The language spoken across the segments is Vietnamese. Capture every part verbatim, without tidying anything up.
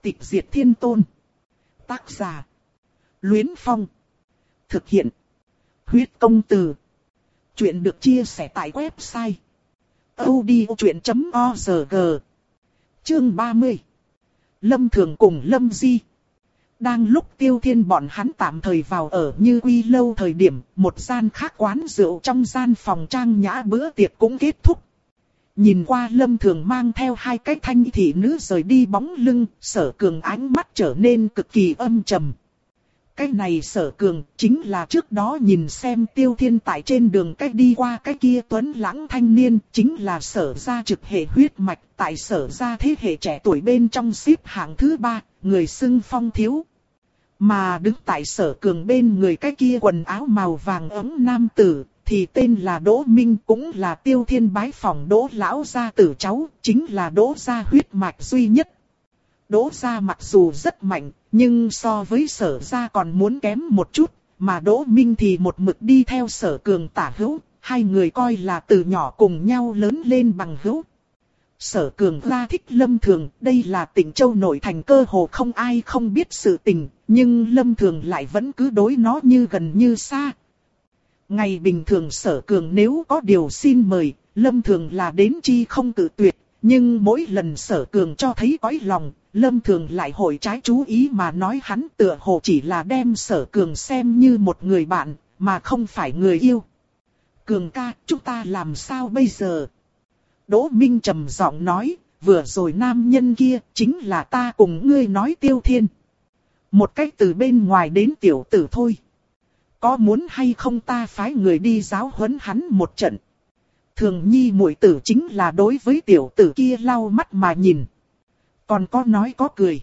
Tịch diệt thiên tôn. Tác giả. Luyến Phong. Thực hiện. Huyết công từ. Chuyện được chia sẻ tại website audiochuyện chấm org. Chương ba mươi. Lâm Thường cùng Lâm Di. Đang lúc Tiêu Thiên bọn hắn tạm thời vào ở Như Quy lâu thời điểm, một gian khác quán rượu trong gian phòng trang nhã bữa tiệc cũng kết thúc. Nhìn qua Lâm Thường mang theo hai cái thanh thị nữ rời đi bóng lưng, Sở Cường ánh mắt trở nên cực kỳ âm trầm. Cái này Sở Cường chính là trước đó nhìn xem Tiêu Thiên tại trên đường cách đi qua cái kia tuấn lãng thanh niên, chính là Sở gia trực hệ huyết mạch, tại Sở gia thế hệ trẻ tuổi bên trong xếp hạng thứ ba, người xưng Phong thiếu. Mà đứng tại Sở Cường bên người cái kia quần áo màu vàng ấm nam tử, thì tên là Đỗ Minh, cũng là Tiêu Thiên bái phỏng Đỗ lão gia tử cháu, chính là Đỗ gia huyết mạch duy nhất. Đỗ gia mặc dù rất mạnh, nhưng so với Sở gia còn muốn kém một chút, mà Đỗ Minh thì một mực đi theo Sở Cường tả hữu, hai người coi là từ nhỏ cùng nhau lớn lên bằng hữu. Sở Cường ra thích Lâm Thường, đây là Tịnh Châu nội thành cơ hồ không ai không biết sự tình, nhưng Lâm Thường lại vẫn cứ đối nó như gần như xa. Ngày bình thường Sở Cường nếu có điều xin mời, Lâm Thường là đến chi không cự tuyệt, nhưng mỗi lần Sở Cường cho thấy cõi lòng, Lâm Thường lại hội trái chú ý mà nói hắn tựa hồ chỉ là đem Sở Cường xem như một người bạn, mà không phải người yêu. Cường ca, chúng ta làm sao bây giờ? Đỗ Minh trầm giọng nói, vừa rồi nam nhân kia chính là ta cùng ngươi nói Tiêu Thiên. Một cách từ bên ngoài đến tiểu tử thôi. Có muốn hay không ta phái người đi giáo huấn hắn một trận. Thường nhi muội tử chính là đối với tiểu tử kia lau mắt mà nhìn. Còn có nói có cười.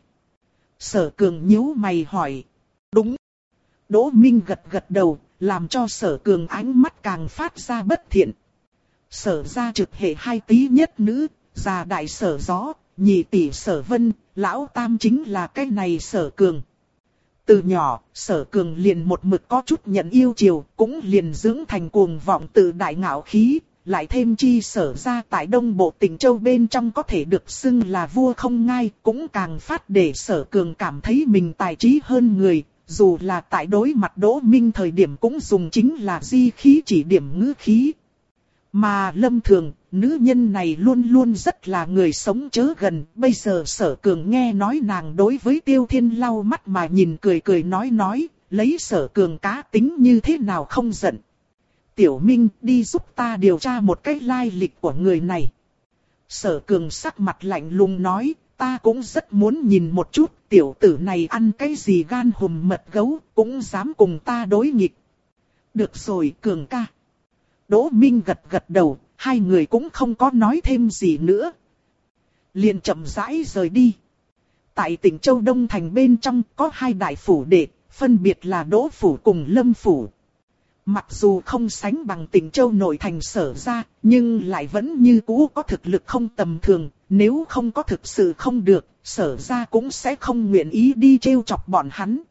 Sở Cường nhíu mày hỏi. Đúng. Đỗ Minh gật gật đầu, làm cho Sở Cường ánh mắt càng phát ra bất thiện. Sở gia trực hệ hai tí nhất nữ, già đại Sở Gió, nhị tỷ Sở Vân, lão tam chính là cái này Sở Cường. Từ nhỏ, Sở Cường liền một mực có chút nhận yêu chiều, cũng liền dưỡng thành cuồng vọng tự đại ngạo khí, lại thêm chi Sở gia tại Đông Bộ Tịnh Châu bên trong có thể được xưng là vua không ngai, cũng càng phát để Sở Cường cảm thấy mình tài trí hơn người, dù là tại đối mặt Đỗ Minh thời điểm cũng dùng chính là di khí chỉ điểm ngữ khí. Mà Lâm Thường, nữ nhân này luôn luôn rất là người sống chớ gần, bây giờ Sở Cường nghe nói nàng đối với Tiêu Thiên lau mắt mà nhìn cười cười nói nói, lấy Sở Cường cá tính như thế nào không giận. Tiểu Minh đi giúp ta điều tra một cái lai lịch của người này. Sở Cường sắc mặt lạnh lùng nói, ta cũng rất muốn nhìn một chút tiểu tử này ăn cái gì gan hùm mật gấu, cũng dám cùng ta đối nghịch. Được rồi Cường ca. Đỗ Minh gật gật đầu, hai người cũng không có nói thêm gì nữa. Liền chậm rãi rời đi. Tại tỉnh Châu Đông Thành bên trong có hai đại phủ đệ, phân biệt là Đỗ Phủ cùng Lâm Phủ. Mặc dù không sánh bằng tỉnh Châu nội thành Sở gia, nhưng lại vẫn như cũ có thực lực không tầm thường. Nếu không có thực sự không được, Sở gia cũng sẽ không nguyện ý đi trêu chọc bọn hắn.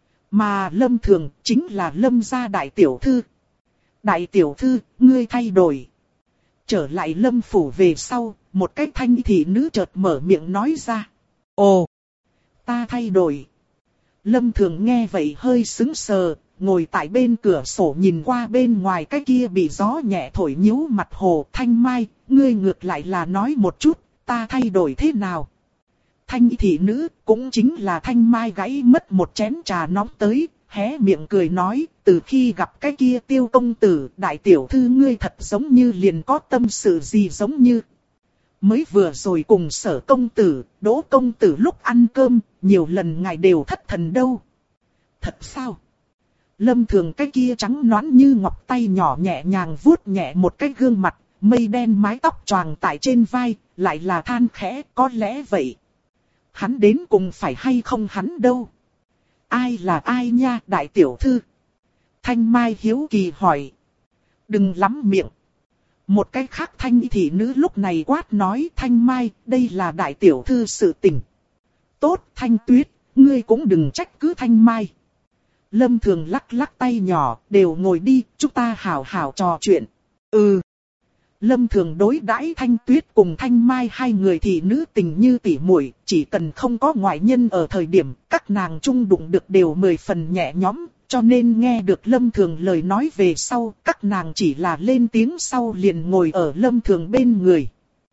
Mà Lâm Thường chính là Lâm gia đại tiểu thư. Đại tiểu thư, ngươi thay đổi. Trở lại Lâm Phủ về sau, một cái thanh thị nữ chợt mở miệng nói ra. Ồ, ta thay đổi. Lâm Thường nghe vậy hơi sững sờ, ngồi tại bên cửa sổ nhìn qua bên ngoài cái kia bị gió nhẹ thổi nhíu mặt hồ. Thanh Mai, ngươi ngược lại là nói một chút, ta thay đổi thế nào? Thanh thị nữ, cũng chính là Thanh Mai gãy mất một chén trà nóng tới, hé miệng cười nói, từ khi gặp cái kia Tiêu công tử, đại tiểu thư ngươi thật giống như liền có tâm sự gì giống như. Mới vừa rồi cùng Sở công tử, Đỗ công tử lúc ăn cơm, nhiều lần ngài đều thất thần đâu. Thật sao? Lâm Thường cái kia trắng nõn như ngọc tay nhỏ nhẹ nhàng vuốt nhẹ một cái gương mặt, mây đen mái tóc choàng tại trên vai, lại là than khẽ, có lẽ vậy. Hắn đến cùng phải hay không hắn đâu? Ai là ai nha, đại tiểu thư? Thanh Mai hiếu kỳ hỏi. Đừng lắm miệng. Một cái khác thanh thị nữ lúc này quát nói, Thanh Mai, đây là đại tiểu thư sự tình. Tốt, Thanh Tuyết, ngươi cũng đừng trách cứ Thanh Mai. Lâm Thường lắc lắc tay nhỏ, đều ngồi đi, chúng ta hảo hảo trò chuyện. Ừ. Lâm Thường đối đãi Thanh Tuyết cùng Thanh Mai hai người thì nữ tình như tỉ muội, chỉ cần không có ngoại nhân ở thời điểm các nàng chung đụng được đều mười phần nhẹ nhõm, cho nên nghe được Lâm Thường lời nói về sau, các nàng chỉ là lên tiếng sau liền ngồi ở Lâm Thường bên người.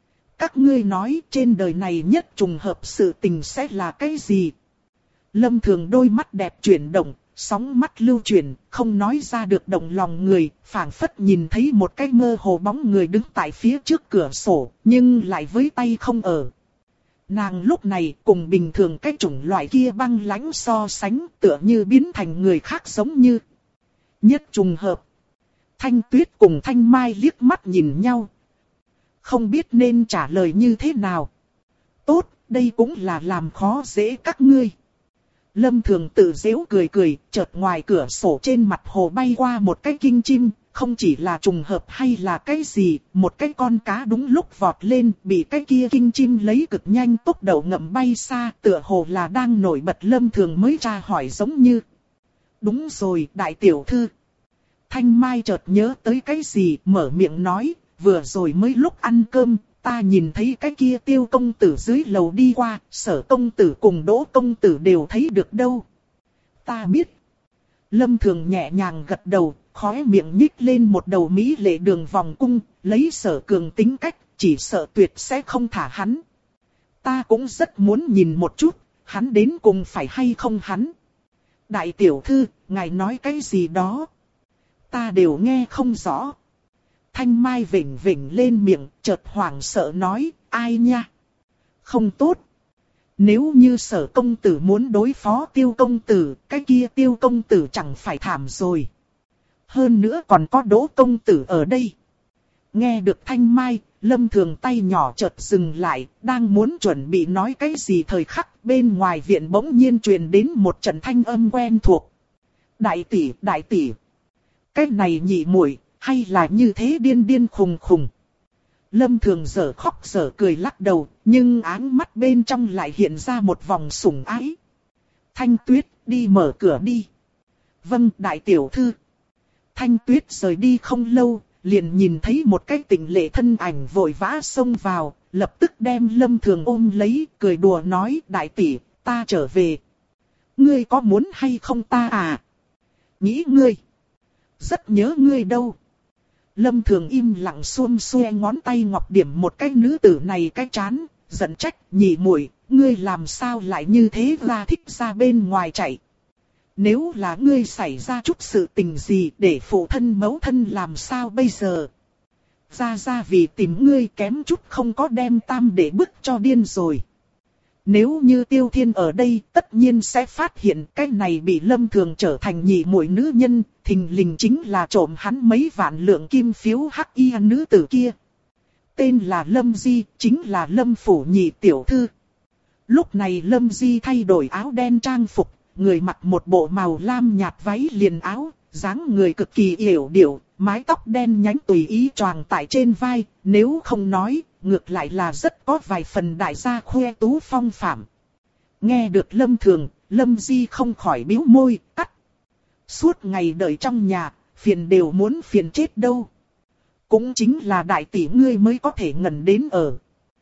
Các ngươi nói trên đời này nhất trùng hợp sự tình sẽ là cái gì? Lâm Thường đôi mắt đẹp chuyển động, sóng mắt lưu chuyển, không nói ra được động lòng người, phảng phất nhìn thấy một cái mơ hồ bóng người đứng tại phía trước cửa sổ, nhưng lại với tay không ở. Nàng lúc này cùng bình thường cái chủng loại kia băng lãnh so sánh, tựa như biến thành người khác giống như. Nhất trùng hợp. Thanh Tuyết cùng Thanh Mai liếc mắt nhìn nhau. Không biết nên trả lời như thế nào. Tốt, đây cũng là làm khó dễ các ngươi. Lâm Thường tự giễu cười cười, chợt ngoài cửa sổ trên mặt hồ bay qua một cái kinh chim, không chỉ là trùng hợp hay là cái gì, một cái con cá đúng lúc vọt lên, bị cái kia kinh chim lấy cực nhanh tốc độ ngậm bay xa, tựa hồ là đang nổi bật. Lâm Thường mới tra hỏi giống như. Đúng rồi, đại tiểu thư. Thanh Mai chợt nhớ tới cái gì, mở miệng nói, vừa rồi mới lúc ăn cơm, ta nhìn thấy cái kia Tiêu công tử dưới lầu đi qua, Sở công tử cùng Đỗ công tử đều thấy được đâu. Ta biết. Lâm Thường nhẹ nhàng gật đầu, khóe miệng nhích lên một đầu mỹ lệ đường vòng cung, lấy Sở Cường tính cách, chỉ sợ tuyệt sẽ không thả hắn. Ta cũng rất muốn nhìn một chút, hắn đến cùng phải hay không hắn. Đại tiểu thư, ngài nói cái gì đó? Ta đều nghe không rõ. Thanh Mai vểnh vểnh lên miệng, chợt hoảng sợ nói, ai nha? Không tốt. Nếu như Sở công tử muốn đối phó Tiêu công tử, cái kia Tiêu công tử chẳng phải thảm rồi. Hơn nữa còn có Đỗ công tử ở đây. Nghe được Thanh Mai, Lâm Thường tay nhỏ chợt dừng lại, đang muốn chuẩn bị nói cái gì thời khắc, bên ngoài viện bỗng nhiên truyền đến một trận thanh âm quen thuộc. Đại tỷ, đại tỷ. Cái này nhị muội hay là như thế điên điên khùng khùng. Lâm Thường dở khóc dở cười lắc đầu, nhưng áng mắt bên trong lại hiện ra một vòng sủng ái. Thanh Tuyết, đi mở cửa đi. Vâng, đại tiểu thư. Thanh Tuyết rời đi không lâu, liền nhìn thấy một cái tịnh lệ thân ảnh vội vã xông vào, lập tức đem Lâm Thường ôm lấy, cười đùa nói, đại tỷ, ta trở về. Ngươi có muốn hay không ta à? Nghĩ ngươi. Rất nhớ ngươi đâu. Lâm Thường im lặng xuôm xuê ngón tay ngọc điểm một cái nữ tử này cái chán, giận trách, nhị muội, ngươi làm sao lại như thế, ra thích ra bên ngoài chạy. Nếu là ngươi xảy ra chút sự tình gì để phụ thân mẫu thân làm sao bây giờ? Ra ra vì tìm ngươi kém chút không có đem tam để bức cho điên rồi. Nếu như Tiêu Thiên ở đây, tất nhiên sẽ phát hiện cái này bị Lâm Thường trở thành nhị muội nữ nhân, thình lình chính là trộm hắn mấy vạn lượng kim phiếu hắc y nữ tử kia. Tên là Lâm Di, chính là Lâm phủ nhị tiểu thư. Lúc này Lâm Di thay đổi áo đen trang phục, người mặc một bộ màu lam nhạt váy liền áo, dáng người cực kỳ yểu điệu, mái tóc đen nhánh tùy ý choàng tại trên vai, nếu không nói, ngược lại là rất có vài phần đại gia khoe tú phong phạm. Nghe được Lâm Thường, Lâm Di không khỏi bĩu môi, cắt. Suốt ngày đợi trong nhà, phiền đều muốn phiền chết đâu. Cũng chính là đại tỷ ngươi mới có thể ngẩn đến ở.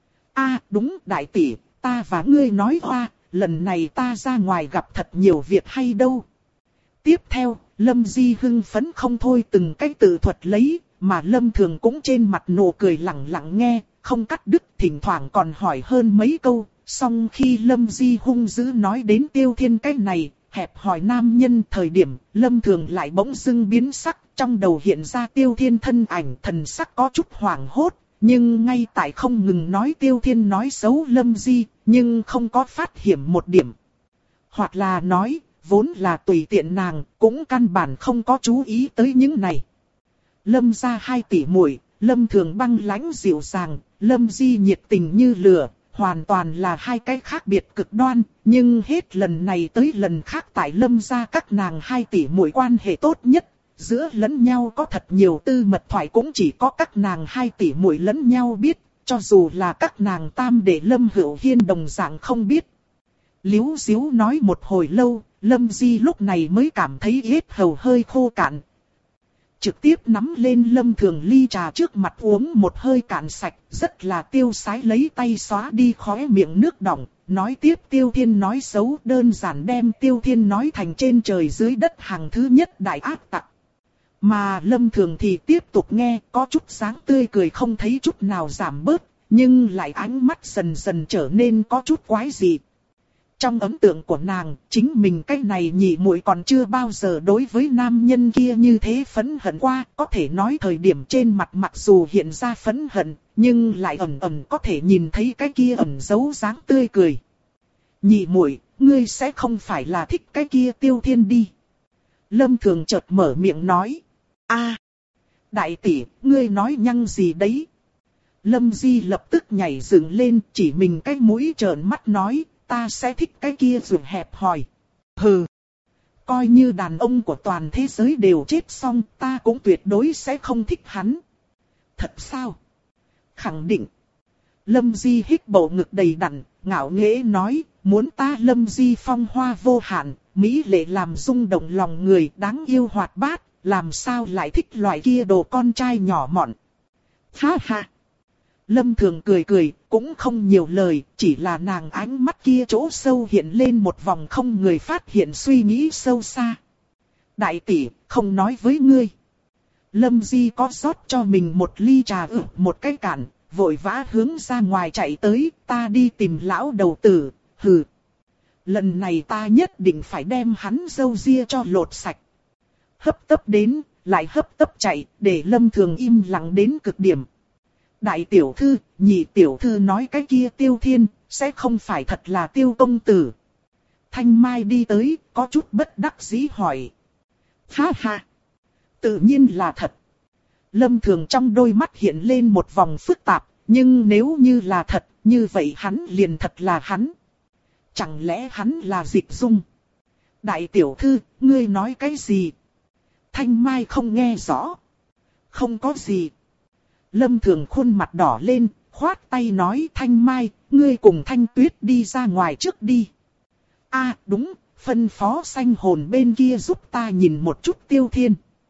A đúng đại tỷ, ta và ngươi nói hoa, lần này ta ra ngoài gặp thật nhiều việc hay đâu. Tiếp theo, Lâm Di hưng phấn không thôi từng cách tự thuật lấy, mà Lâm Thường cũng trên mặt nụ cười lặng lặng nghe, không cắt đứt, thỉnh thoảng còn hỏi hơn mấy câu. Song khi Lâm Di hung dữ nói đến Tiêu Thiên cái này, hẹp hỏi nam nhân thời điểm, Lâm Thường lại bỗng dưng biến sắc, trong đầu hiện ra Tiêu Thiên thân ảnh, thần sắc có chút hoảng hốt, nhưng ngay tại không ngừng nói Tiêu Thiên nói xấu Lâm Di, nhưng không có phát hiểm một điểm. Hoặc là nói, vốn là tùy tiện nàng, cũng căn bản không có chú ý tới những này. Lâm gia hai tỷ muội, Lâm Thường băng lãnh dịu dàng, Lâm Di nhiệt tình như lửa, hoàn toàn là hai cái khác biệt cực đoan, nhưng hết lần này tới lần khác tại Lâm gia các nàng hai tỷ muội quan hệ tốt nhất, giữa lẫn nhau có thật nhiều tư mật thoại cũng chỉ có các nàng hai tỷ muội lẫn nhau biết, cho dù là các nàng tam đệ Lâm Hữu Hiên đồng dạng không biết. Liếu Diếu nói một hồi lâu, Lâm Di lúc này mới cảm thấy yết hầu hơi khô cạn. trực tiếp nắm lên Lâm Thường ly trà trước mặt uống một hơi cạn sạch, rất là tiêu sái lấy tay xóa đi khóe miệng nước đọng, nói tiếp Tiêu Thiên nói xấu, đơn giản đem Tiêu Thiên nói thành trên trời dưới đất hàng thứ nhất đại ác tặc. Mà Lâm Thường thì tiếp tục nghe, có chút dáng tươi cười không thấy chút nào giảm bớt, nhưng lại ánh mắt dần dần trở nên có chút quái dị. Trong ấn tượng của nàng, chính mình cái này nhị muội còn chưa bao giờ đối với nam nhân kia như thế phẫn hận qua, có thể nói thời điểm trên mặt mặc dù hiện ra phẫn hận, nhưng lại ẩn ẩn có thể nhìn thấy cái kia ẩn giấu dáng tươi cười. Nhị muội, ngươi sẽ không phải là thích cái kia Tiêu Thiên đi. Lâm Thường chợt mở miệng nói. A, đại tỷ, ngươi nói nhăng gì đấy? Lâm Di lập tức nhảy dựng lên, chỉ mình cái mũi trợn mắt nói. Ta sẽ thích cái kia ruột hẹp hòi. Hừ. Coi như đàn ông của toàn thế giới đều chết xong, ta cũng tuyệt đối sẽ không thích hắn. Thật sao? Khẳng định. Lâm Di hít bầu ngực đầy đặn, ngạo nghễ nói, muốn ta Lâm Di phong hoa vô hạn, mỹ lệ làm rung động lòng người, đáng yêu hoạt bát, làm sao lại thích loại kia đồ con trai nhỏ mọn. Ha ha. Lâm Thường cười cười, cũng không nhiều lời, chỉ là nàng ánh mắt kia chỗ sâu hiện lên một vòng không người phát hiện suy nghĩ sâu xa. Đại tỷ, không nói với ngươi. Lâm Di có rót cho mình một ly trà ự một cái cạn, vội vã hướng ra ngoài chạy tới, ta đi tìm lão đầu tử, hừ. Lần này ta nhất định phải đem hắn râu ria cho lột sạch. Hấp tấp đến, lại hấp tấp chạy, để Lâm Thường im lặng đến cực điểm. Đại tiểu thư, nhị tiểu thư nói cái kia Tiêu Thiên, sẽ không phải thật là Tiêu công tử. Thanh Mai đi tới, có chút bất đắc dĩ hỏi. Ha ha, tự nhiên là thật. Lâm Thường trong đôi mắt hiện lên một vòng phức tạp, nhưng nếu như là thật, như vậy hắn liền thật là hắn. Chẳng lẽ hắn là Dịch Dung? Đại tiểu thư, ngươi nói cái gì? Thanh Mai không nghe rõ. Không có gì. Lâm Thường khuôn mặt đỏ lên, khoát tay nói Thanh Mai, ngươi cùng Thanh Tuyết đi ra ngoài trước đi. A à, đúng, phân phó sanh hồn bên kia giúp ta nhìn một chút Tiêu Thiên.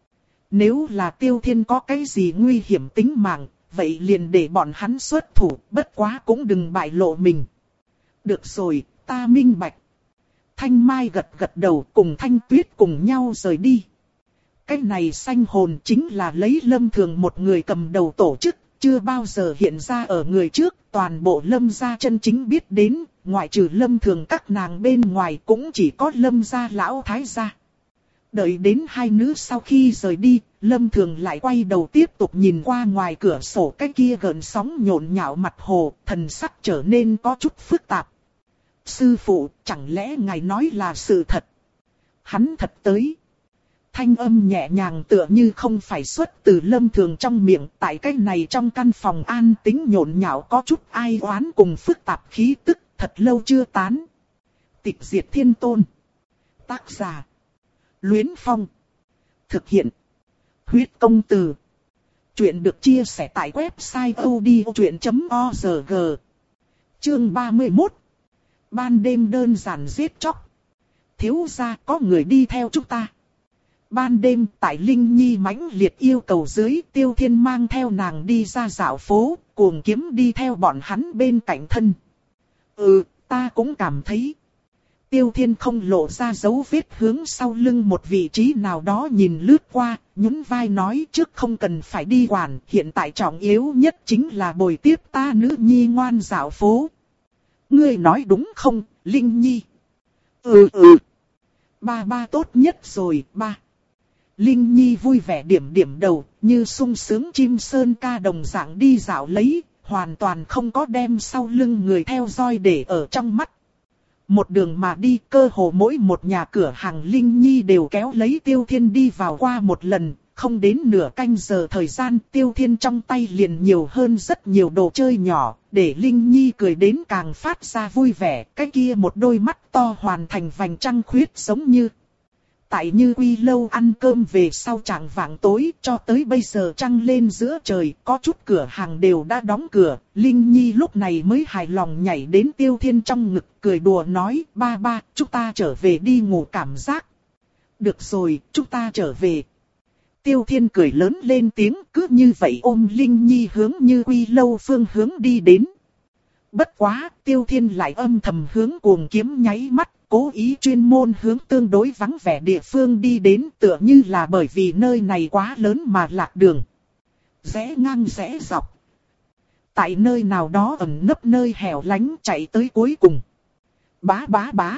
Nếu là Tiêu Thiên có cái gì nguy hiểm tính mạng, vậy liền để bọn hắn xuất thủ, bất quá cũng đừng bại lộ mình. Được rồi, ta minh bạch. Thanh Mai gật gật đầu cùng Thanh Tuyết cùng nhau rời đi. Cái này sanh hồn chính là lấy Lâm Thường một người cầm đầu tổ chức, chưa bao giờ hiện ra ở người trước, toàn bộ Lâm gia chân chính biết đến, ngoại trừ Lâm Thường các nàng bên ngoài cũng chỉ có Lâm gia lão thái gia. Đợi đến hai nữ sau khi rời đi, Lâm Thường lại quay đầu tiếp tục nhìn qua ngoài cửa sổ cái kia gợn sóng nhộn nhạo mặt hồ, thần sắc trở nên có chút phức tạp. Sư phụ, chẳng lẽ ngài nói là sự thật? Hắn thật tới. Thanh âm nhẹ nhàng tựa như không phải xuất từ Lâm Thường trong miệng, tại cái này trong căn phòng an tĩnh nhộn nhạo có chút ai oán cùng phức tạp khí tức, thật lâu chưa tán. Tịch diệt thiên tôn. Tác giả. Luyến Phong. Thực hiện. Huyết công từ. Chuyện được chia sẻ tại website odchuyện chấm org. Chương ba mươi mốt. Ban đêm đơn giản giết chóc. Thiếu gia có người đi theo chúng ta. Ban đêm tại Linh Nhi mãnh liệt yêu cầu dưới, Tiêu Thiên mang theo nàng đi ra dạo phố, cuồng kiếm đi theo bọn hắn bên cạnh thân. Ừ, ta cũng cảm thấy. Tiêu Thiên không lộ ra dấu vết hướng sau lưng một vị trí nào đó nhìn lướt qua, nhún vai nói trước không cần phải đi quản, hiện tại trọng yếu nhất chính là bồi tiếp ta nữ nhi ngoan dạo phố. Ngươi nói đúng không, Linh Nhi? Ừ ừ. Ba ba tốt nhất rồi, ba. Linh Nhi vui vẻ điểm điểm đầu, như sung sướng chim sơn ca đồng dạng đi dạo lấy, hoàn toàn không có đem sau lưng người theo dõi để ở trong mắt. Một đường mà đi, cơ hồ mỗi một nhà cửa hàng Linh Nhi đều kéo lấy Tiêu Thiên đi vào qua một lần, không đến nửa canh giờ thời gian Tiêu Thiên trong tay liền nhiều hơn rất nhiều đồ chơi nhỏ, để Linh Nhi cười đến càng phát ra vui vẻ, cái kia một đôi mắt to hoàn thành vành trăng khuyết giống như. Tại Như Quy lâu ăn cơm về sau chạng vạng tối cho tới bây giờ trăng lên giữa trời, có chút cửa hàng đều đã đóng cửa, Linh Nhi lúc này mới hài lòng nhảy đến Tiêu Thiên trong ngực cười đùa nói, ba ba, chúng ta trở về đi ngủ cảm giác. Được rồi, chúng ta trở về. Tiêu Thiên cười lớn lên tiếng, cứ như vậy ôm Linh Nhi hướng Như Quy lâu phương hướng đi đến. Bất quá, Tiêu Thiên lại âm thầm hướng Cuồng Kiếm nháy mắt, cố ý chuyên môn hướng tương đối vắng vẻ địa phương đi đến, tựa như là bởi vì nơi này quá lớn mà lạc đường. Rẽ ngang rẽ dọc. Tại nơi nào đó ẩn nấp nơi hẻo lánh chạy tới cuối cùng. Bá bá bá.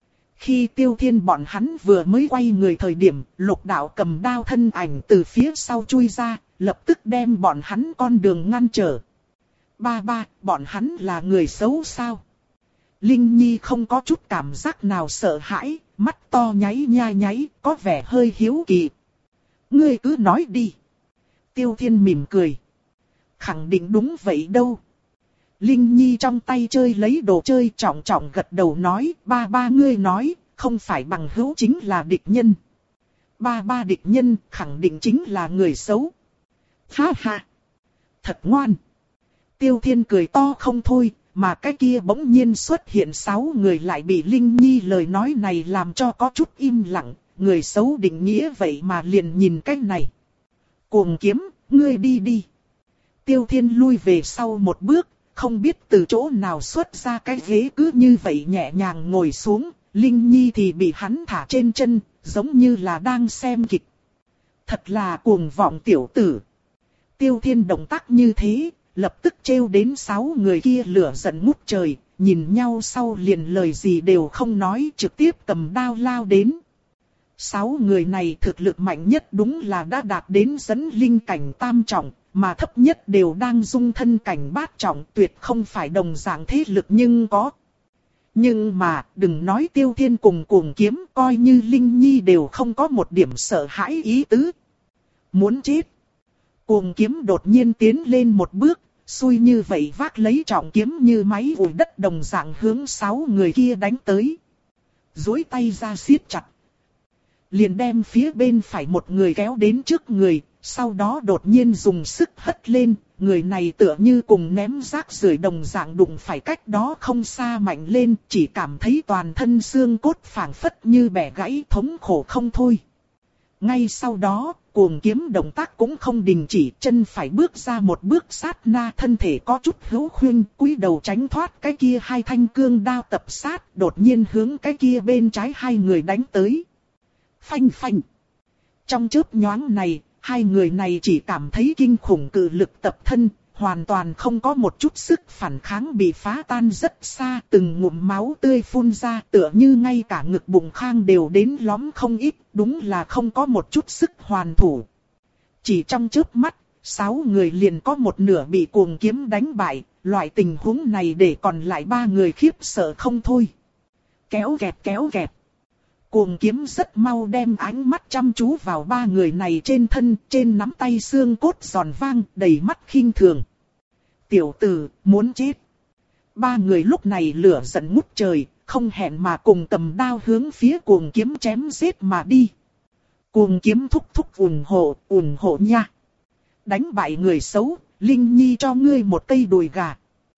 Khi Tiêu Thiên bọn hắn vừa mới quay người thời điểm, Lục Đạo cầm đao thân ảnh từ phía sau chui ra, lập tức đem bọn hắn con đường ngăn trở. Ba ba, bọn hắn là người xấu sao? Linh Nhi không có chút cảm giác nào sợ hãi, mắt to nháy nha nháy, có vẻ hơi hiếu kỳ. Ngươi cứ nói đi. Tiêu Thiên mỉm cười. Khẳng định đúng vậy đâu. Linh Nhi trong tay chơi lấy đồ chơi trọng trọng gật đầu nói, ba ba ngươi nói, không phải bằng hữu chính là địch nhân. Ba ba địch nhân khẳng định chính là người xấu. Ha ha. Thật ngoan. Tiêu Thiên cười to không thôi, mà cái kia bỗng nhiên xuất hiện sáu người lại bị Linh Nhi lời nói này làm cho có chút im lặng, người xấu định nghĩa vậy mà liền nhìn cái này. Cuồng Kiếm, ngươi đi đi. Tiêu Thiên lui về sau một bước, không biết từ chỗ nào xuất ra cái ghế cứ như vậy nhẹ nhàng ngồi xuống, Linh Nhi thì bị hắn thả trên chân, giống như là đang xem kịch. Thật là cuồng vọng tiểu tử. Tiêu Thiên động tác như thế, lập tức trêu đến sáu người kia lửa giận ngút trời, nhìn nhau sau liền lời gì đều không nói, trực tiếp cầm đao lao đến. Sáu người này thực lực mạnh nhất đúng là đã đạt đến dẫn linh cảnh tam trọng, mà thấp nhất đều đang dung thân cảnh bát trọng, tuyệt không phải đồng dạng thế lực nhưng có. Nhưng mà, đừng nói Tiêu Thiên cùng Cuồng Kiếm, coi như Linh Nhi đều không có một điểm sợ hãi ý tứ. Muốn chết. Cuồng Kiếm đột nhiên tiến lên một bước, xui như vậy vác lấy trọng kiếm như máy ủi đất đồng dạng hướng sáu người kia đánh tới. Duỗi tay ra siết chặt. Liền đem phía bên phải một người kéo đến trước người, sau đó đột nhiên dùng sức hất lên, người này tựa như cùng ném rác rưởi đồng dạng đụng phải cách đó không xa mạnh lên, chỉ cảm thấy toàn thân xương cốt phảng phất như bẻ gãy, thống khổ không thôi. Ngay sau đó, Cuồng Kiếm động tác cũng không đình chỉ, chân phải bước ra một bước sát na, thân thể có chút hữu khuynh, cúi đầu tránh thoát cái kia hai thanh cương đao tập sát, đột nhiên hướng cái kia bên trái hai người đánh tới. Phanh phanh. Trong chớp nhoáng này, hai người này chỉ cảm thấy kinh khủng cự lực tập thân, hoàn toàn không có một chút sức phản kháng, bị phá tan rất xa, từng ngụm máu tươi phun ra, tựa như ngay cả ngực bụng khang đều đến lõm không ít, đúng là không có một chút sức hoàn thủ. Chỉ trong chớp mắt, sáu người liền có một nửa bị Cuồng Kiếm đánh bại, loại tình huống này để còn lại ba người khiếp sợ không thôi. Kéo kẹt kéo kẹt. Cuồng Kiếm rất mau đem ánh mắt chăm chú vào ba người này trên thân, trên nắm tay xương cốt giòn vang, đầy mắt khinh thường. Tiểu tử, muốn chết. Ba người lúc này lửa giận ngút trời, không hẹn mà cùng cầm đao hướng phía Cuồng Kiếm chém giết mà đi. Cuồng Kiếm thúc thúc ủng hộ, ủng hộ nha. Đánh bại người xấu, Linh Nhi cho ngươi một cây đùi gà.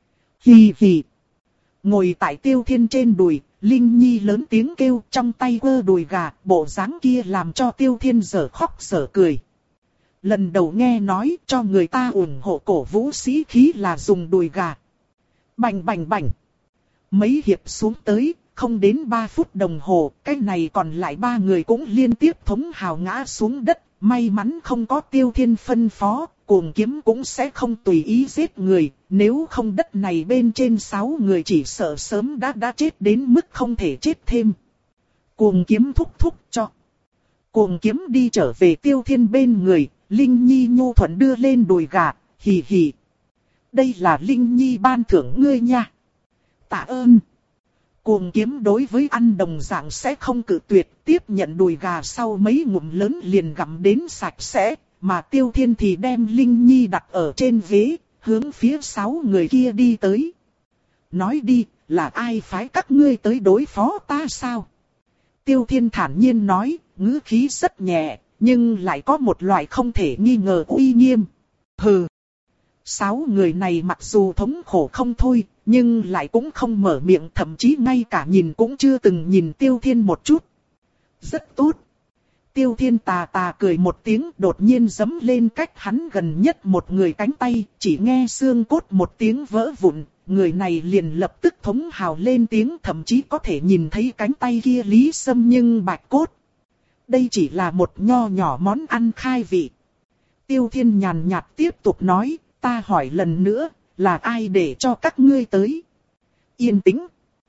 Hì hì. Ngồi tại Tiêu Thiên trên đùi, Linh Nhi lớn tiếng kêu, trong tay quơ đùi gà, bộ dáng kia làm cho Tiêu Thiên dở khóc dở cười. Lần đầu nghe nói cho người ta ủng hộ cổ vũ sĩ khí là dùng đùi gà. Bành bành bành. Mấy hiệp xuống tới, không đến ba phút đồng hồ, cái này còn lại ba người cũng liên tiếp thống hào ngã xuống đất. May mắn không có Tiêu Thiên phân phó, Cuồng Kiếm cũng sẽ không tùy ý giết người, nếu không đất này bên trên sáu người chỉ sợ sớm đã đã chết đến mức không thể chết thêm. Cuồng Kiếm thúc thúc cho. Cuồng Kiếm đi trở về Tiêu Thiên bên người, Linh Nhi nhu thuận đưa lên đùi gà, hì hì. Đây là Linh Nhi ban thưởng ngươi nha. Tạ ơn. Cuồng Kiếm đối với ăn đồng dạng sẽ không cự tuyệt, tiếp nhận đùi gà sau mấy ngụm lớn liền gặm đến sạch sẽ, mà Tiêu Thiên thì đem Linh Nhi đặt ở trên ghế, hướng phía sáu người kia đi tới. Nói đi, là ai phái các ngươi tới đối phó ta sao? Tiêu Thiên thản nhiên nói, ngữ khí rất nhẹ, nhưng lại có một loại không thể nghi ngờ uy nghiêm. Hừ. Sáu người này mặc dù thống khổ không thôi, nhưng lại cũng không mở miệng, thậm chí ngay cả nhìn cũng chưa từng nhìn Tiêu Thiên một chút. Rất tốt. Tiêu Thiên tà tà cười một tiếng, đột nhiên giẫm lên cách hắn gần nhất một người cánh tay, chỉ nghe xương cốt một tiếng vỡ vụn, người này liền lập tức thống hào lên tiếng, thậm chí có thể nhìn thấy cánh tay kia lý sâm nhưng bạch cốt. Đây chỉ là một nho nhỏ món ăn khai vị. Tiêu Thiên nhàn nhạt tiếp tục nói, ta hỏi lần nữa, là ai để cho các ngươi tới? Yên tĩnh.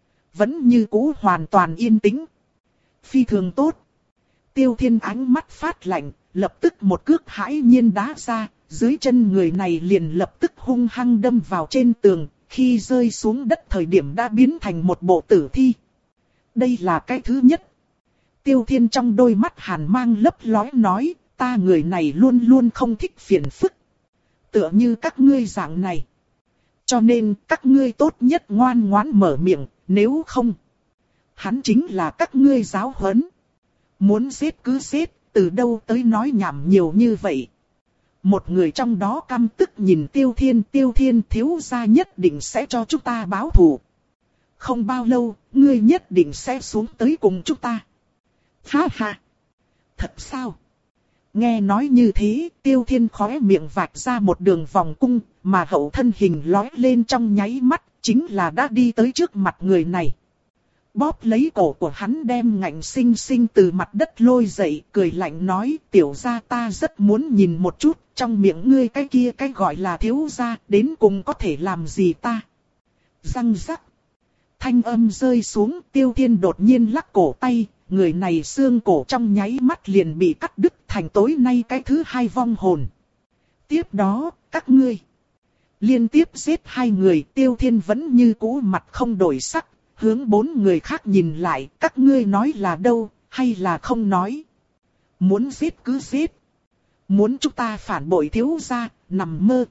Vẫn như cũ hoàn toàn yên tĩnh. Phi thường tốt. Tiêu Thiên ánh mắt phát lạnh, lập tức một cước hãi nhiên đá ra, dưới chân người này liền lập tức hung hăng đâm vào trên tường, khi rơi xuống đất thời điểm đã biến thành một bộ tử thi. Đây là cái thứ nhất. Tiêu Thiên trong đôi mắt hàn mang lấp lóe nói, ta người này luôn luôn không thích phiền phức. Tựa như các ngươi dạng này. Cho nên các ngươi tốt nhất ngoan ngoãn mở miệng, nếu không. Hắn chính là các ngươi giáo huấn. Muốn giết cứ giết, từ đâu tới nói nhảm nhiều như vậy. Một người trong đó căm tức nhìn Tiêu Thiên, Tiêu Thiên thiếu gia nhất định sẽ cho chúng ta báo thù. Không bao lâu, ngươi nhất định sẽ xuống tới cùng chúng ta. Ha ha! Thật sao? Nghe nói như thế, Tiêu Thiên khóe miệng vạch ra một đường vòng cung, mà hậu thân hình lói lên trong nháy mắt, chính là đã đi tới trước mặt người này. Bóp lấy cổ của hắn đem ngạnh sinh sinh từ mặt đất lôi dậy, cười lạnh nói, tiểu gia ta rất muốn nhìn một chút, trong miệng ngươi cái kia cái gọi là thiếu gia, đến cùng có thể làm gì ta. Răng rắc. Thanh âm rơi xuống, Tiêu Thiên đột nhiên lắc cổ tay, người này xương cổ trong nháy mắt liền bị cắt đứt thành tối nay cái thứ hai vong hồn. Tiếp đó, các ngươi liên tiếp giết hai người, Tiêu Thiên vẫn như cũ mặt không đổi sắc. Hướng bốn người khác nhìn lại, các ngươi nói là đâu, hay là không nói. Muốn giết cứ giết. Muốn chúng ta phản bội thiếu gia, nằm mơ.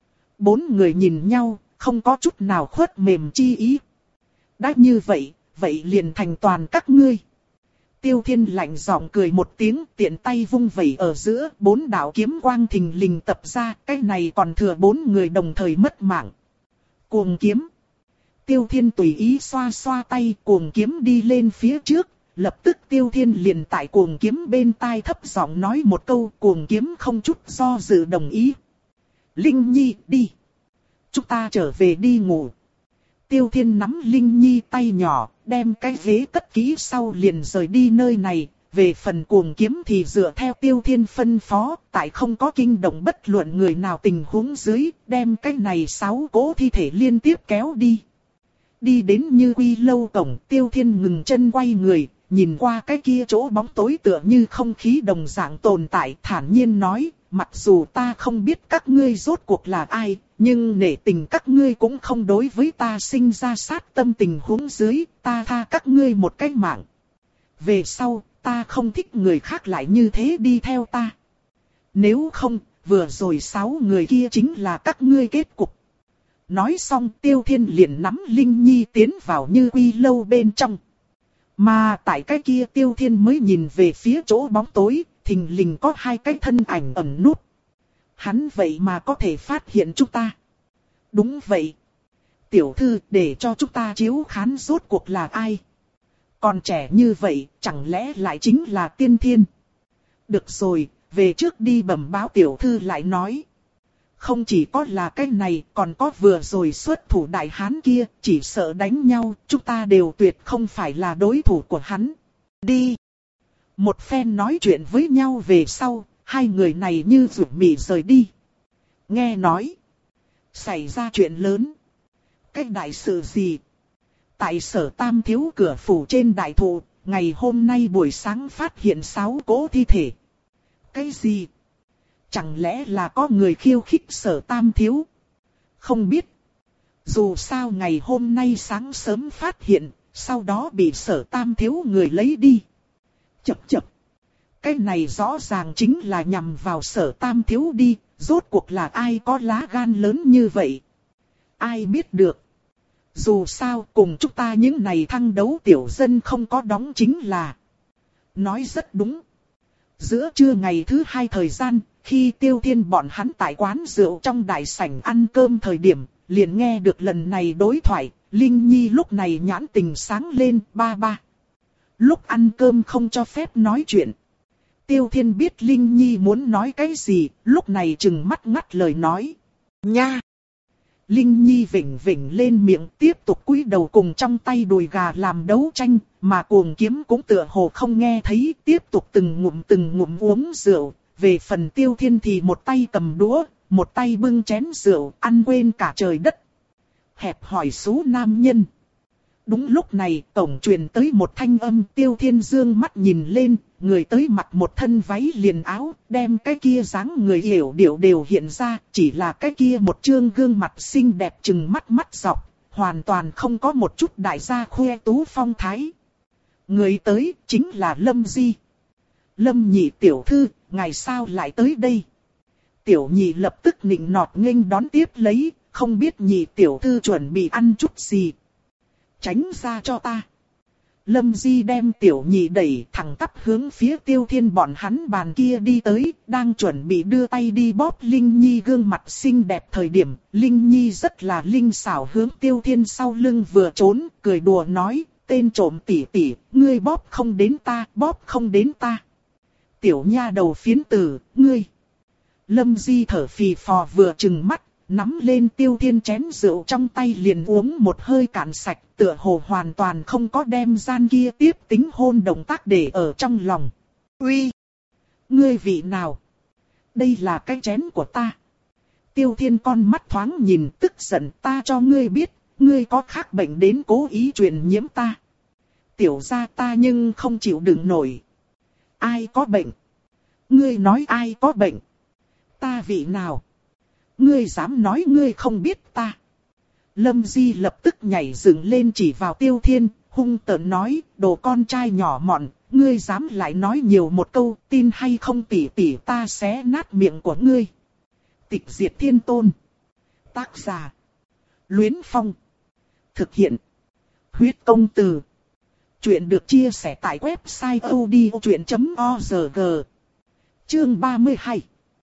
Bốn người nhìn nhau, không có chút nào khuất mềm chi ý. Đã như vậy, vậy liền thành toàn các ngươi. Tiêu Thiên lạnh giọng cười một tiếng, tiện tay vung vẩy ở giữa, bốn đạo kiếm quang thình lình tập ra, cái này còn thừa bốn người đồng thời mất mạng. Cuồng kiếm. Tiêu Thiên tùy ý xoa xoa tay, cuồng kiếm đi lên phía trước, lập tức Tiêu Thiên liền tại cuồng kiếm bên tai thấp giọng nói một câu, cuồng kiếm không chút do dự đồng ý. Linh Nhi, đi. Chúng ta trở về đi ngủ. Tiêu Thiên nắm Linh Nhi tay nhỏ, đem cái ghế cất kỹ sau liền rời đi nơi này. Về phần cuồng kiếm thì dựa theo Tiêu Thiên phân phó, tại không có kinh động bất luận người nào tình huống dưới, đem cái này sáu cỗ thi thể liên tiếp kéo đi. Đi đến Như Quy lâu cổng, Tiêu Thiên ngừng chân quay người, nhìn qua cái kia chỗ bóng tối tựa như không khí đồng dạng tồn tại, thản nhiên nói, mặc dù ta không biết các ngươi rốt cuộc là ai, nhưng nể tình các ngươi cũng không đối với ta sinh ra sát tâm tình huống dưới, ta tha các ngươi một cái mạng. Về sau, ta không thích người khác lại như thế đi theo ta. Nếu không, vừa rồi sáu người kia chính là các ngươi kết cục. Nói xong Tiêu Thiên liền nắm Linh Nhi tiến vào Như Quy lâu bên trong. Mà tại cái kia Tiêu Thiên mới nhìn về phía chỗ bóng tối, thình lình có hai cái thân ảnh ẩn núp. Hắn vậy mà có thể phát hiện chúng ta. Đúng vậy. Tiểu thư để cho chúng ta chiếu khán rốt cuộc là ai. Còn trẻ như vậy, chẳng lẽ lại chính là Tiên Thiên. Được rồi, về trước đi bẩm báo tiểu thư lại nói. Không chỉ có là cái này, còn có vừa rồi xuất thủ đại hán kia, chỉ sợ đánh nhau, chúng ta đều tuyệt không phải là đối thủ của hắn. Đi! Một phen nói chuyện với nhau về sau, hai người này như rủ mị rời đi. Nghe nói, xảy ra chuyện lớn. Cái đại sự gì? Tại Sở Tam thiếu cửa phủ trên đại thụ, ngày hôm nay buổi sáng phát hiện sáu cỗ thi thể. Cái gì? Chẳng lẽ là có người khiêu khích Sở Tam thiếu? Không biết. Dù sao ngày hôm nay sáng sớm phát hiện, sau đó bị Sở Tam thiếu người lấy đi. Chập chập. Cái này rõ ràng chính là nhằm vào Sở Tam thiếu đi, rốt cuộc là ai có lá gan lớn như vậy? Ai biết được. Dù sao cùng chúng ta những này thăng đấu tiểu dân không có đóng chính là. Nói rất đúng. Giữa trưa ngày thứ hai thời gian, khi Tiêu Thiên bọn hắn tại quán rượu trong đại sảnh ăn cơm thời điểm, liền nghe được lần này đối thoại, Linh Nhi lúc này nhãn tình sáng lên, ba ba. Lúc ăn cơm không cho phép nói chuyện. Tiêu Thiên biết Linh Nhi muốn nói cái gì, lúc này trừng mắt ngắt lời nói. Nha! Linh Nhi vểnh vểnh lên miệng tiếp tục cúi đầu cùng trong tay đùi gà làm đấu tranh, mà cuồng kiếm cũng tựa hồ không nghe thấy, tiếp tục từng ngụm từng ngụm uống rượu. Về phần Tiêu Thiên thì một tay cầm đũa, một tay bưng chén rượu, ăn quên cả trời đất. Hẹp hỏi số nam nhân. Đúng lúc này, cổng truyền tới một thanh âm. Tiêu Thiên dương mắt nhìn lên, người tới mặc một thân váy liền áo, đem cái kia dáng người hiểu điệu đều hiện ra, chỉ là cái kia một trương gương mặt xinh đẹp trừng mắt mắt dọc, hoàn toàn không có một chút đại gia khoe tú phong thái. Người tới chính là Lâm Di. Lâm nhị tiểu thư, ngày sao lại tới đây? Tiểu nhị lập tức nịnh nọt nghênh đón tiếp lấy, không biết nhị tiểu thư chuẩn bị ăn chút gì. Tránh ra cho ta. Lâm Di đem tiểu nhị đẩy thẳng tắp hướng phía Tiêu Thiên bọn hắn bàn kia đi tới, đang chuẩn bị đưa tay đi bóp Linh Nhi gương mặt xinh đẹp thời điểm, Linh Nhi rất là linh xảo hướng Tiêu Thiên sau lưng vừa trốn, cười đùa nói, tên trộm tỷ tỷ, ngươi bóp không đến ta, bóp không đến ta. Tiểu nha đầu phiến tử, ngươi. Lâm Di thở phì phò vừa trừng mắt, nắm lên Tiêu Thiên chén rượu trong tay liền uống một hơi cạn sạch, tựa hồ hoàn toàn không có đem gian kia tiếp tính hôn động tác để ở trong lòng. Uy! Ngươi vị nào? Đây là cái chén của ta. Tiêu Thiên con mắt thoáng nhìn tức giận, ta cho ngươi biết, ngươi có khác bệnh đến cố ý truyền nhiễm ta. Tiểu gia ta nhưng không chịu đựng nổi. Ai có bệnh? Ngươi nói ai có bệnh? Ta vị nào? Ngươi dám nói ngươi không biết ta? Lâm Di lập tức nhảy dựng lên chỉ vào Tiêu Thiên, hung tợn nói, đồ con trai nhỏ mọn, ngươi dám lại nói nhiều một câu, tin hay không tỉ tỉ ta xé nát miệng của ngươi. Tịch diệt thiên tôn. Tác giả. Luyến Phong. Thực hiện. Huyết công từ. Chuyện được chia sẻ tại website odchuyện chấm org. Chương ba mươi hai.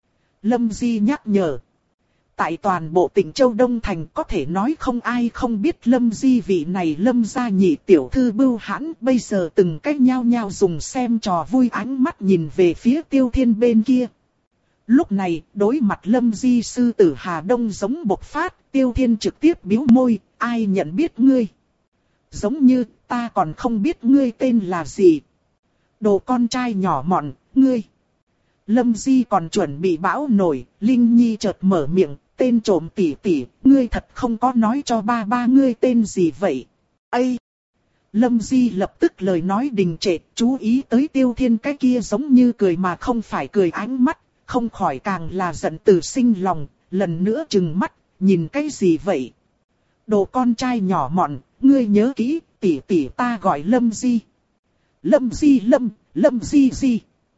Lâm Di nhắc nhở. Tại toàn bộ tỉnh Châu Đông Thành có thể nói không ai không biết Lâm Di vị này Lâm gia nhị tiểu thư bưu hãn, bây giờ từng cách nhao nhao dùng xem trò vui ánh mắt nhìn về phía Tiêu Thiên bên kia. Lúc này, đối mặt Lâm Di sư tử Hà Đông giống bộc phát, Tiêu Thiên trực tiếp bĩu môi, ai nhận biết ngươi? Giống như, ta còn không biết ngươi tên là gì. Đồ con trai nhỏ mọn, ngươi. Lâm Di còn chuẩn bị bão nổi, Linh Nhi chợt mở miệng, tên trộm tỷ tỷ, ngươi thật không có nói cho ba ba ngươi tên gì vậy? Ây! Lâm Di lập tức lời nói đình trệ, chú ý tới Tiêu Thiên cái kia giống như cười mà không phải cười ánh mắt, không khỏi càng là giận từ sinh lòng, lần nữa trừng mắt, nhìn cái gì vậy? Đồ con trai nhỏ mọn, ngươi nhớ kỹ, tỷ tỷ ta gọi Lâm Di. Lâm Di Lâm, Lâm Di Di.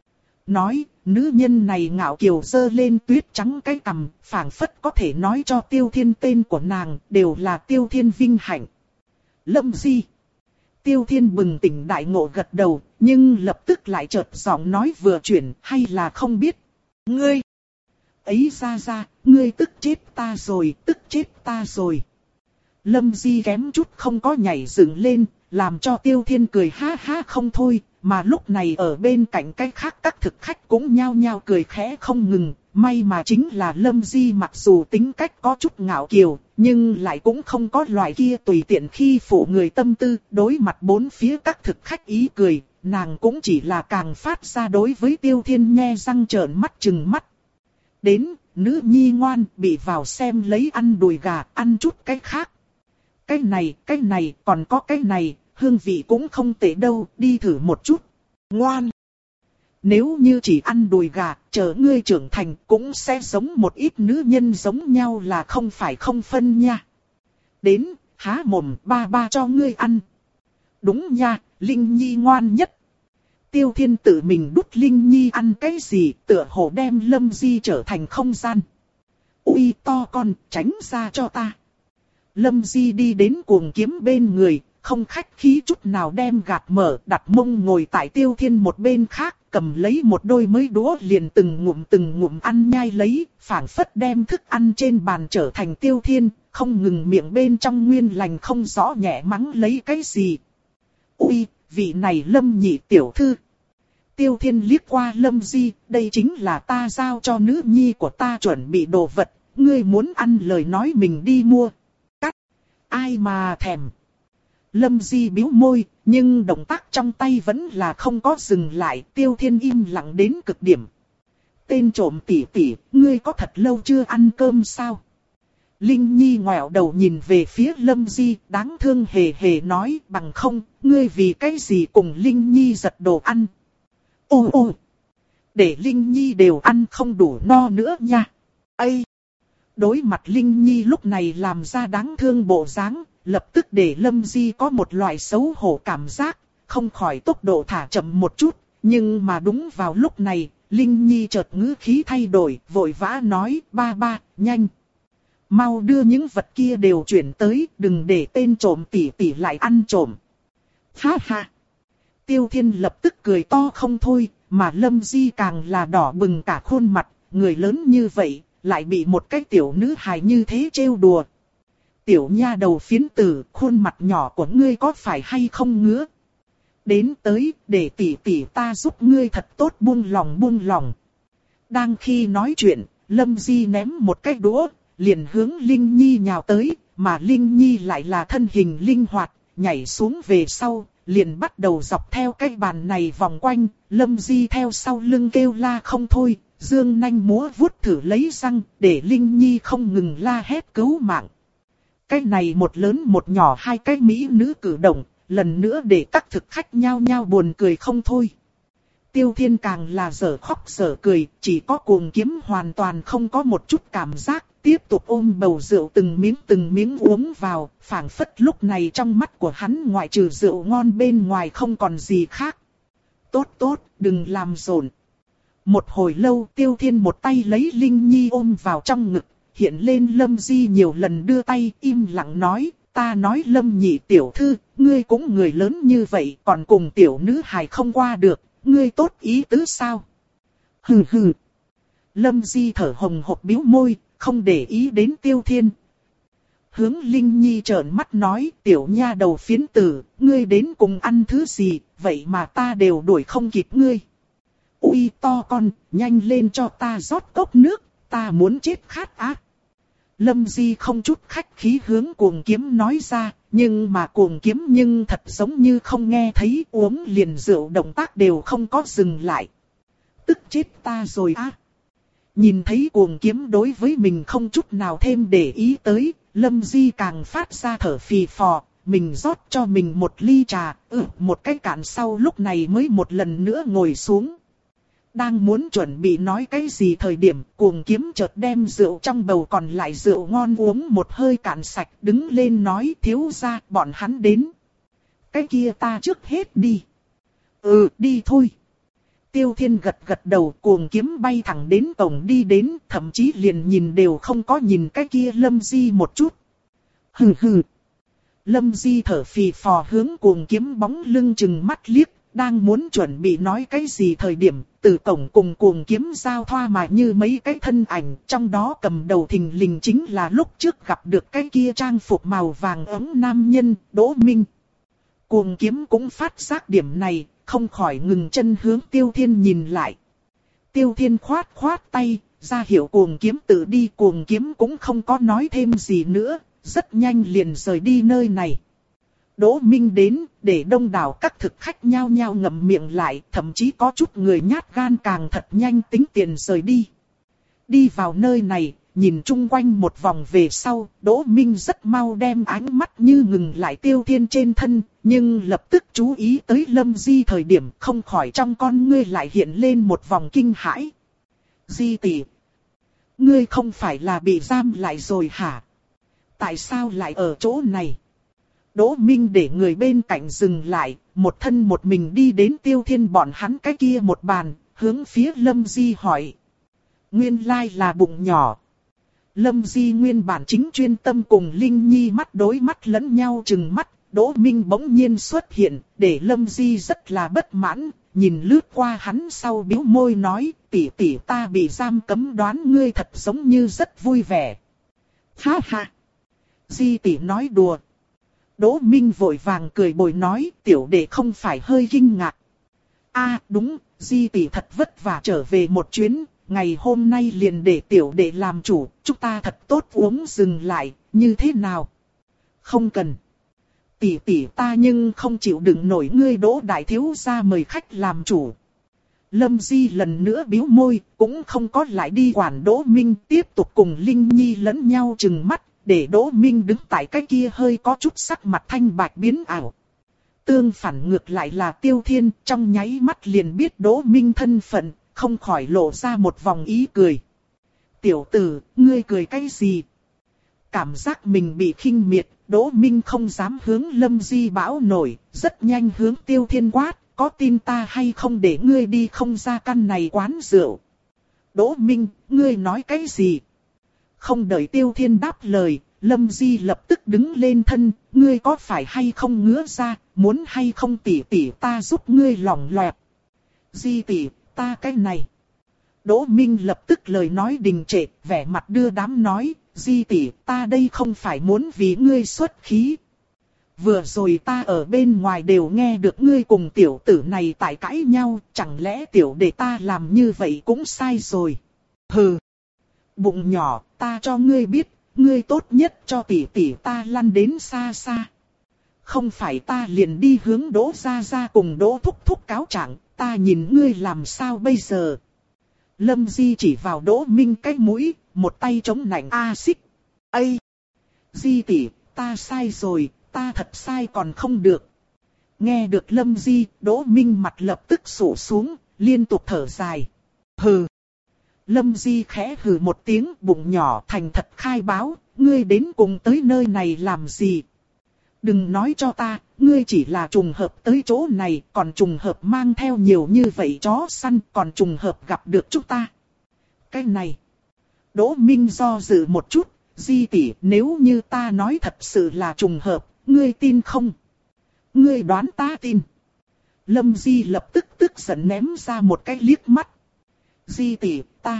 Nói, nữ nhân này ngạo kiều dơ lên tuyết trắng cái cằm, phảng phất có thể nói cho Tiêu Thiên tên của nàng, đều là Tiêu Thiên vinh hạnh. Lâm Di. Tiêu Thiên bừng tỉnh đại ngộ gật đầu, nhưng lập tức lại chợt giọng nói vừa chuyển, hay là không biết. Ngươi. Ấy ra ra, ngươi tức chết ta rồi, tức chết ta rồi. Lâm Di kém chút không có nhảy dựng lên, làm cho Tiêu Thiên cười ha ha không thôi, mà lúc này ở bên cạnh cái khác các thực khách cũng nhao nhao cười khẽ không ngừng. May mà chính là Lâm Di mặc dù tính cách có chút ngạo kiều, nhưng lại cũng không có loại kia tùy tiện khi phụ người tâm tư, đối mặt bốn phía các thực khách ý cười, nàng cũng chỉ là càng phát ra đối với Tiêu Thiên nhe răng trợn mắt trừng mắt. Đến, nữ nhi ngoan, bị vào xem lấy ăn đùi gà, ăn chút cái khác. Cái này, cái này, còn có cái này, hương vị cũng không tệ đâu, đi thử một chút. Ngoan! Nếu như chỉ ăn đùi gà, chờ ngươi trưởng thành cũng sẽ giống một ít nữ nhân giống nhau là không phải không phân nha. Đến, há mồm ba ba cho ngươi ăn. Đúng nha, Linh Nhi ngoan nhất. Tiêu Thiên tự mình đút Linh Nhi ăn cái gì, tựa hồ đem Lâm Di trở thành không gian. Ui to con, tránh ra cho ta. Lâm Di đi đến cuồng kiếm bên người, không khách khí chút nào đem gạt mở, đặt mông ngồi tại Tiêu Thiên một bên khác, cầm lấy một đôi mới đũa liền từng ngụm từng ngụm ăn nhai lấy, phảng phất đem thức ăn trên bàn trở thành Tiêu Thiên, không ngừng miệng bên trong nguyên lành không rõ nhẹ mắng lấy cái gì. Ui, vị này Lâm nhị tiểu thư. Tiêu Thiên liếc qua Lâm Di, đây chính là ta giao cho nữ nhi của ta chuẩn bị đồ vật, ngươi muốn ăn lời nói mình đi mua. Cắt, ai mà thèm. Lâm Di bĩu môi, nhưng động tác trong tay vẫn là không có dừng lại, Tiêu Thiên im lặng đến cực điểm. Tên trộm tỷ tỷ, ngươi có thật lâu chưa ăn cơm sao? Linh Nhi ngoẹo đầu nhìn về phía Lâm Di, đáng thương hề hề nói, bằng không, ngươi vì cái gì cùng Linh Nhi giật đồ ăn. Ô ô, để Linh Nhi đều ăn không đủ no nữa nha. Ây! Đối mặt Linh Nhi lúc này làm ra đáng thương bộ dáng, lập tức để Lâm Di có một loại xấu hổ cảm giác, không khỏi tốc độ thả chậm một chút, nhưng mà đúng vào lúc này, Linh Nhi chợt ngữ khí thay đổi, vội vã nói, ba ba, nhanh. Mau đưa những vật kia đều chuyển tới, đừng để tên trộm tỷ tỷ lại ăn trộm. Ha ha! Tiêu Thiên lập tức cười to không thôi, mà Lâm Di càng là đỏ bừng cả khuôn mặt, người lớn như vậy, lại bị một cái tiểu nữ hài như thế trêu đùa. Tiểu nha đầu phiến tử, khuôn mặt nhỏ của ngươi có phải hay không ngứa? Đến tới, để tỷ tỷ ta giúp ngươi thật tốt buông lòng buông lòng. Đang khi nói chuyện, Lâm Di ném một cái đũa, liền hướng Linh Nhi nhào tới, mà Linh Nhi lại là thân hình linh hoạt, nhảy xuống về sau, liền bắt đầu dọc theo cái bàn này vòng quanh, Lâm Di theo sau lưng kêu la không thôi, dương nanh múa vuốt thử lấy răng, để Linh Nhi không ngừng la hét cứu mạng. Cái này một lớn một nhỏ hai cái mỹ nữ cử động, lần nữa để các thực khách nhao nhao buồn cười không thôi. Tiêu Thiên càng là dở khóc dở cười, chỉ có Cuồng Kiếm hoàn toàn không có một chút cảm giác, tiếp tục ôm bầu rượu từng miếng từng miếng uống vào, phảng phất lúc này trong mắt của hắn ngoại trừ rượu ngon bên ngoài không còn gì khác. Tốt tốt, đừng làm rộn. Một hồi lâu Tiêu Thiên một tay lấy Linh Nhi ôm vào trong ngực, hiện lên Lâm Di nhiều lần đưa tay im lặng nói, ta nói Lâm nhị tiểu thư, ngươi cũng người lớn như vậy còn cùng tiểu nữ hài không qua được, ngươi tốt ý tứ sao? Hừ hừ. Lâm Di thở hồng hộc bĩu môi, không để ý đến Tiêu Thiên. Hướng Linh Nhi trợn mắt nói, tiểu nha đầu phiến tử, ngươi đến cùng ăn thứ gì, vậy mà ta đều đuổi không kịp ngươi. Ui to con, nhanh lên cho ta rót cốc nước, ta muốn chết khát á. Lâm Di không chút khách khí hướng Cuồng Kiếm nói ra, nhưng mà Cuồng Kiếm nhưng thật giống như không nghe thấy, uống liền rượu động tác đều không có dừng lại. Tức chết ta rồi á. Nhìn thấy Cuồng Kiếm đối với mình không chút nào thêm để ý tới, Lâm Di càng phát ra thở phì phò, mình rót cho mình một ly trà, ừ, một cái cạn sau lúc này mới một lần nữa ngồi xuống. Đang muốn chuẩn bị nói cái gì thời điểm, Cuồng Kiếm chợt đem rượu trong bầu còn lại rượu ngon uống một hơi cạn sạch, đứng lên nói, thiếu gia, bọn hắn đến. Cái kia ta trước hết đi. Ừ, đi thôi. Tiêu Thiên gật gật đầu, Cuồng Kiếm bay thẳng đến cổng đi đến, thậm chí liền nhìn đều không có nhìn cái kia Lâm Di một chút. Hừ hừ. Lâm Di thở phì phò hướng Cuồng Kiếm bóng lưng chừng mắt liếc, đang muốn chuẩn bị nói cái gì thời điểm, từ cổng cùng Cuồng Kiếm giao thoa mà như mấy cái thân ảnh, trong đó cầm đầu thình lình chính là lúc trước gặp được cái kia trang phục màu vàng ấm nam nhân, Đỗ Minh. Cuồng Kiếm cũng phát giác điểm này, không khỏi ngừng chân hướng Tiêu Thiên nhìn lại. Tiêu Thiên khoát khoát tay, ra hiệu Cuồng Kiếm tự đi, Cuồng Kiếm cũng không có nói thêm gì nữa, rất nhanh liền rời đi nơi này. Đỗ Minh đến, để đông đảo các thực khách nhao nhao ngậm miệng lại, thậm chí có chút người nhát gan càng thật nhanh tính tiền rời đi. Đi vào nơi này, nhìn chung quanh một vòng về sau, Đỗ Minh rất mau đem ánh mắt như ngừng lại Tiêu Thiên trên thân, nhưng lập tức chú ý tới Lâm Di thời điểm không khỏi trong con ngươi lại hiện lên một vòng kinh hãi. Di tỷ, ngươi không phải là bị giam lại rồi hả? Tại sao lại ở chỗ này? Đỗ Minh để người bên cạnh dừng lại, một thân một mình đi đến Tiêu Thiên bọn hắn cái kia một bàn, hướng phía Lâm Di hỏi. Nguyên lai là bụng nhỏ. Lâm Di nguyên bản chính chuyên tâm cùng Linh Nhi mắt đối mắt lẫn nhau chừng mắt, Đỗ Minh bỗng nhiên xuất hiện, để Lâm Di rất là bất mãn, nhìn lướt qua hắn sau bĩu môi nói, tỷ tỷ ta bị giam cấm đoán ngươi thật giống như rất vui vẻ. Ha ha! Di tỷ nói đùa. Đỗ Minh vội vàng cười bồi nói, tiểu đệ không phải hơi kinh ngạc. À đúng, Di tỷ thật vất vả trở về một chuyến, ngày hôm nay liền để tiểu đệ làm chủ, chúng ta thật tốt uống dừng lại, như thế nào? Không cần. Tỷ tỷ ta nhưng không chịu đựng nổi ngươi Đỗ đại thiếu gia mời khách làm chủ. Lâm Di lần nữa bĩu môi, cũng không có lại đi quản Đỗ Minh, tiếp tục cùng Linh Nhi lẫn nhau chừng mắt, để Đỗ Minh đứng tại cái kia hơi có chút sắc mặt thanh bạch biến ảo. Tương phản ngược lại là Tiêu Thiên, trong nháy mắt liền biết Đỗ Minh thân phận, không khỏi lộ ra một vòng ý cười. Tiểu tử, ngươi cười cái gì? Cảm giác mình bị khinh miệt, Đỗ Minh không dám hướng Lâm Di bão nổi, rất nhanh hướng Tiêu Thiên quát, có tin ta hay không để ngươi đi không ra căn này quán rượu. Đỗ Minh, ngươi nói cái gì? Không đợi Tiêu Thiên đáp lời, Lâm Di lập tức đứng lên thân, ngươi có phải hay không ngứa ra, muốn hay không tỉ tỉ ta giúp ngươi lỏng loẹt. Di tỉ, ta cái này. Đỗ Minh lập tức lời nói đình trệ, vẻ mặt đưa đám nói, Di tỉ ta đây không phải muốn vì ngươi xuất khí. Vừa rồi ta ở bên ngoài đều nghe được ngươi cùng tiểu tử này tại cãi nhau, chẳng lẽ tiểu đệ ta làm như vậy cũng sai rồi. Hừ. Bụng nhỏ, ta cho ngươi biết, ngươi tốt nhất cho tỷ tỷ ta lăn đến xa xa. Không phải ta liền đi hướng Đỗ gia gia cùng Đỗ thúc thúc cáo trạng, ta nhìn ngươi làm sao bây giờ. Lâm Di chỉ vào Đỗ Minh cái mũi, một tay chống nạnh a xích. Ây! Di tỷ, ta sai rồi, ta thật sai còn không được. Nghe được Lâm Di, Đỗ Minh mặt lập tức sụ xuống, liên tục thở dài. Hừ! Lâm Di khẽ hừ một tiếng, bụng nhỏ thành thật khai báo, ngươi đến cùng tới nơi này làm gì? Đừng nói cho ta, ngươi chỉ là trùng hợp tới chỗ này, còn trùng hợp mang theo nhiều như vậy chó săn, còn trùng hợp gặp được chúng ta. Cái này. Đỗ Minh do dự một chút, Di tỷ, nếu như ta nói thật sự là trùng hợp, ngươi tin không? Ngươi đoán ta tin. Lâm Di lập tức tức giận ném ra một cái liếc mắt. Di tỷ, ta,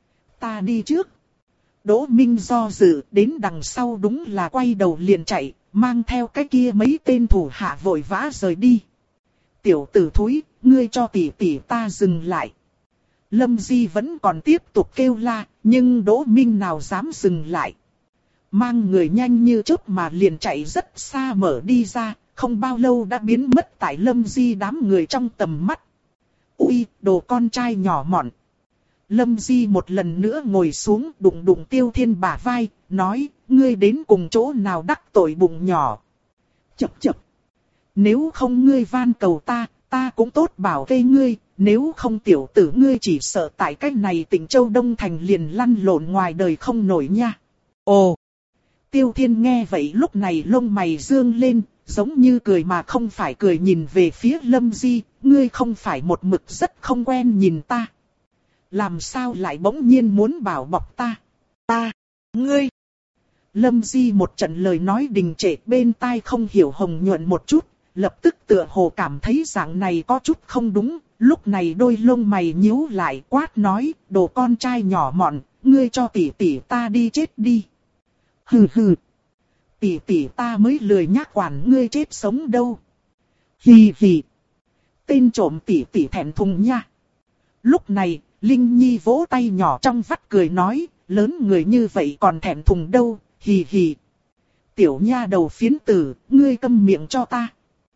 ta đi trước. Đỗ Minh do dự, đến đằng sau đúng là quay đầu liền chạy, mang theo cái kia mấy tên thủ hạ vội vã rời đi. Tiểu tử thúi, ngươi cho tỷ tỷ ta dừng lại. Lâm Di vẫn còn tiếp tục kêu la, nhưng Đỗ Minh nào dám dừng lại. Mang người nhanh như chớp mà liền chạy rất xa mở đi ra, không bao lâu đã biến mất tại Lâm Di đám người trong tầm mắt. Ui, đồ con trai nhỏ mọn. Lâm Di một lần nữa ngồi xuống đụng đụng Tiêu Thiên bả vai, nói, ngươi đến cùng chỗ nào đắc tội bụng nhỏ. Chập chập. Nếu không ngươi van cầu ta, ta cũng tốt bảo vệ ngươi, nếu không tiểu tử ngươi chỉ sợ tại cách này tỉnh Châu Đông Thành liền lăn lộn ngoài đời không nổi nha. Ồ! Tiêu Thiên nghe vậy lúc này lông mày dương lên, giống như cười mà không phải cười nhìn về phía Lâm Di, ngươi không phải một mực rất không quen nhìn ta. Làm sao lại bỗng nhiên muốn bảo bọc ta? Ta, ngươi. Lâm Di một trận lời nói đình trệ bên tai không hiểu hồng nhuận một chút, lập tức tựa hồ cảm thấy dạng này có chút không đúng, lúc này đôi lông mày nhíu lại quát nói, đồ con trai nhỏ mọn, ngươi cho tỷ tỷ ta đi chết đi. Hừ hừ. Tỷ tỷ ta mới lười nhác quản ngươi chết sống đâu. Hì hì. Tên trộm tỷ tỷ thẹn thùng nha. Lúc này, Linh Nhi vỗ tay nhỏ trong vắt cười nói, lớn người như vậy còn thẹn thùng đâu, hì hì. Tiểu nha đầu phiến tử, ngươi câm miệng cho ta.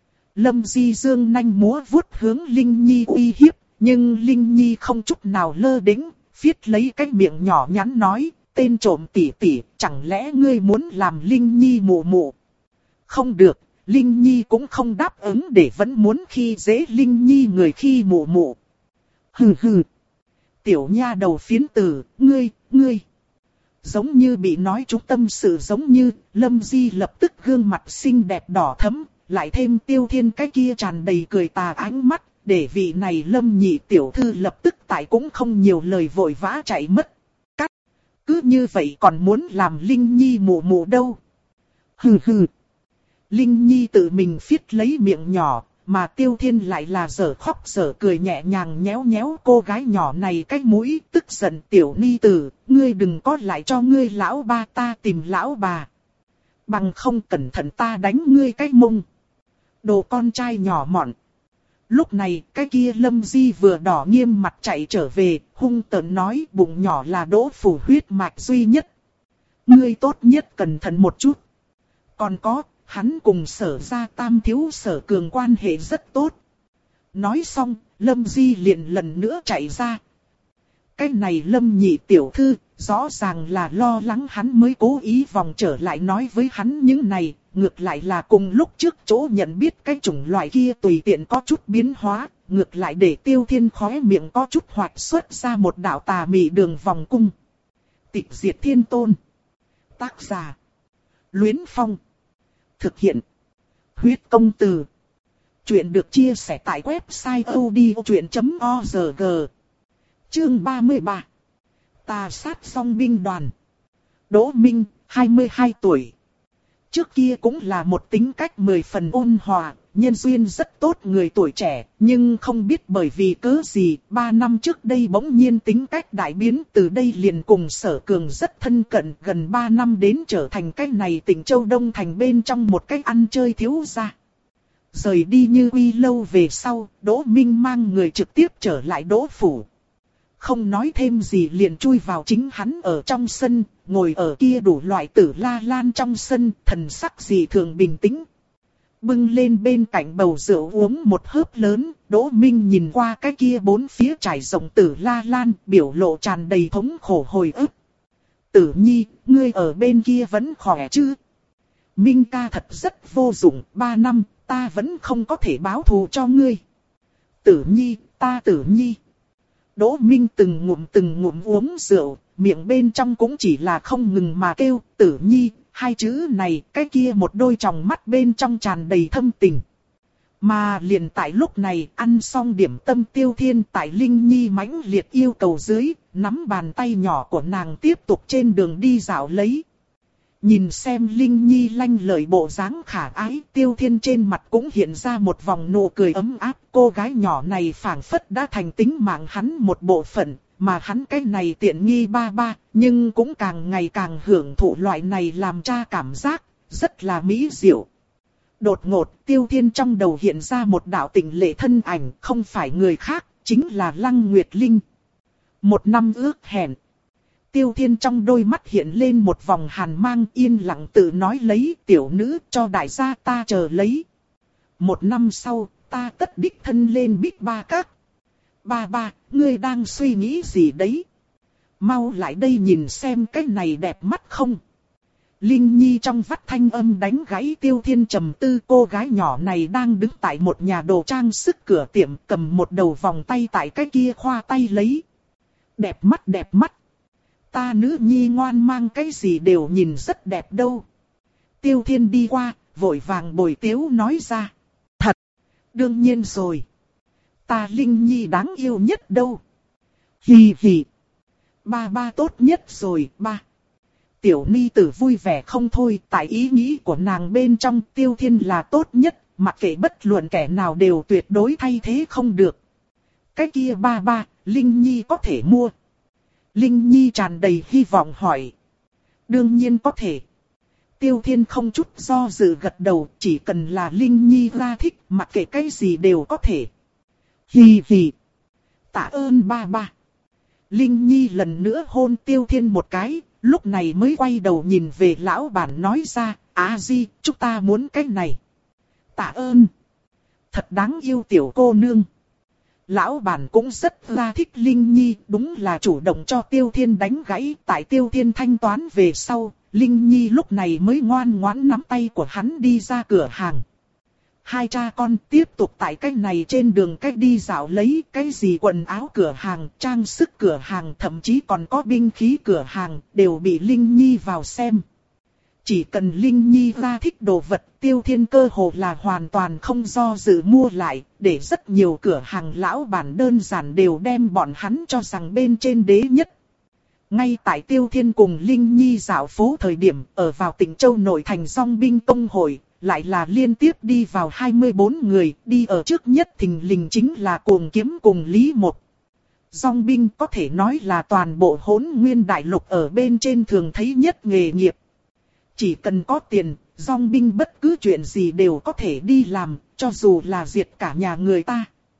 Lâm Di dương nanh múa vuốt hướng Linh Nhi uy hiếp, nhưng Linh Nhi không chút nào lơ đễnh, viết lấy cái miệng nhỏ nhắn nói, tên trộm tỷ tỷ, chẳng lẽ ngươi muốn làm Linh Nhi mụ mụ? Không được, Linh Nhi cũng không đáp ứng để vẫn muốn khi dễ Linh Nhi người khi mụ mụ. Hừ hừ. Tiểu nha đầu phiến tử, ngươi, ngươi. Giống như bị nói trúng tâm sự giống như, Lâm Di lập tức gương mặt xinh đẹp đỏ thẫm, lại thêm Tiêu Thiên cái kia tràn đầy cười tà ánh mắt, để vị này Lâm nhị tiểu thư lập tức tại cũng không nhiều lời vội vã chạy mất. Cắt, cứ như vậy còn muốn làm Linh Nhi mụ mụ đâu. Hừ hừ. Linh Nhi tự mình phiết lấy miệng nhỏ, mà Tiêu Thiên lại là giở khóc giở cười nhẹ nhàng nhéo nhéo cô gái nhỏ này cái mũi, tức giận tiểu ni tử, ngươi đừng có lại cho ngươi lão ba ta tìm lão bà. Bằng không cẩn thận ta đánh ngươi cái mông. Đồ con trai nhỏ mọn. Lúc này, cái kia Lâm Di vừa đỏ nghiêm mặt chạy trở về, hung tợn nói bụng nhỏ là Đỗ Phủ huyết mạch duy nhất. Ngươi tốt nhất cẩn thận một chút. Còn có, hắn cùng Sở gia Tam thiếu Sở Cường quan hệ rất tốt. Nói xong, Lâm Di liền lần nữa chạy ra. Cái này Lâm nhị tiểu thư, rõ ràng là lo lắng hắn mới cố ý vòng trở lại nói với hắn những này, ngược lại là cùng lúc trước chỗ nhận biết cái chủng loại kia tùy tiện có chút biến hóa, ngược lại để Tiêu Thiên khóe miệng có chút hoạt xuất ra một đạo tà mị đường vòng cung. Tịch diệt thiên tôn. Tác giả. Luyến Phong. Thực hiện. Huyết công từ. Chuyện được chia sẻ tại website odchuyện chấm org. Chương ba mươi ba. Tà sát song binh đoàn. Đỗ Minh, hai mươi hai tuổi. Trước kia cũng là một tính cách mười phần ôn hòa, nhân duyên rất tốt người tuổi trẻ, nhưng không biết bởi vì cớ gì, ba năm trước đây bỗng nhiên tính cách đại biến, từ đây liền cùng Sở Cường rất thân cận, gần ba năm đến trở thành cái này tỉnh Châu Đông Thành bên trong một cái ăn chơi thiếu gia. Rời đi Như Uy lâu về sau, Đỗ Minh mang người trực tiếp trở lại Đỗ Phủ. Không nói thêm gì liền chui vào chính hắn ở trong sân, ngồi ở kia đủ loại tử la lan trong sân, thần sắc gì thường bình tĩnh. Bưng lên bên cạnh bầu rượu uống một hớp lớn, Đỗ Minh nhìn qua cái kia bốn phía trải rộng tử la lan, biểu lộ tràn đầy thống khổ hồi ức. Tử Nhi, ngươi ở bên kia vẫn khỏe chứ? Minh ca thật rất vô dụng, ba năm, ta vẫn không có thể báo thù cho ngươi. Tử Nhi, ta Tử Nhi. Đỗ Minh từng ngụm từng ngụm uống rượu, miệng bên trong cũng chỉ là không ngừng mà kêu, Tử Nhi, hai chữ này, cái kia một đôi tròng mắt bên trong tràn đầy thâm tình. Mà liền tại lúc này, ăn xong điểm tâm Tiêu Thiên tại Linh Nhi mãnh liệt yêu cầu dưới, nắm bàn tay nhỏ của nàng tiếp tục trên đường đi dạo lấy. Nhìn xem Linh Nhi lanh lợi bộ dáng khả ái, Tiêu Thiên trên mặt cũng hiện ra một vòng nụ cười ấm áp. Cô gái nhỏ này phảng phất đã thành tính mạng hắn một bộ phận, mà hắn cái này tiện nghi ba ba, nhưng cũng càng ngày càng hưởng thụ loại này làm cha cảm giác, rất là mỹ diệu. Đột ngột, Tiêu Thiên trong đầu hiện ra một đạo tình lệ thân ảnh, không phải người khác, chính là Lăng Nguyệt Linh. Một năm ước hẹn. Tiêu Thiên trong đôi mắt hiện lên một vòng hàn mang, yên lặng tự nói lấy, tiểu nữ cho đại gia ta chờ lấy. Một năm sau, ta tất đích thân lên Bích Ba Các. Ba ba, ngươi đang suy nghĩ gì đấy? Mau lại đây nhìn xem cái này đẹp mắt không? Linh Nhi trong vắt thanh âm đánh gãy Tiêu Thiên trầm tư. Cô gái nhỏ này đang đứng tại một nhà đồ trang sức cửa tiệm, cầm một đầu vòng tay tại cái kia khoa tay lấy. Đẹp mắt đẹp mắt. Ta nữ nhi ngoan mang cái gì đều nhìn rất đẹp đâu. Tiêu Thiên đi qua, vội vàng bồi tiếu nói ra. Thật, đương nhiên rồi. Ta Linh Nhi đáng yêu nhất đâu. Hì hì. Ba ba tốt nhất rồi, ba. Tiểu ni tử vui vẻ không thôi, tại ý nghĩ của nàng bên trong Tiêu Thiên là tốt nhất, mặc kệ bất luận kẻ nào đều tuyệt đối thay thế không được. Cái kia ba ba, Linh Nhi có thể mua. Linh Nhi tràn đầy hy vọng hỏi. Đương nhiên có thể. Tiêu Thiên không chút do dự gật đầu, chỉ cần là Linh Nhi ra thích, mặc kệ cái gì đều có thể. Hì hì. Tạ ơn ba ba. Linh Nhi lần nữa hôn Tiêu Thiên một cái, lúc này mới quay đầu nhìn về lão bản nói ra, A Di, chúng ta muốn cái này. Tạ ơn. Thật đáng yêu tiểu cô nương. Lão bản cũng rất là thích Linh Nhi, đúng là chủ động cho Tiêu Thiên đánh gãy. Tại Tiêu Thiên thanh toán về sau, Linh Nhi lúc này mới ngoan ngoãn nắm tay của hắn đi ra cửa hàng. Hai cha con tiếp tục tại cái này trên đường cách đi dạo lấy cái gì quần áo cửa hàng, trang sức cửa hàng, thậm chí còn có binh khí cửa hàng, đều bị Linh Nhi vào xem. Chỉ cần Linh Nhi ra thích đồ vật, Tiêu Thiên cơ hồ là hoàn toàn không do dự mua lại, để rất nhiều cửa hàng lão bản đơn giản đều đem bọn hắn cho rằng bên trên đế nhất. Ngay tại Tiêu Thiên cùng Linh Nhi dạo phố thời điểm, ở vào tỉnh Châu nội thành Dòng binh công hội, lại là liên tiếp đi vào hai mươi bốn người, đi ở trước nhất thình lình chính là Cuồng Kiếm cùng Lý Mộc. Dòng binh có thể nói là toàn bộ Hỗn Nguyên đại lục ở bên trên thường thấy nhất nghề nghiệp. Chỉ cần có tiền, dòng binh bất cứ chuyện gì đều có thể đi làm, cho dù là diệt cả nhà người ta.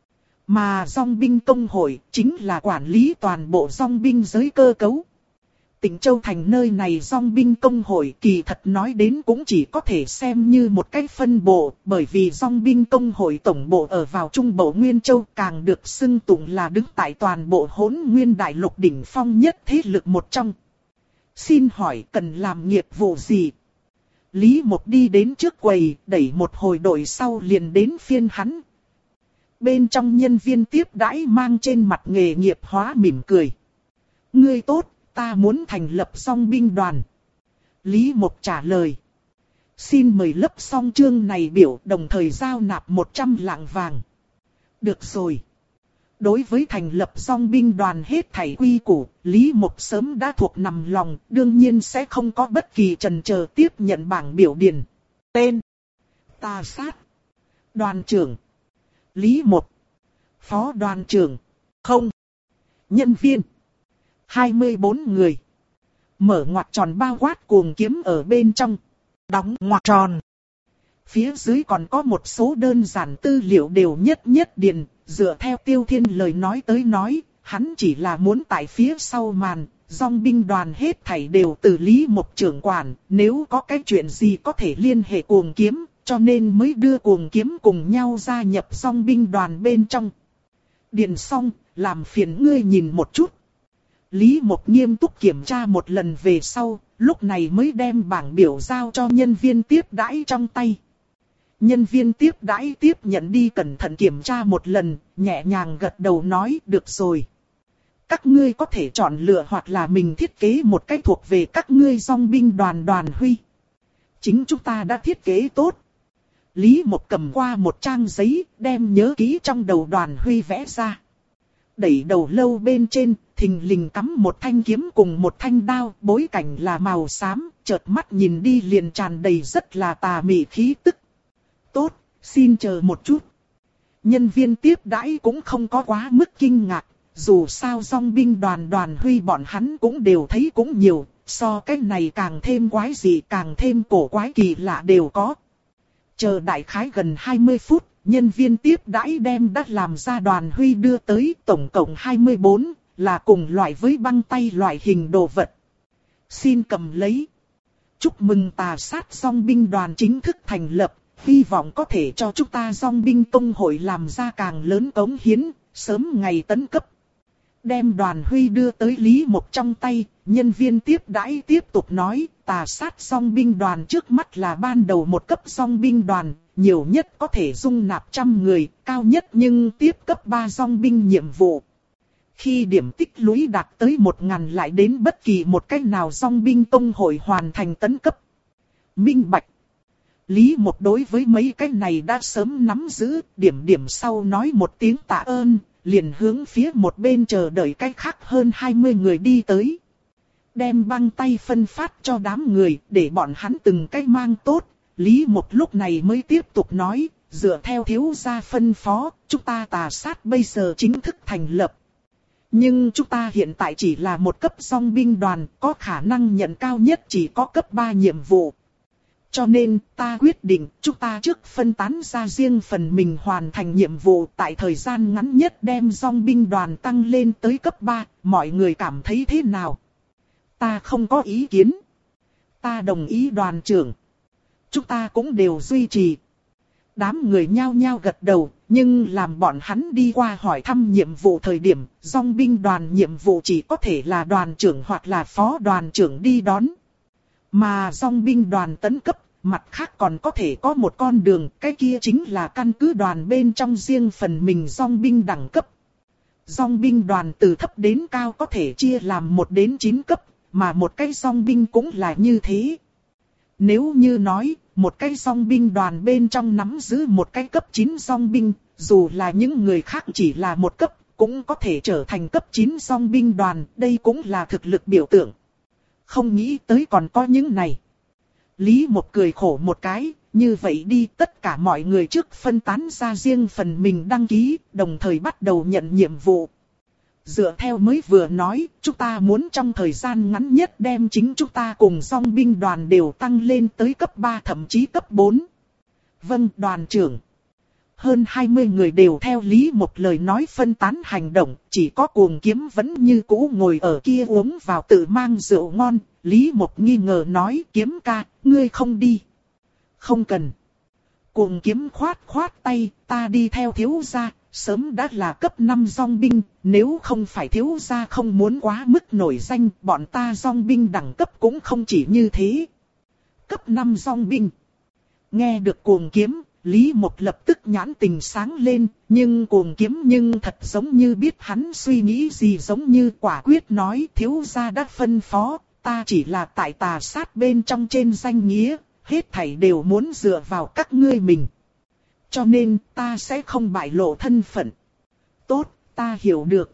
Mà dòng binh công hội chính là quản lý toàn bộ dòng binh giới cơ cấu. Tỉnh Châu Thành nơi này dòng binh công hội kỳ thật nói đến cũng chỉ có thể xem như một cái phân bộ, bởi vì dòng binh công hội tổng bộ ở vào Trung Bộ Nguyên Châu càng được xưng tụng là đứng tại toàn bộ Hỗn Nguyên Đại Lục đỉnh phong nhất thế lực một trong. Xin hỏi cần làm nghiệp vụ gì? Lý Mộc đi đến trước quầy, đẩy một hồi đội sau liền đến phiên hắn. Bên trong nhân viên tiếp đãi mang trên mặt nghề nghiệp hóa mỉm cười. Ngươi tốt, ta muốn thành lập song binh đoàn. Lý Mộc trả lời. Xin mời lấp xong chương này biểu đồng thời giao nạp một trăm lạng vàng. Được rồi. Đối với thành lập song binh đoàn hết thảy quy củ, Lý Mộc sớm đã thuộc nằm lòng, đương nhiên sẽ không có bất kỳ chần chờ tiếp nhận bảng biểu điền. Tên. Tà sát. Đoàn trưởng. Lý Mộc. Phó đoàn trưởng. Không. Nhân viên. hai mươi bốn người. Mở ngoặc tròn bao quát cuồng kiếm ở bên trong. Đóng ngoặc tròn. Phía dưới còn có một số đơn giản tư liệu đều nhất nhất điền. Dựa theo Tiêu Thiên lời nói tới nói, hắn chỉ là muốn tại phía sau màn, dòng binh đoàn hết thảy đều từ Lý Mộc trưởng quản, nếu có cái chuyện gì có thể liên hệ cuồng kiếm, cho nên mới đưa cuồng kiếm cùng nhau gia nhập dòng binh đoàn bên trong. Điền xong, làm phiền ngươi nhìn một chút. Lý Mộc nghiêm túc kiểm tra một lần về sau, lúc này mới đem bảng biểu giao cho nhân viên tiếp đãi trong tay. Nhân viên tiếp đãi tiếp nhận đi cẩn thận kiểm tra một lần, nhẹ nhàng gật đầu nói được rồi. Các ngươi có thể chọn lựa hoặc là mình thiết kế một cách thuộc về các ngươi dòng binh đoàn đoàn huy. Chính chúng ta đã thiết kế tốt. Lý Mộc cầm qua một trang giấy, đem nhớ kỹ trong đầu đoàn huy vẽ ra. Đẩy đầu lâu bên trên, thình lình cắm một thanh kiếm cùng một thanh đao, bối cảnh là màu xám, chợt mắt nhìn đi liền tràn đầy rất là tà mị khí tức. Tốt, xin chờ một chút. Nhân viên tiếp đãi cũng không có quá mức kinh ngạc, dù sao dòng binh đoàn đoàn huy bọn hắn cũng đều thấy cũng nhiều, so cái này càng thêm quái dị càng thêm cổ quái kỳ lạ đều có. Chờ đại khái gần hai mươi phút, nhân viên tiếp đãi đem đã làm ra đoàn huy đưa tới tổng cộng hai mươi bốn, là cùng loại với băng tay loại hình đồ vật. Xin cầm lấy. Chúc mừng tà sát dòng binh đoàn chính thức thành lập. Hy vọng có thể cho chúng ta dòng binh công hội làm ra càng lớn cống hiến, sớm ngày tấn cấp. Đem đoàn huy đưa tới Lý Mộc trong tay, nhân viên tiếp đãi tiếp tục nói, tà sát dòng binh đoàn trước mắt là ban đầu một cấp dòng binh đoàn, nhiều nhất có thể dung nạp trăm người, cao nhất nhưng tiếp cấp ba dòng binh nhiệm vụ. Khi điểm tích lũy đạt tới một ngàn lại đến bất kỳ một cách nào dòng binh công hội hoàn thành tấn cấp. Minh bạch. Lý Mộc đối với mấy cái này đã sớm nắm giữ, điểm điểm sau nói một tiếng tạ ơn, liền hướng phía một bên chờ đợi cách khác hơn hai mươi người đi tới. Đem băng tay phân phát cho đám người, để bọn hắn từng cách mang tốt. Lý Mộc lúc này mới tiếp tục nói, dựa theo thiếu gia phân phó, chúng ta tà sát bây giờ chính thức thành lập. Nhưng chúng ta hiện tại chỉ là một cấp dòng binh đoàn, có khả năng nhận cao nhất chỉ có cấp ba nhiệm vụ. Cho nên, ta quyết định, chúng ta trước phân tán ra riêng phần mình hoàn thành nhiệm vụ tại thời gian ngắn nhất đem dòng binh đoàn tăng lên tới cấp ba, mọi người cảm thấy thế nào? Ta không có ý kiến. Ta đồng ý đoàn trưởng. Chúng ta cũng đều duy trì. Đám người nhao nhao gật đầu, nhưng làm bọn hắn đi qua hỏi thăm nhiệm vụ thời điểm, dòng binh đoàn nhiệm vụ chỉ có thể là đoàn trưởng hoặc là phó đoàn trưởng đi đón. Mà dòng binh đoàn tấn cấp, mặt khác còn có thể có một con đường, cái kia chính là căn cứ đoàn bên trong riêng phần mình dòng binh đẳng cấp. Dòng binh đoàn từ thấp đến cao có thể chia làm một đến chín cấp, mà một cái dòng binh cũng là như thế. Nếu như nói, một cái dòng binh đoàn bên trong nắm giữ một cái cấp chín dòng binh, dù là những người khác chỉ là một cấp, cũng có thể trở thành cấp chín dòng binh đoàn, đây cũng là thực lực biểu tượng. Không nghĩ tới còn có những này. Lý Mộc cười khổ một cái, như vậy đi tất cả mọi người trước phân tán ra riêng phần mình đăng ký, đồng thời bắt đầu nhận nhiệm vụ. Dựa theo mới vừa nói, chúng ta muốn trong thời gian ngắn nhất đem chính chúng ta cùng dòng binh đoàn đều tăng lên tới cấp ba thậm chí cấp bốn. Vâng đoàn trưởng. hơn hai mươi người đều theo Lý Mộc lời nói phân tán hành động, chỉ có Cuồng Kiếm vẫn như cũ ngồi ở kia uống vào tự mang rượu ngon. Lý Mộc nghi ngờ nói, Kiếm ca, ngươi không đi. Không cần. Cuồng Kiếm khoát khoát tay, ta đi theo thiếu gia, sớm đã là cấp năm dòng binh, nếu không phải thiếu gia không muốn quá mức nổi danh, bọn ta dòng binh đẳng cấp cũng không chỉ như thế. Cấp năm dòng binh. Nghe được Cuồng Kiếm, Lý Mộc lập tức nhãn tình sáng lên, nhưng Cuồng Kiếm nhưng thật giống như biết hắn suy nghĩ gì, giống như quả quyết nói, thiếu gia đã phân phó, ta chỉ là tại tà sát bên trong trên danh nghĩa, hết thảy đều muốn dựa vào các ngươi mình. Cho nên ta sẽ không bại lộ thân phận. Tốt, ta hiểu được.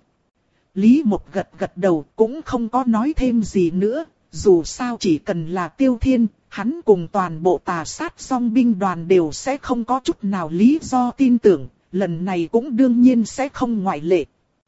Lý Mộc gật gật đầu, cũng không có nói thêm gì nữa, dù sao chỉ cần là Tiêu Thiên, hắn cùng toàn bộ tà sát song binh đoàn đều sẽ không có chút nào lý do tin tưởng, lần này cũng đương nhiên sẽ không ngoại lệ.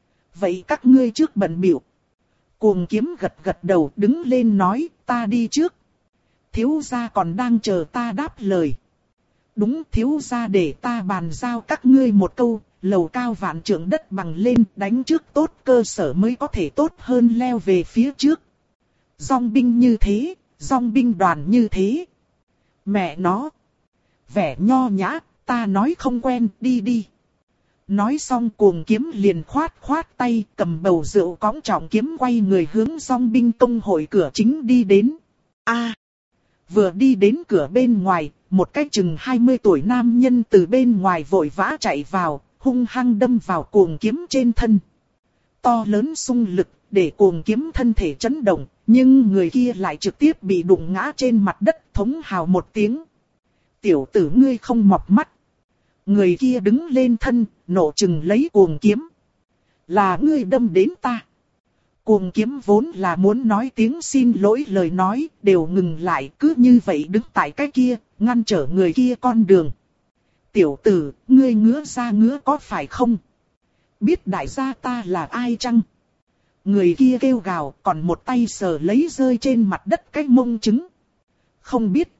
Vậy các ngươi trước bận biểu. Cuồng Kiếm gật gật đầu, đứng lên nói, ta đi trước. Thiếu gia còn đang chờ ta đáp lời. Đúng, thiếu gia để ta bàn giao các ngươi một câu, lầu cao vạn trượng đất bằng lên, đánh trước tốt cơ sở mới có thể tốt hơn leo về phía trước. Dòng binh như thế, dòng binh đoàn như thế. Mẹ nó. Vẻ nho nhã, ta nói không quen, đi đi. Nói xong Cuồng Kiếm liền khoát khoát tay, cầm bầu rượu cõng trọng kiếm quay người hướng dòng binh tông hội cửa chính đi đến. A. Vừa đi đến cửa bên ngoài, một cái chừng hai mươi tuổi nam nhân từ bên ngoài vội vã chạy vào, hung hăng đâm vào Cuồng Kiếm trên thân. To lớn xung lực, để Cuồng Kiếm thân thể chấn động, nhưng người kia lại trực tiếp bị đụng ngã trên mặt đất, thống hào một tiếng. Tiểu tử ngươi không mọc mắt. Người kia đứng lên thân, nộ chừng lấy Cuồng Kiếm. Là ngươi đâm đến ta. Cuồng Kiếm vốn là muốn nói tiếng xin lỗi, lời nói đều ngừng lại, cứ như vậy đứng tại cái kia, ngăn trở người kia con đường. Tiểu tử, ngươi ngứa ra ngứa có phải không? Biết đại gia ta là ai chăng? Người kia kêu gào, còn một tay sờ lấy rơi trên mặt đất cái mông trứng. Không biết.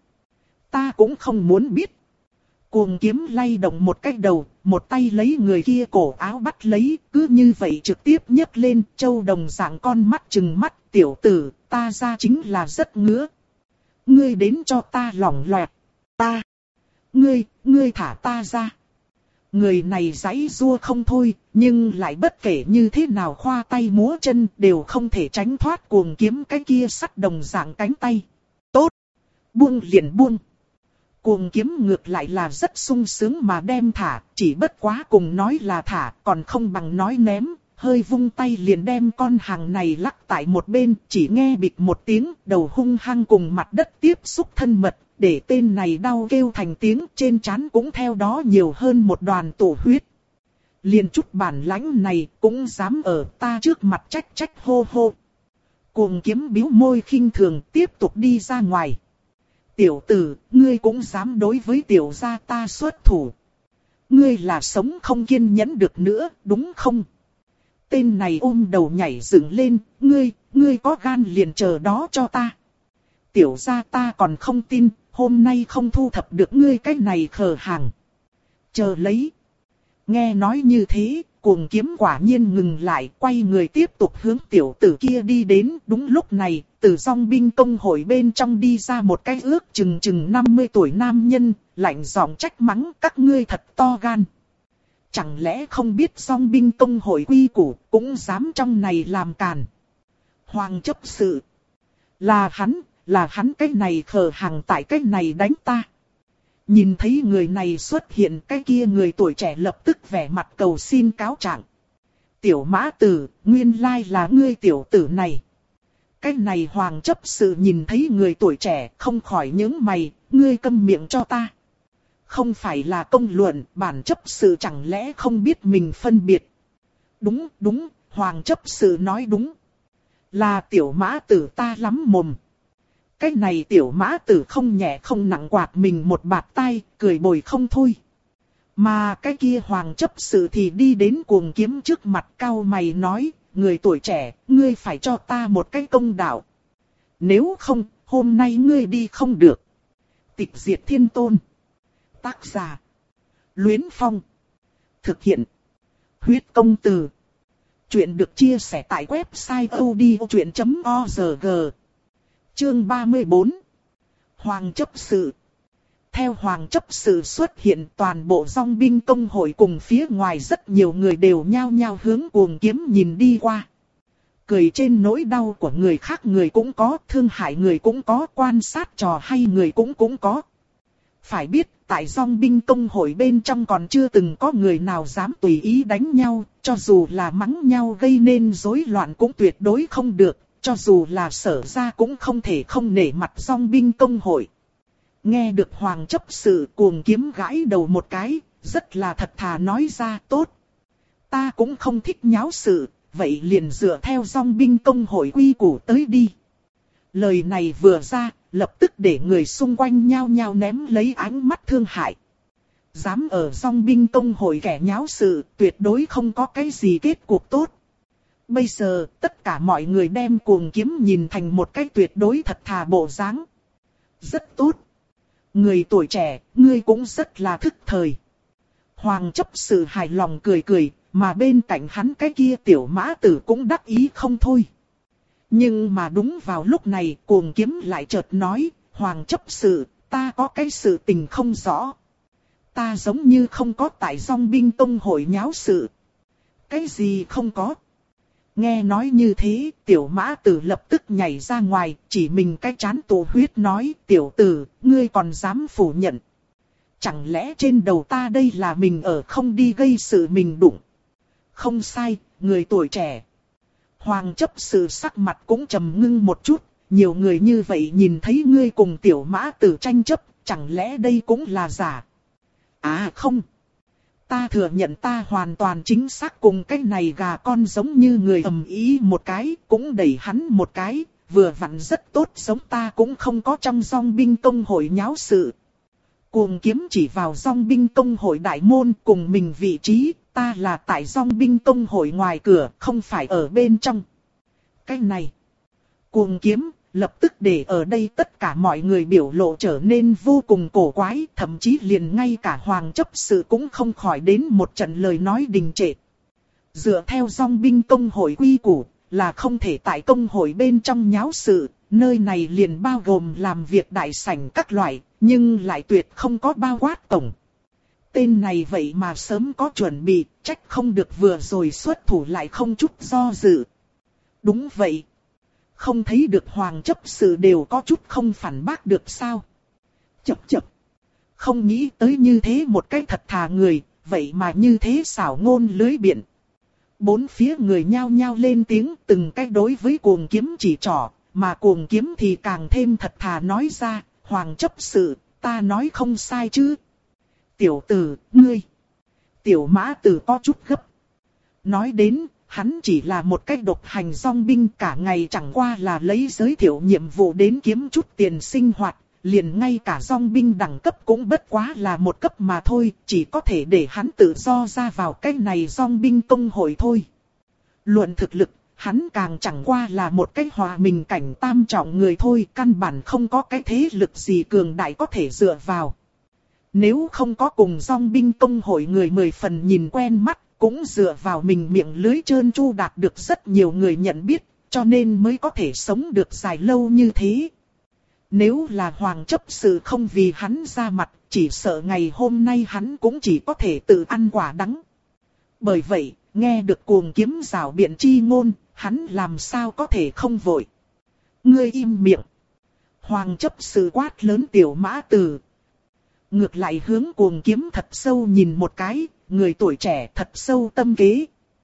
Ta cũng không muốn biết. Cuồng Kiếm lay động một cái đầu, một tay lấy người kia cổ áo bắt lấy, cứ như vậy trực tiếp nhấc lên, châu đồng dạng con mắt trừng mắt, tiểu tử, ta ra chính là rất ngứa. Ngươi đến cho ta lỏng loẹt, ta, ngươi, ngươi thả ta ra. Người này giãy giụa không thôi, nhưng lại bất kể như thế nào khoa tay múa chân đều không thể tránh thoát Cuồng Kiếm cái kia sắt đồng dạng cánh tay. Tốt, buông liền buông. Cuồng Kiếm ngược lại là rất sung sướng mà đem thả, chỉ bất quá cùng nói là thả, còn không bằng nói ném, hơi vung tay liền đem con hàng này lắc tại một bên, chỉ nghe bịch một tiếng, đầu hung hăng cùng mặt đất tiếp xúc thân mật, để tên này đau kêu thành tiếng, trên trán cũng theo đó nhiều hơn một đoàn tổ huyết. Liền chút bản lãnh này cũng dám ở ta trước mặt trách trách hô hô. Cuồng Kiếm bĩu môi khinh thường tiếp tục đi ra ngoài. Tiểu tử, ngươi cũng dám đối với tiểu gia ta xuất thủ. Ngươi là sống không kiên nhẫn được nữa, đúng không? Tên này ôm đầu nhảy dựng lên, ngươi, ngươi có gan liền chờ đó cho ta. Tiểu gia ta còn không tin, hôm nay không thu thập được ngươi cái này khờ hàng. Chờ lấy. Nghe nói như thế, Cuồng Kiếm quả nhiên ngừng lại, quay người tiếp tục hướng tiểu tử kia đi đến. Đúng lúc này, từ dòng binh công hội bên trong đi ra một cái ước chừng chừng năm mươi tuổi nam nhân, lạnh giọng trách mắng các ngươi thật to gan. Chẳng lẽ không biết dòng binh công hội quy củ, cũng dám trong này làm càn. Hoàng chấp sự. Là hắn, là hắn cái này khờ hàng tại cái này đánh ta. Nhìn thấy người này xuất hiện, cái kia người tuổi trẻ lập tức vẻ mặt cầu xin cáo trạng. Tiểu Mã Tử, nguyên lai là ngươi tiểu tử này. Cái này hoàng chấp sự nhìn thấy người tuổi trẻ không khỏi nhướng mày, ngươi câm miệng cho ta. Không phải là công luận, bản chấp sự chẳng lẽ không biết mình phân biệt. Đúng, đúng, hoàng chấp sự nói đúng. Là tiểu Mã Tử ta lắm mồm. Cái này tiểu Mã Tử không nhẹ không nặng quạt mình một bạt tay, cười bồi không thôi. Mà cái kia hoàng chấp sự thì đi đến Cuồng Kiếm trước mặt cau mày nói, người tuổi trẻ, ngươi phải cho ta một cái công đạo. Nếu không, hôm nay ngươi đi không được. Tịch diệt thiên tôn. Tác giả. Luyến Phong. Thực hiện. Huyết công từ. Chuyện được chia sẻ tại website odchuyện chấm org. Chương ba mươi bốn. Hoàng chấp sự. Theo Hoàng chấp sự xuất hiện, toàn bộ dòng binh công hội cùng phía ngoài rất nhiều người đều nhao nhao hướng Cuồng Kiếm nhìn đi qua. Cười trên nỗi đau của người khác người cũng có, thương hại người cũng có, quan sát trò hay người cũng cũng có. Phải biết, tại dòng binh công hội bên trong còn chưa từng có người nào dám tùy ý đánh nhau, cho dù là mắng nhau gây nên rối loạn cũng tuyệt đối không được, cho dù là Sở ra cũng không thể không nể mặt dòng binh công hội. Nghe được Hoàng chấp sự, Cuồng Kiếm gãi đầu một cái, rất là thật thà nói ra, tốt. Ta cũng không thích nháo sự, vậy liền dựa theo dòng binh công hội quy củ tới đi. Lời này vừa ra, lập tức để người xung quanh nhao nhao ném lấy ánh mắt thương hại. Dám ở dòng binh công hội kẻ nháo sự, tuyệt đối không có cái gì kết cục tốt. Bây giờ, tất cả mọi người đem Cuồng Kiếm nhìn thành một cái tuyệt đối thật thà bộ dáng. Rất tốt. Người tuổi trẻ, ngươi cũng rất là thức thời. Hoàng chấp sự hài lòng cười cười, mà bên cạnh hắn cái kia tiểu mã tử cũng đắc ý không thôi. Nhưng mà đúng vào lúc này, Cuồng Kiếm lại chợt nói, Hoàng chấp sự, ta có cái sự tình không rõ. Ta giống như không có tại dòng binh tông hội nháo sự. Cái gì không có? Nghe nói như thế, tiểu mã tử lập tức nhảy ra ngoài, chỉ mình cái chán tụ huyết nói, tiểu tử, ngươi còn dám phủ nhận. Chẳng lẽ trên đầu ta đây là mình ở không đi gây sự mình đụng? Không sai, người tuổi trẻ. Hoàng chấp sự sắc mặt cũng trầm ngưng một chút, nhiều người như vậy nhìn thấy ngươi cùng tiểu mã tử tranh chấp, chẳng lẽ đây cũng là giả? À không. Ta thừa nhận ta hoàn toàn chính xác cùng cái này gà con giống như người ầm ý một cái, cũng đẩy hắn một cái, vừa vặn rất tốt giống ta cũng không có trong dòng binh công hội nháo sự. Cuồng Kiếm chỉ vào dòng binh công hội đại môn cùng mình vị trí, ta là tại dòng binh công hội ngoài cửa, không phải ở bên trong. Cái này, Cuồng Kiếm lập tức để ở đây tất cả mọi người biểu lộ trở nên vô cùng cổ quái, thậm chí liền ngay cả Hoàng chấp sự cũng không khỏi đến một trận lời nói đình trệ. Dựa theo dòng binh công hội quy củ, là không thể tại công hội bên trong nháo sự, nơi này liền bao gồm làm việc đại sảnh các loại, nhưng lại tuyệt không có bao quát tổng. Tên này vậy mà sớm có chuẩn bị, trách không được vừa rồi xuất thủ lại không chút do dự. Đúng vậy. Không thấy được Hoàng chấp sự đều có chút không phản bác được sao? Chập chập. Không nghĩ tới như thế một cái thật thà người, vậy mà như thế xảo ngôn lưới biện. Bốn phía người nhao nhao lên tiếng, từng cái đối với Cuồng Kiếm chỉ trỏ, mà Cuồng Kiếm thì càng thêm thật thà nói ra, Hoàng chấp sự, ta nói không sai chứ. Tiểu tử, ngươi. Tiểu mã tử có chút gấp. Nói đến, hắn chỉ là một cách độc hành dòng binh, cả ngày chẳng qua là lấy giới thiệu nhiệm vụ đến kiếm chút tiền sinh hoạt, liền ngay cả dòng binh đẳng cấp cũng bất quá là một cấp mà thôi, chỉ có thể để hắn tự do ra vào cái này dòng binh công hội thôi. Luận thực lực, hắn càng chẳng qua là một cái hòa mình cảnh tam trọng người thôi, căn bản không có cái thế lực gì cường đại có thể dựa vào. Nếu không có cùng dòng binh công hội người mười phần nhìn quen mắt, cũng dựa vào mình miệng lưới trơn tru đạt được rất nhiều người nhận biết, cho nên mới có thể sống được dài lâu như thế. Nếu là Hoàng chấp sự không vì hắn ra mặt, chỉ sợ ngày hôm nay hắn cũng chỉ có thể tự ăn quả đắng. Bởi vậy, nghe được Cuồng Kiếm rảo biện chi ngôn, hắn làm sao có thể không vội. Ngươi im miệng. Hoàng chấp sự quát lớn tiểu mã tử. Ngược lại hướng Cuồng Kiếm thật sâu nhìn một cái, người tuổi trẻ thật sâu tâm kế.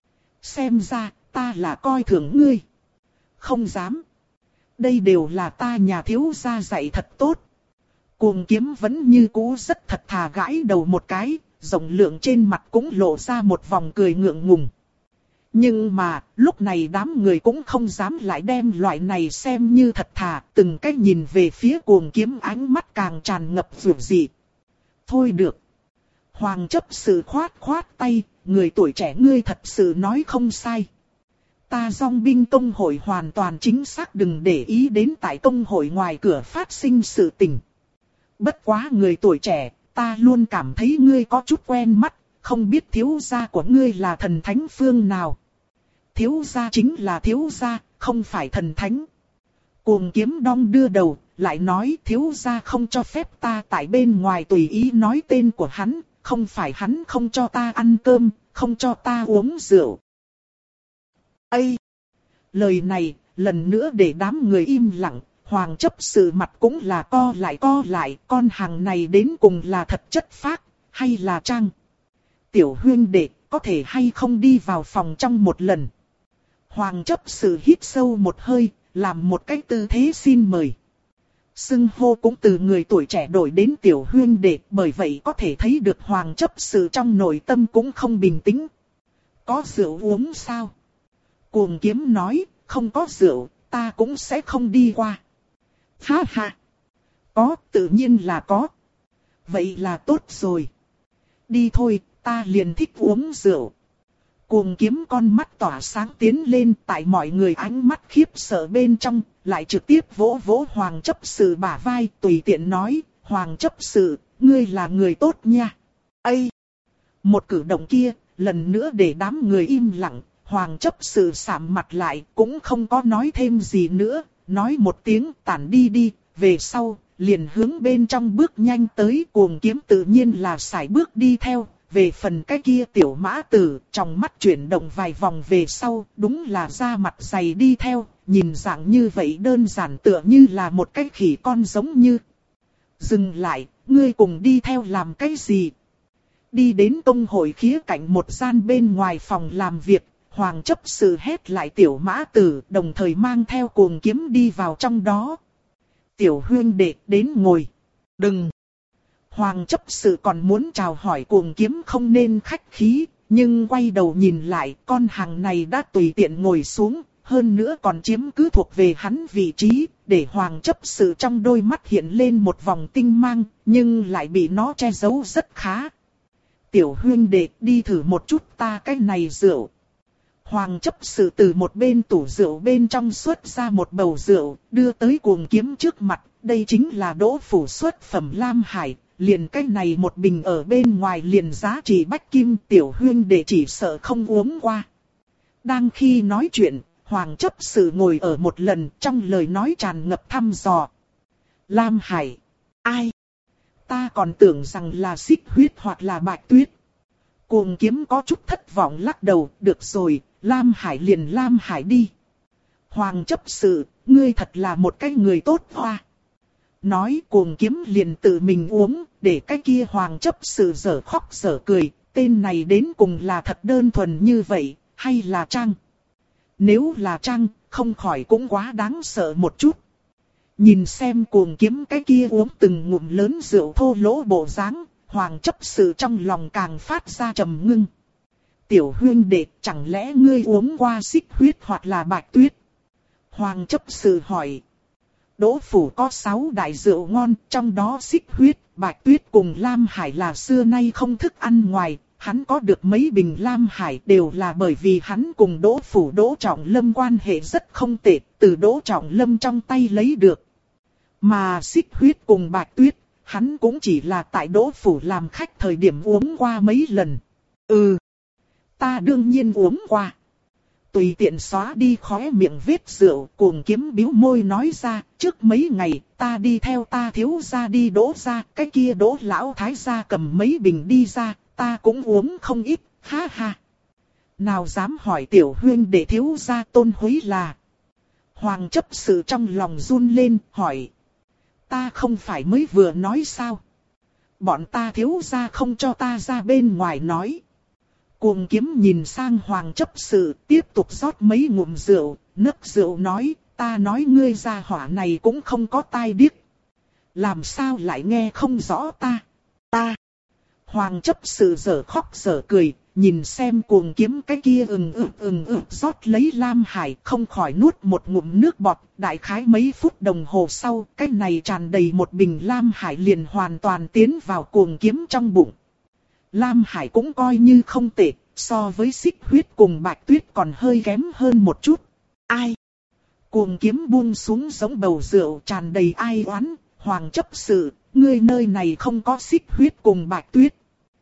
Xem ra, ta là coi thường ngươi. Không dám. Đây đều là ta nhà thiếu gia dạy thật tốt. Cuồng Kiếm vẫn như cũ rất thật thà gãi đầu một cái, rộng lượng trên mặt cũng lộ ra một vòng cười ngượng ngùng. Nhưng mà, lúc này đám người cũng không dám lại đem loại này xem như thật thà, từng cách nhìn về phía Cuồng Kiếm ánh mắt càng tràn ngập dường dị. Thôi được. Hoàng chấp sự khoát khoát tay, người tuổi trẻ ngươi thật sự nói không sai. Ta dòng binh công hội hoàn toàn chính xác, đừng để ý đến tại công hội ngoài cửa phát sinh sự tình. Bất quá người tuổi trẻ, ta luôn cảm thấy ngươi có chút quen mắt, không biết thiếu gia của ngươi là thần thánh phương nào. Thiếu gia chính là thiếu gia, không phải thần thánh. Cuồng kiếm đong đưa đầu, lại nói thiếu gia không cho phép ta tại bên ngoài tùy ý nói tên của hắn, không phải hắn không cho ta ăn cơm, không cho ta uống rượu. Ây! Lời này, lần nữa để đám người im lặng, Hoàng chấp sự mặt cũng là co lại co lại, con hàng này đến cùng là thật chất phác, hay là trang. Tiểu huyên đệ, có thể hay không đi vào phòng trong một lần. Hoàng chấp sự hít sâu một hơi, làm một cái tư thế xin mời. Xưng hô cũng từ người tuổi trẻ đổi đến tiểu huyên đệ, bởi vậy có thể thấy được Hoàng chấp sự trong nội tâm cũng không bình tĩnh. Có rượu uống sao? Cuồng kiếm nói, không có rượu, ta cũng sẽ không đi qua. Ha ha! Có, tự nhiên là có. Vậy là tốt rồi. Đi thôi, ta liền thích uống rượu. Cuồng kiếm con mắt tỏa sáng tiến lên, tại mọi người ánh mắt khiếp sợ bên trong, lại trực tiếp vỗ vỗ Hoàng chấp sự bả vai, tùy tiện nói, Hoàng chấp sự, ngươi là người tốt nha. Ây! Một cử động kia, lần nữa để đám người im lặng, Hoàng chấp sự sạm mặt lại, cũng không có nói thêm gì nữa, nói một tiếng tản đi đi, về sau, liền hướng bên trong bước nhanh tới. Cuồng kiếm tự nhiên là sải bước đi theo. Về phần cái kia tiểu mã tử, trong mắt chuyển động vài vòng về sau, đúng là da mặt dày đi theo, nhìn dạng như vậy đơn giản tựa như là một cái khỉ con giống như. Dừng lại, ngươi cùng đi theo làm cái gì? Đi đến tông hội khía cạnh một gian bên ngoài phòng làm việc, Hoàng chấp sự hét lại tiểu mã tử, đồng thời mang theo cuồng kiếm đi vào trong đó. Tiểu huyên đệ đến ngồi. Đừng! Hoàng chấp sự còn muốn chào hỏi cuồng kiếm không nên khách khí, nhưng quay đầu nhìn lại con hàng này đã tùy tiện ngồi xuống, hơn nữa còn chiếm cứ thuộc về hắn vị trí, để Hoàng chấp sự trong đôi mắt hiện lên một vòng tinh mang, nhưng lại bị nó che giấu rất khá. Tiểu huyên đệ đi thử một chút ta cái này rượu. Hoàng chấp sự từ một bên tủ rượu bên trong xuất ra một bầu rượu, đưa tới cuồng kiếm trước mặt, đây chính là đỗ phủ xuất phẩm Lam Hải. Liền cái này một bình ở bên ngoài liền giá trị bách kim, tiểu huyên đệ chỉ sợ không uống qua. Đang khi nói chuyện, Hoàng chấp sự ngồi ở một lần, trong lời nói tràn ngập thăm dò. Lam Hải? Ai? Ta còn tưởng rằng là Xích Huyết hoặc là Bạch Tuyết. Cuồng kiếm có chút thất vọng lắc đầu, được rồi, Lam Hải liền Lam Hải đi. Hoàng chấp sự, ngươi thật là một cái người tốt hoa. Nói cuồng kiếm liền tự mình uống, để cái kia Hoàng chấp sự dở khóc dở cười, tên này đến cùng là thật đơn thuần như vậy, hay là trang? Nếu là trang, không khỏi cũng quá đáng sợ một chút. Nhìn xem cuồng kiếm cái kia uống từng ngụm lớn rượu thô lỗ bộ dáng, Hoàng chấp sự trong lòng càng phát ra trầm ngưng. Tiểu huyên đệ, chẳng lẽ ngươi uống qua Xích Huyết hoặc là Bạch Tuyết? Hoàng chấp sự hỏi. Đỗ phủ có sáu đại rượu ngon, trong đó Xích Huyết, Bạch Tuyết cùng Lam Hải là xưa nay không thức ăn ngoài. Hắn có được mấy bình Lam Hải đều là bởi vì hắn cùng Đỗ phủ Đỗ Trọng Lâm quan hệ rất không tệ, từ Đỗ Trọng Lâm trong tay lấy được. Mà Xích Huyết cùng Bạch Tuyết, hắn cũng chỉ là tại Đỗ phủ làm khách thời điểm uống qua mấy lần. Ừ, ta đương nhiên uống qua. Tùy tiện xóa đi khóe miệng vết rượu, cuồng kiếm bĩu môi nói ra, trước mấy ngày, ta đi theo ta thiếu gia đi Đỗ gia, cái kia Đỗ lão thái gia cầm mấy bình đi ra, ta cũng uống không ít, ha ha. Nào dám hỏi tiểu huyên để thiếu gia tôn húy là. Hoàng chấp sự trong lòng run lên, hỏi. Ta không phải mới vừa nói sao? Bọn ta thiếu gia không cho ta ra bên ngoài nói. Cuồng kiếm nhìn sang Hoàng chấp sự, tiếp tục rót mấy ngụm rượu, nấc rượu nói, ta nói ngươi gia hỏa này cũng không có tai điếc. Làm sao lại nghe không rõ ta? Ta. Hoàng chấp sự dở khóc dở cười, nhìn xem cuồng kiếm cái kia ừng ực ừng ực rót lấy Lam Hải, không khỏi nuốt một ngụm nước bọt. Đại khái mấy phút đồng hồ sau, cái này tràn đầy một bình Lam Hải liền hoàn toàn tiến vào cuồng kiếm trong bụng. Lam Hải cũng coi như không tệ, so với Xích Huyết cùng Bạch Tuyết còn hơi kém hơn một chút. Ai? Cuồng kiếm buông xuống giống bầu rượu tràn đầy ai oán. Hoàng chấp sự, ngươi nơi này không có xích huyết cùng bạch tuyết.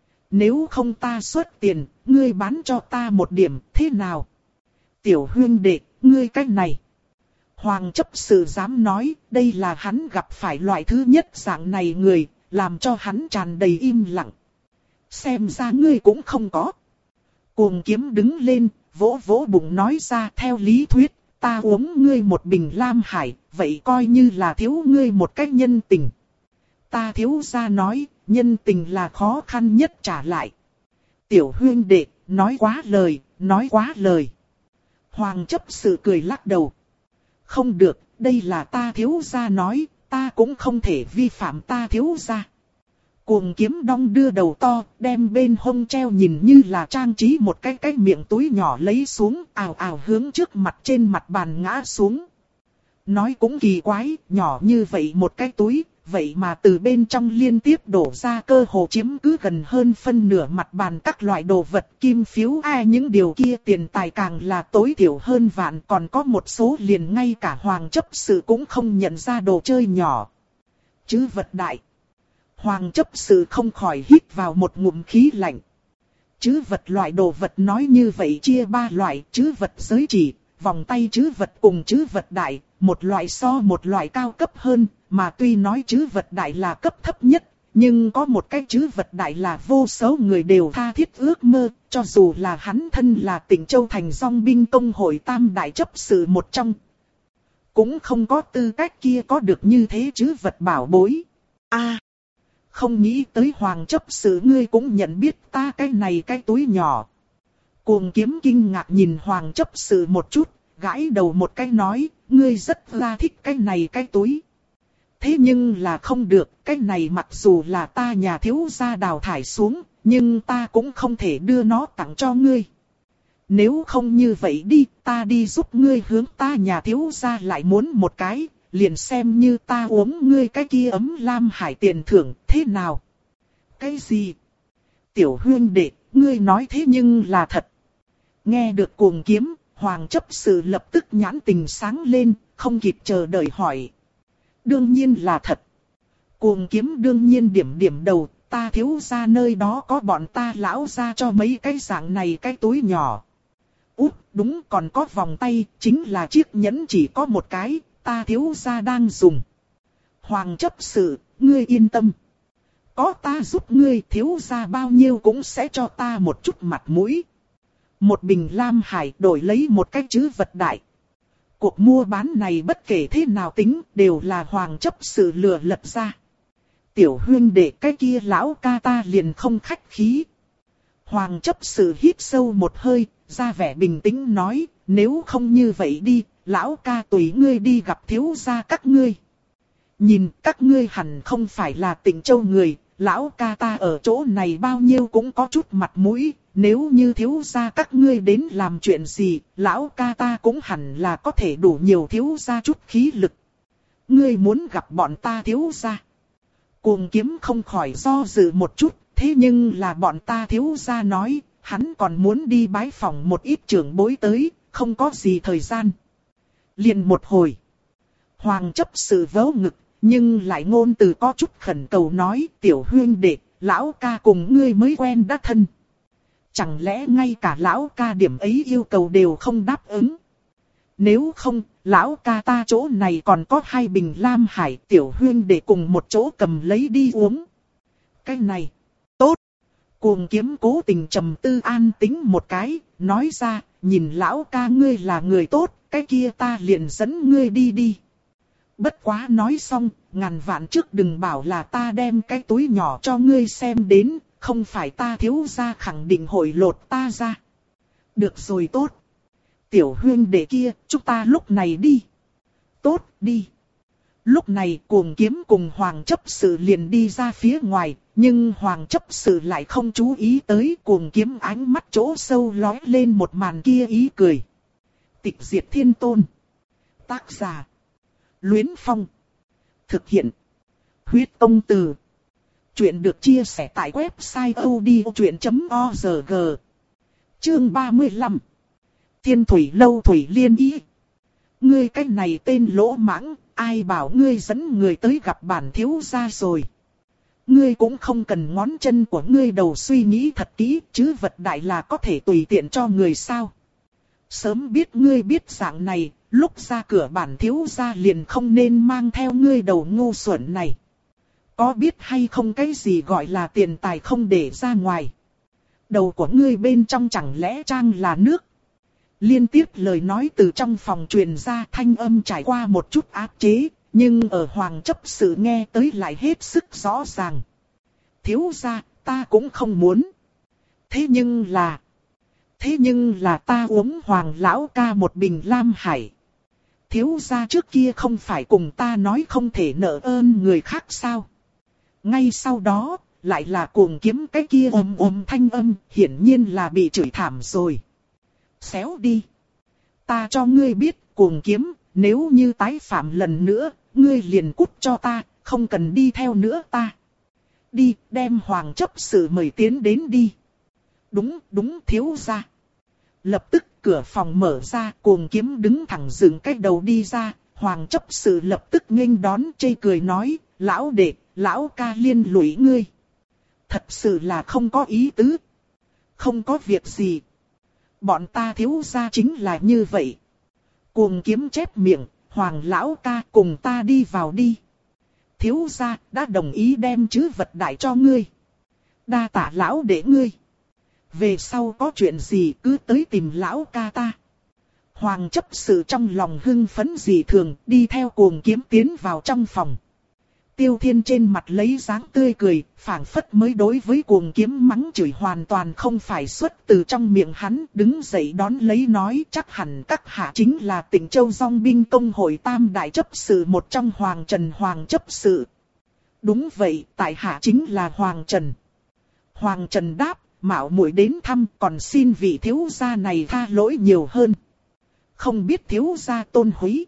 Nếu không ta xuất tiền, ngươi bán cho ta một điểm, thế nào? Tiểu huynh đệ, ngươi cách này. Hoàng chấp sự dám nói, đây là hắn gặp phải loại thứ nhất dạng này người, làm cho hắn tràn đầy im lặng. Xem ra ngươi cũng không có. Cuồng kiếm đứng lên, vỗ vỗ bụng nói ra theo lý thuyết, ta uống ngươi một bình lam hải, vậy coi như là thiếu ngươi một cách nhân tình. Ta thiếu gia nói, nhân tình là khó khăn nhất trả lại. Tiểu huynh đệ, nói quá lời, nói quá lời. Hoàng chấp sự cười lắc đầu. Không được, đây là ta thiếu gia nói, ta cũng không thể vi phạm ta thiếu gia. Cuồng kiếm đong đưa đầu to, đem bên hông treo nhìn như là trang trí một cái cái miệng túi nhỏ lấy xuống, ào ào hướng trước mặt trên mặt bàn ngã xuống. Nói cũng kỳ quái, nhỏ như vậy một cái túi, vậy mà từ bên trong liên tiếp đổ ra cơ hồ chiếm cứ gần hơn phân nửa mặt bàn các loại đồ vật kim phiếu ai những điều kia tiền tài càng là tối thiểu hơn vạn, còn có một số liền ngay cả hoàng chấp sự cũng không nhận ra đồ chơi nhỏ. Chứ vật đại. Hoàng chấp sự không khỏi hít vào một ngụm khí lạnh. Chứ vật loại đồ vật nói như vậy chia ba loại, chứ vật giới chỉ, vòng tay chứ vật cùng chứ vật đại, một loại so một loại cao cấp hơn, mà tuy nói chứ vật đại là cấp thấp nhất, nhưng có một cái chứ vật đại là vô số người đều tha thiết ước mơ, cho dù là hắn thân là Tịnh Châu Thành Dòng binh công hội tam đại chấp sự một trong. Cũng không có tư cách kia có được như thế chứ vật bảo bối. A, không nghĩ tới hoàng chấp sự ngươi cũng nhận biết ta cái này cái túi nhỏ. Cuồng kiếm kinh ngạc nhìn hoàng chấp sự một chút, gãi đầu một cái nói, ngươi rất là thích cái này cái túi. Thế nhưng là không được, cái này mặc dù là ta nhà thiếu gia đào thải xuống, nhưng ta cũng không thể đưa nó tặng cho ngươi. Nếu không như vậy đi, ta đi giúp ngươi hướng ta nhà thiếu gia lại muốn một cái, liền xem như ta uống ngươi cái kia ấm lam hải tiền thưởng, thế nào? Cái gì? Tiểu huynh đệ, ngươi nói thế nhưng là thật. Nghe được cuồng kiếm, hoàng chấp sự lập tức nhãn tình sáng lên, không kịp chờ đợi hỏi. Đương nhiên là thật. Cuồng kiếm đương nhiên điểm điểm đầu, ta thiếu gia nơi đó có bọn ta lão gia cho mấy cái dạng này cái túi nhỏ. Út, đúng, còn có vòng tay, chính là chiếc nhẫn chỉ có một cái, ta thiếu gia đang dùng. Hoàng chấp sự, ngươi yên tâm. Có ta giúp ngươi, thiếu gia bao nhiêu cũng sẽ cho ta một chút mặt mũi. Một bình lam hải đổi lấy một cái chứ vật đại. Cuộc mua bán này bất kể thế nào tính, đều là hoàng chấp sự lừa lật ra. Tiểu huynh đệ cái kia lão ca ta liền không khách khí. Hoàng chấp sự hít sâu một hơi, ra vẻ bình tĩnh nói, nếu không như vậy đi, lão ca tùy ngươi đi gặp thiếu gia các ngươi. Nhìn các ngươi hẳn không phải là Tịnh Châu người, lão ca ta ở chỗ này bao nhiêu cũng có chút mặt mũi, nếu như thiếu gia các ngươi đến làm chuyện gì, lão ca ta cũng hẳn là có thể đủ nhiều thiếu gia chút khí lực. Ngươi muốn gặp bọn ta thiếu gia. Cuồng kiếm không khỏi do dự một chút, thế nhưng là bọn ta thiếu gia nói, hắn còn muốn đi bái phỏng một ít trưởng bối tới, không có gì thời gian. Liền một hồi, hoàng chấp sự vớ ngực, nhưng lại ngôn từ có chút khẩn cầu nói, tiểu huynh đệ, lão ca cùng ngươi mới quen đã thân. Chẳng lẽ ngay cả lão ca điểm ấy yêu cầu đều không đáp ứng? Nếu không, lão ca ta chỗ này còn có hai bình lam hải, tiểu huynh đệ cùng một chỗ cầm lấy đi uống. Cái này, tốt. Cuồng kiếm cố tình trầm tư an tính một cái, nói ra, nhìn lão ca ngươi là người tốt, cái kia ta liền dẫn ngươi đi đi. Bất quá nói xong, ngàn vạn trước đừng bảo là ta đem cái túi nhỏ cho ngươi xem đến, không phải ta thiếu gia khẳng định hội lột ta ra. Được rồi tốt. Tiểu huynh đệ kia, chúng ta lúc này đi. Tốt, đi. Lúc này cuồng kiếm cùng hoàng chấp sự liền đi ra phía ngoài, nhưng hoàng chấp sự lại không chú ý tới cuồng kiếm ánh mắt chỗ sâu lóe lên một màn kia ý cười. Tịch diệt thiên tôn. Tác giả. Luyến Phong. Thực hiện. Huyết Tông Từ. Chuyện được chia sẻ tại website odchuyện chấm org. Chương ba mươi lăm. Thiên Thủy Lâu Thủy Liên Ý. Ngươi cái này tên lỗ mãng, ai bảo ngươi dẫn người tới gặp bản thiếu gia rồi. Ngươi cũng không cần ngón chân của ngươi đầu suy nghĩ thật kỹ, chứ vật đại là có thể tùy tiện cho người sao. Sớm biết ngươi biết dạng này, lúc ra cửa bản thiếu gia liền không nên mang theo ngươi đầu ngu xuẩn này. Có biết hay không cái gì gọi là tiền tài không để ra ngoài. Đầu của ngươi bên trong chẳng lẽ trang là nước. Liên tiếp lời nói từ trong phòng truyền ra, thanh âm trải qua một chút áp chế, nhưng ở Hoàng chấp sự nghe tới lại hết sức rõ ràng. Thiếu gia, ta cũng không muốn. Thế nhưng là... Thế nhưng là ta uống Hoàng lão ca một bình lam hải. Thiếu gia trước kia không phải cùng ta nói không thể nợ ơn người khác sao? Ngay sau đó, lại là cuồng kiếm cái kia ôm ôm thanh âm, hiển nhiên là bị chửi thảm rồi. Xéo đi. Ta cho ngươi biết, cuồng kiếm, nếu như tái phạm lần nữa, ngươi liền cút cho ta, không cần đi theo nữa ta. Đi, đem Hoàng chấp sự mời tiến đến đi. Đúng, đúng thiếu gia. Lập tức cửa phòng mở ra, cuồng kiếm đứng thẳng dựng cái đầu đi ra, Hoàng chấp sự lập tức nghênh đón chê cười nói, lão đệ, lão ca liên lụy ngươi. Thật sự là không có ý tứ. Không có việc gì. Bọn ta thiếu gia chính là như vậy. Cuồng kiếm chép miệng, Hoàng lão ca cùng ta đi vào đi. Thiếu gia đã đồng ý đem trữ vật đại cho ngươi. Đa tạ lão đệ ngươi. Về sau có chuyện gì cứ tới tìm lão ca ta. Hoàng chấp sự trong lòng hưng phấn dị thường, đi theo cuồng kiếm tiến vào trong phòng. Tiêu Thiên trên mặt lấy dáng tươi cười, phảng phất mới đối với cuồng kiếm mắng chửi hoàn toàn không phải xuất từ trong miệng hắn, đứng dậy đón lấy nói chắc hẳn các hạ chính là Tịnh Châu Dòng binh công hội tam đại chấp sự một trong Hoàng Trần Hoàng chấp sự. Đúng vậy, tại hạ chính là Hoàng Trần. Hoàng Trần đáp, mạo muội đến thăm, còn xin vị thiếu gia này tha lỗi nhiều hơn. Không biết thiếu gia tôn húy.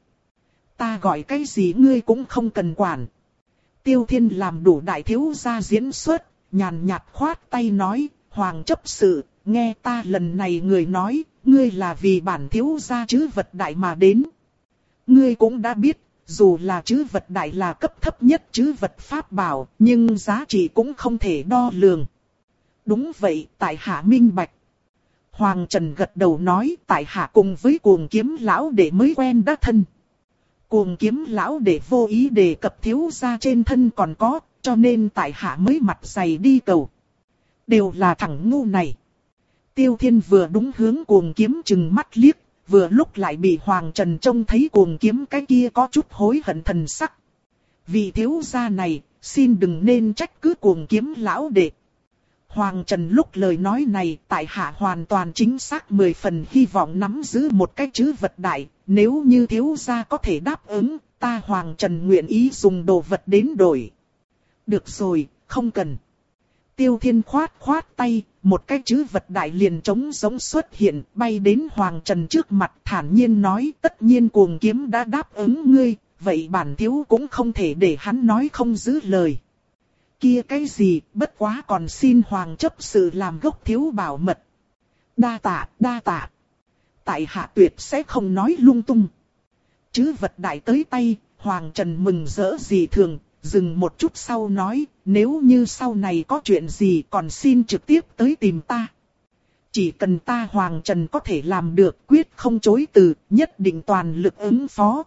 Ta gọi cái gì ngươi cũng không cần quản. Tiêu Thiên làm đủ đại thiếu gia diễn xuất, nhàn nhạt khoát tay nói, Hoàng chấp sự, nghe ta lần này người nói, ngươi là vì bản thiếu gia trữ vật đại mà đến. Ngươi cũng đã biết, dù là trữ vật đại là cấp thấp nhất trữ vật pháp bảo, nhưng giá trị cũng không thể đo lường. Đúng vậy, tại hạ minh bạch. Hoàng Trần gật đầu nói, tại hạ cùng với cuồng kiếm lão đệ mới quen đã thân. Cuồng kiếm lão đệ vô ý đề cập thiếu gia trên thân còn có, cho nên tại hạ mới mặt dày đi cầu. Đều là thằng ngu này. Tiêu Thiên vừa đúng hướng cuồng kiếm chừng mắt liếc, vừa lúc lại bị Hoàng Trần trông thấy cuồng kiếm cái kia có chút hối hận thần sắc. Vì thiếu gia này, xin đừng nên trách cứ cuồng kiếm lão đệ. Hoàng Trần lúc lời nói này, tại hạ hoàn toàn chính xác mười phần hy vọng nắm giữ một cái trữ vật đại, nếu như thiếu gia có thể đáp ứng, ta Hoàng Trần nguyện ý dùng đồ vật đến đổi. Được rồi, không cần. Tiêu Thiên khoát khoát tay, một cái trữ vật đại liền trống giống xuất hiện, bay đến Hoàng Trần trước mặt thản nhiên nói, tất nhiên cuồng kiếm đã đáp ứng ngươi, vậy bản thiếu cũng không thể để hắn nói không giữ lời. Kia cái gì, bất quá còn xin Hoàng chấp sự làm gốc thiếu bảo mật. Đa tạ, đa tạ. Tại hạ tuyệt sẽ không nói lung tung. Trữ vật đại tới tay, Hoàng Trần mừng rỡ dị thường, dừng một chút sau nói, nếu như sau này có chuyện gì còn xin trực tiếp tới tìm ta. Chỉ cần ta Hoàng Trần có thể làm được, quyết không chối từ, nhất định toàn lực ứng phó.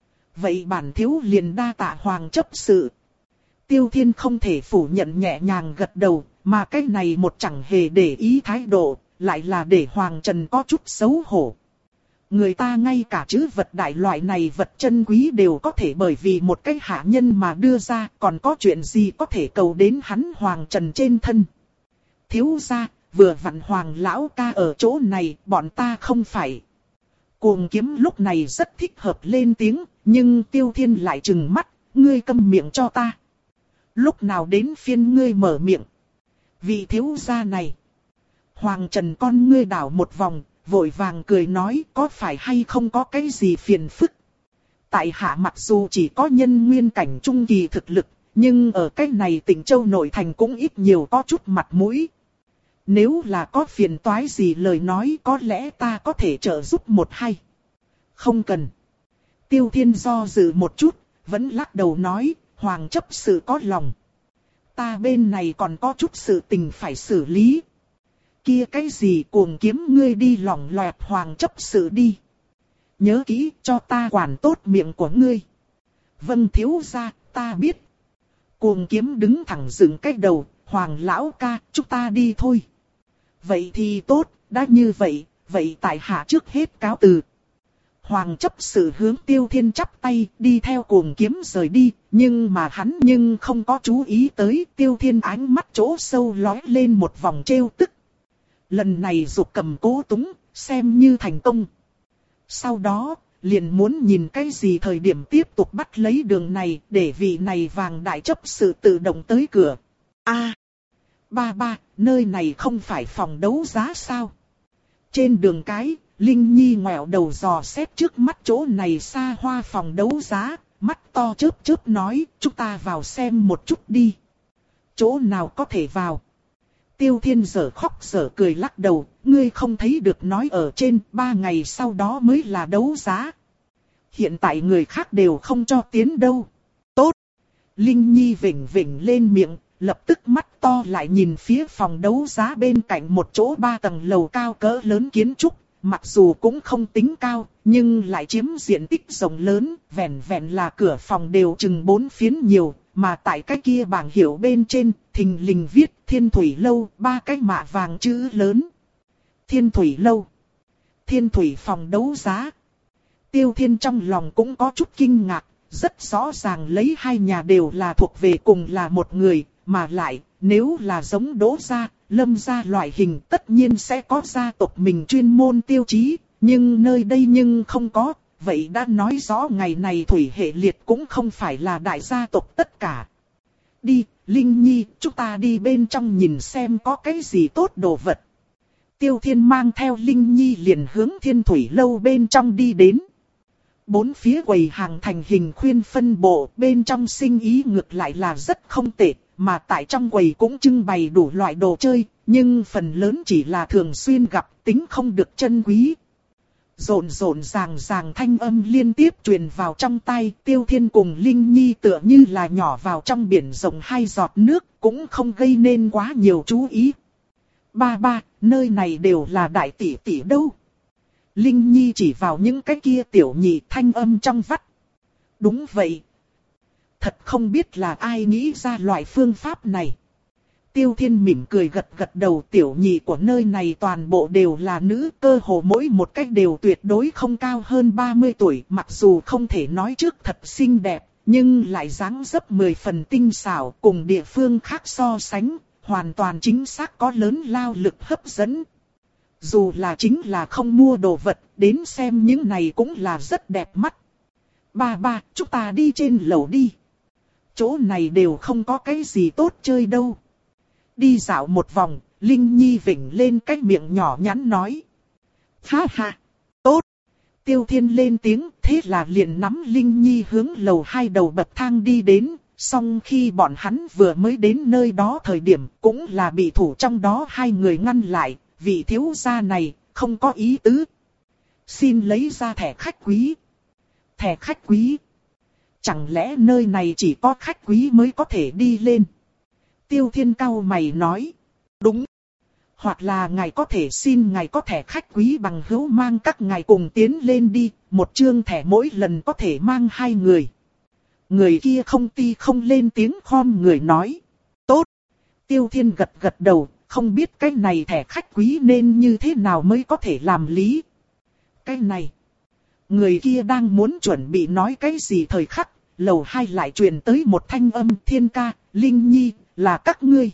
Vậy bản thiếu liền đa tạ Hoàng chấp sự. Tiêu Thiên không thể phủ nhận nhẹ nhàng gật đầu, mà cái này một chẳng hề để ý thái độ, lại là để Hoàng Trần có chút xấu hổ. Người ta ngay cả trữ vật đại loại này vật chân quý đều có thể bởi vì một cái hạ nhân mà đưa ra, còn có chuyện gì có thể cầu đến hắn Hoàng Trần trên thân. Thiếu gia, vừa vặn Hoàng lão ca ở chỗ này, bọn ta không phải. Cuồng kiếm lúc này rất thích hợp lên tiếng, nhưng Tiêu Thiên lại trừng mắt, ngươi câm miệng cho ta. Lúc nào đến phiên ngươi mở miệng. Vị thiếu gia này. Hoàng Trần con ngươi đảo một vòng, vội vàng cười nói có phải hay không có cái gì phiền phức. Tại hạ mặc dù chỉ có nhân nguyên cảnh trung kỳ thực lực, nhưng ở cái này Tịnh Châu nội thành cũng ít nhiều có chút mặt mũi. Nếu là có phiền toái gì lời nói có lẽ ta có thể trợ giúp một hay. Không cần. Tiêu Thiên do dự một chút, vẫn lắc đầu nói, Hoàng chấp sự có lòng. ta bên này còn có chút sự tình phải xử lý. Kia cái gì Cuồng Kiếm ngươi đi lỏng loẹt hoàng chấp sự đi. Nhớ kỹ cho ta quản tốt miệng của ngươi. Vâng thiếu gia, ta biết. Cuồng Kiếm đứng thẳng dựng cái đầu, Hoàng lão ca, chúng ta đi thôi. Vậy thì tốt, đã như vậy, vậy tại hạ trước hết cáo từ. Hoàng chấp sự hướng Tiêu Thiên chắp tay, đi theo Cuồng Kiếm rời đi, nhưng mà hắn nhưng không có chú ý tới Tiêu Thiên ánh mắt chỗ sâu lóe lên một vòng trêu tức. Lần này dục cầm cố túng, xem như thành công. Sau đó, liền muốn nhìn cái gì thời điểm tiếp tục bắt lấy đường này, để vị này Vàng đại chấp sự tự động tới cửa. A, à, ba ba, nơi này không phải phòng đấu giá sao? Trên đường cái, Linh Nhi ngoẹo đầu dò xét trước mắt chỗ này xa hoa phòng đấu giá, mắt to chớp chớp nói, chúng ta vào xem một chút đi. Chỗ nào có thể vào? Tiêu Thiên dở khóc dở cười lắc đầu, ngươi không thấy được nói ở trên, ba ngày sau đó mới là đấu giá. Hiện tại người khác đều không cho tiến đâu. Tốt. Linh Nhi vểnh vểnh lên miệng, lập tức mắt to lại nhìn phía phòng đấu giá bên cạnh một chỗ ba tầng lầu cao cỡ lớn kiến trúc. Mặc dù cũng không tính cao, nhưng lại chiếm diện tích rộng lớn, vẹn vẹn là cửa phòng đều chừng bốn phiến nhiều, mà tại cái kia bảng hiệu bên trên, thình lình viết Thiên Thủy Lâu, ba cái mạ vàng chữ lớn. Thiên Thủy Lâu. Thiên Thủy phòng đấu giá. Tiêu Thiên trong lòng cũng có chút kinh ngạc, rất rõ ràng lấy hai nhà đều là thuộc về cùng là một người, mà lại, nếu là giống Đỗ gia, Lâm gia loại hình tất nhiên sẽ có gia tộc mình chuyên môn tiêu chí, nhưng nơi đây nhưng không có, vậy đã nói rõ ngày này Thủy Hệ Liệt cũng không phải là đại gia tộc tất cả. Đi, Linh Nhi, chúng ta đi bên trong nhìn xem có cái gì tốt đồ vật. Tiêu Thiên mang theo Linh Nhi liền hướng Thiên Thủy Lâu bên trong đi đến. Bốn phía quầy hàng thành hình khuyên phân bộ, bên trong sinh ý ngược lại là rất không tệ, mà tại trong quầy cũng trưng bày đủ loại đồ chơi, nhưng phần lớn chỉ là thường xuyên gặp, tính không được chân quý. Rộn rộn ràng ràng thanh âm liên tiếp truyền vào trong tai, Tiêu Thiên cùng Linh Nhi tựa như là nhỏ vào trong biển rộng hai giọt nước, cũng không gây nên quá nhiều chú ý. Ba ba, nơi này đều là đại tỷ tỷ đâu? Linh Nhi chỉ vào những cái kia tiểu nhị thanh âm trong vắt. Đúng vậy. Thật không biết là ai nghĩ ra loại phương pháp này. Tiêu Thiên mỉm cười gật gật đầu, tiểu nhị của nơi này toàn bộ đều là nữ, cơ hồ mỗi một cách đều tuyệt đối không cao hơn ba mươi tuổi, mặc dù không thể nói trước thật xinh đẹp, nhưng lại dáng dấp mười phần tinh xảo, cùng địa phương khác so sánh, hoàn toàn chính xác có lớn lao lực hấp dẫn. Dù là chính là không mua đồ vật, đến xem những này cũng là rất đẹp mắt. Ba ba, chúng ta đi trên lầu đi. Chỗ này đều không có cái gì tốt chơi đâu. Đi dạo một vòng, Linh Nhi vểnh lên cái miệng nhỏ nhắn nói. Ha ha, tốt. Tiêu Thiên lên tiếng, thế là liền nắm Linh Nhi hướng lầu hai đầu bậc thang đi đến. Song khi bọn hắn vừa mới đến nơi đó thời điểm, cũng là bị thủ trong đó hai người ngăn lại. Vị thiếu gia này, không có ý tứ. Xin lấy ra thẻ khách quý. Thẻ khách quý. Chẳng lẽ nơi này chỉ có khách quý mới có thể đi lên? Tiêu Thiên cau mày nói. Đúng. Hoặc là ngài có thể xin ngài có thẻ khách quý bằng hữu mang các ngài cùng tiến lên đi. Một chương thẻ mỗi lần có thể mang hai người. Người kia không ti không lên tiếng khom người nói. Tốt. Tiêu Thiên gật gật đầu. Không biết cái này thẻ khách quý nên như thế nào mới có thể làm lý. Cái này. Người kia đang muốn chuẩn bị nói cái gì thời khắc. Lầu hai lại truyền tới một thanh âm. Thiên ca, Linh Nhi, là các ngươi.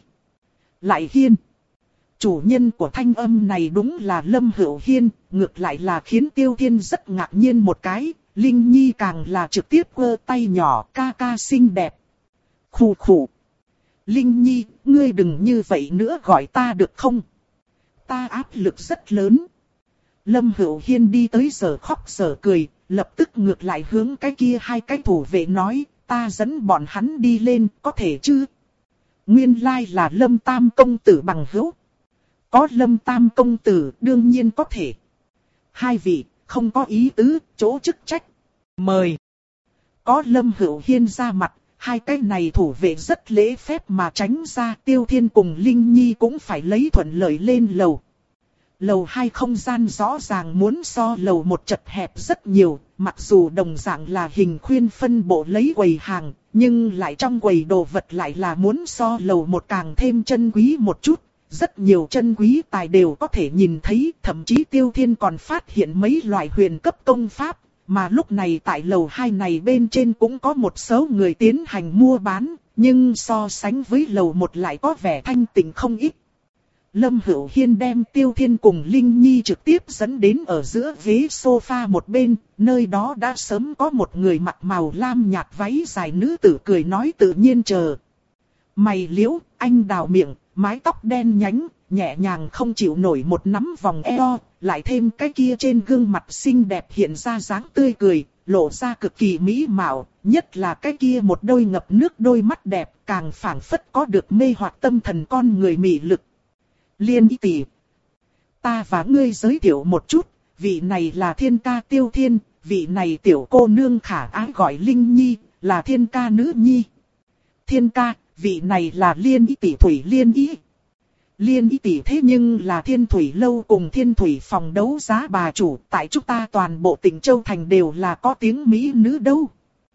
Lại Hiên. Chủ nhân của thanh âm này đúng là Lâm Hữu Hiên. Ngược lại là khiến Tiêu Thiên rất ngạc nhiên một cái. Linh Nhi càng là trực tiếp quơ tay nhỏ, ca ca xinh đẹp. Khủ khủ. Linh Nhi, ngươi đừng như vậy nữa gọi ta được không? Ta áp lực rất lớn. Lâm Hữu Hiên đi tới giờ khóc giờ cười, lập tức ngược lại hướng cái kia hai cái thủ vệ nói, ta dẫn bọn hắn đi lên, có thể chứ? Nguyên lai là Lâm Tam công tử bằng hữu. Có Lâm Tam công tử, đương nhiên có thể. Hai vị, không có ý tứ, chỗ chức trách. Mời. Có Lâm Hữu Hiên ra mặt. hai cái này thủ vệ rất lễ phép mà tránh ra. Tiêu Thiên cùng Linh Nhi cũng phải lấy thuận lợi lên lầu. Lầu hai không gian rõ ràng muốn so lầu một chật hẹp rất nhiều, mặc dù đồng dạng là hình khuyên phân bộ lấy quầy hàng, nhưng lại trong quầy đồ vật lại là muốn so lầu một càng thêm chân quý một chút. Rất nhiều chân quý tài đều có thể nhìn thấy, thậm chí Tiêu Thiên còn phát hiện mấy loại huyền cấp công pháp, mà lúc này tại lầu hai này bên trên cũng có một số người tiến hành mua bán, nhưng so sánh với lầu một lại có vẻ thanh tịnh không ít. Lâm Hữu Hiên đem Tiêu Thiên cùng Linh Nhi trực tiếp dẫn đến ở giữa ghế sofa một bên, nơi đó đã sớm có một người mặc màu lam nhạt váy dài nữ tử cười nói tự nhiên chờ. Mày liễu, anh đào miệng, mái tóc đen nhánh, nhẹ nhàng không chịu nổi một nắm vòng eo, lại thêm cái kia trên gương mặt xinh đẹp hiện ra dáng tươi cười, lộ ra cực kỳ mỹ mạo, nhất là cái kia một đôi ngập nước đôi mắt đẹp, càng phảng phất có được mê hoặc tâm thần con người mị lực. Liên ý tỷ, ta và ngươi giới thiệu một chút, vị này là thiên ca Tiêu Thiên, vị này tiểu cô nương khả ái gọi Linh Nhi, là thiên ca nữ nhi. Thiên ca, vị này là Liên ý tỷ Thủy Liên ý. Liên ý tỷ thế nhưng là Thiên Thủy lâu cùng Thiên Thủy phòng đấu giá bà chủ, tại chúng ta toàn bộ tỉnh Châu Thành đều là có tiếng mỹ nữ đâu.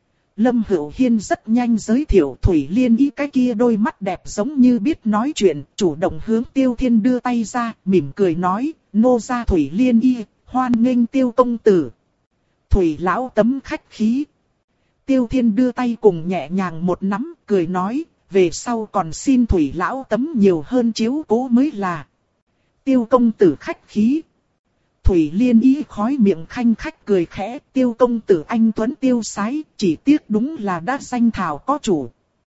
Lâm Hữu Hiên rất nhanh giới thiệu Thủy Liên ý, cái kia đôi mắt đẹp giống như biết nói chuyện, chủ động hướng Tiêu Thiên đưa tay ra, mỉm cười nói, nô gia Thủy Liên ý, hoan nghênh Tiêu công tử. Thủy lão tấm khách khí. Tiêu Thiên đưa tay cùng nhẹ nhàng một nắm, cười nói, về sau còn xin Thủy lão tấm nhiều hơn chiếu cố mới là. Tiêu công tử khách khí. Thủy Liên ý khói miệng khanh khách cười khẽ, Tiêu công tử anh tuấn tiêu sái, chỉ tiếc đúng là đã danh thảo có chủ.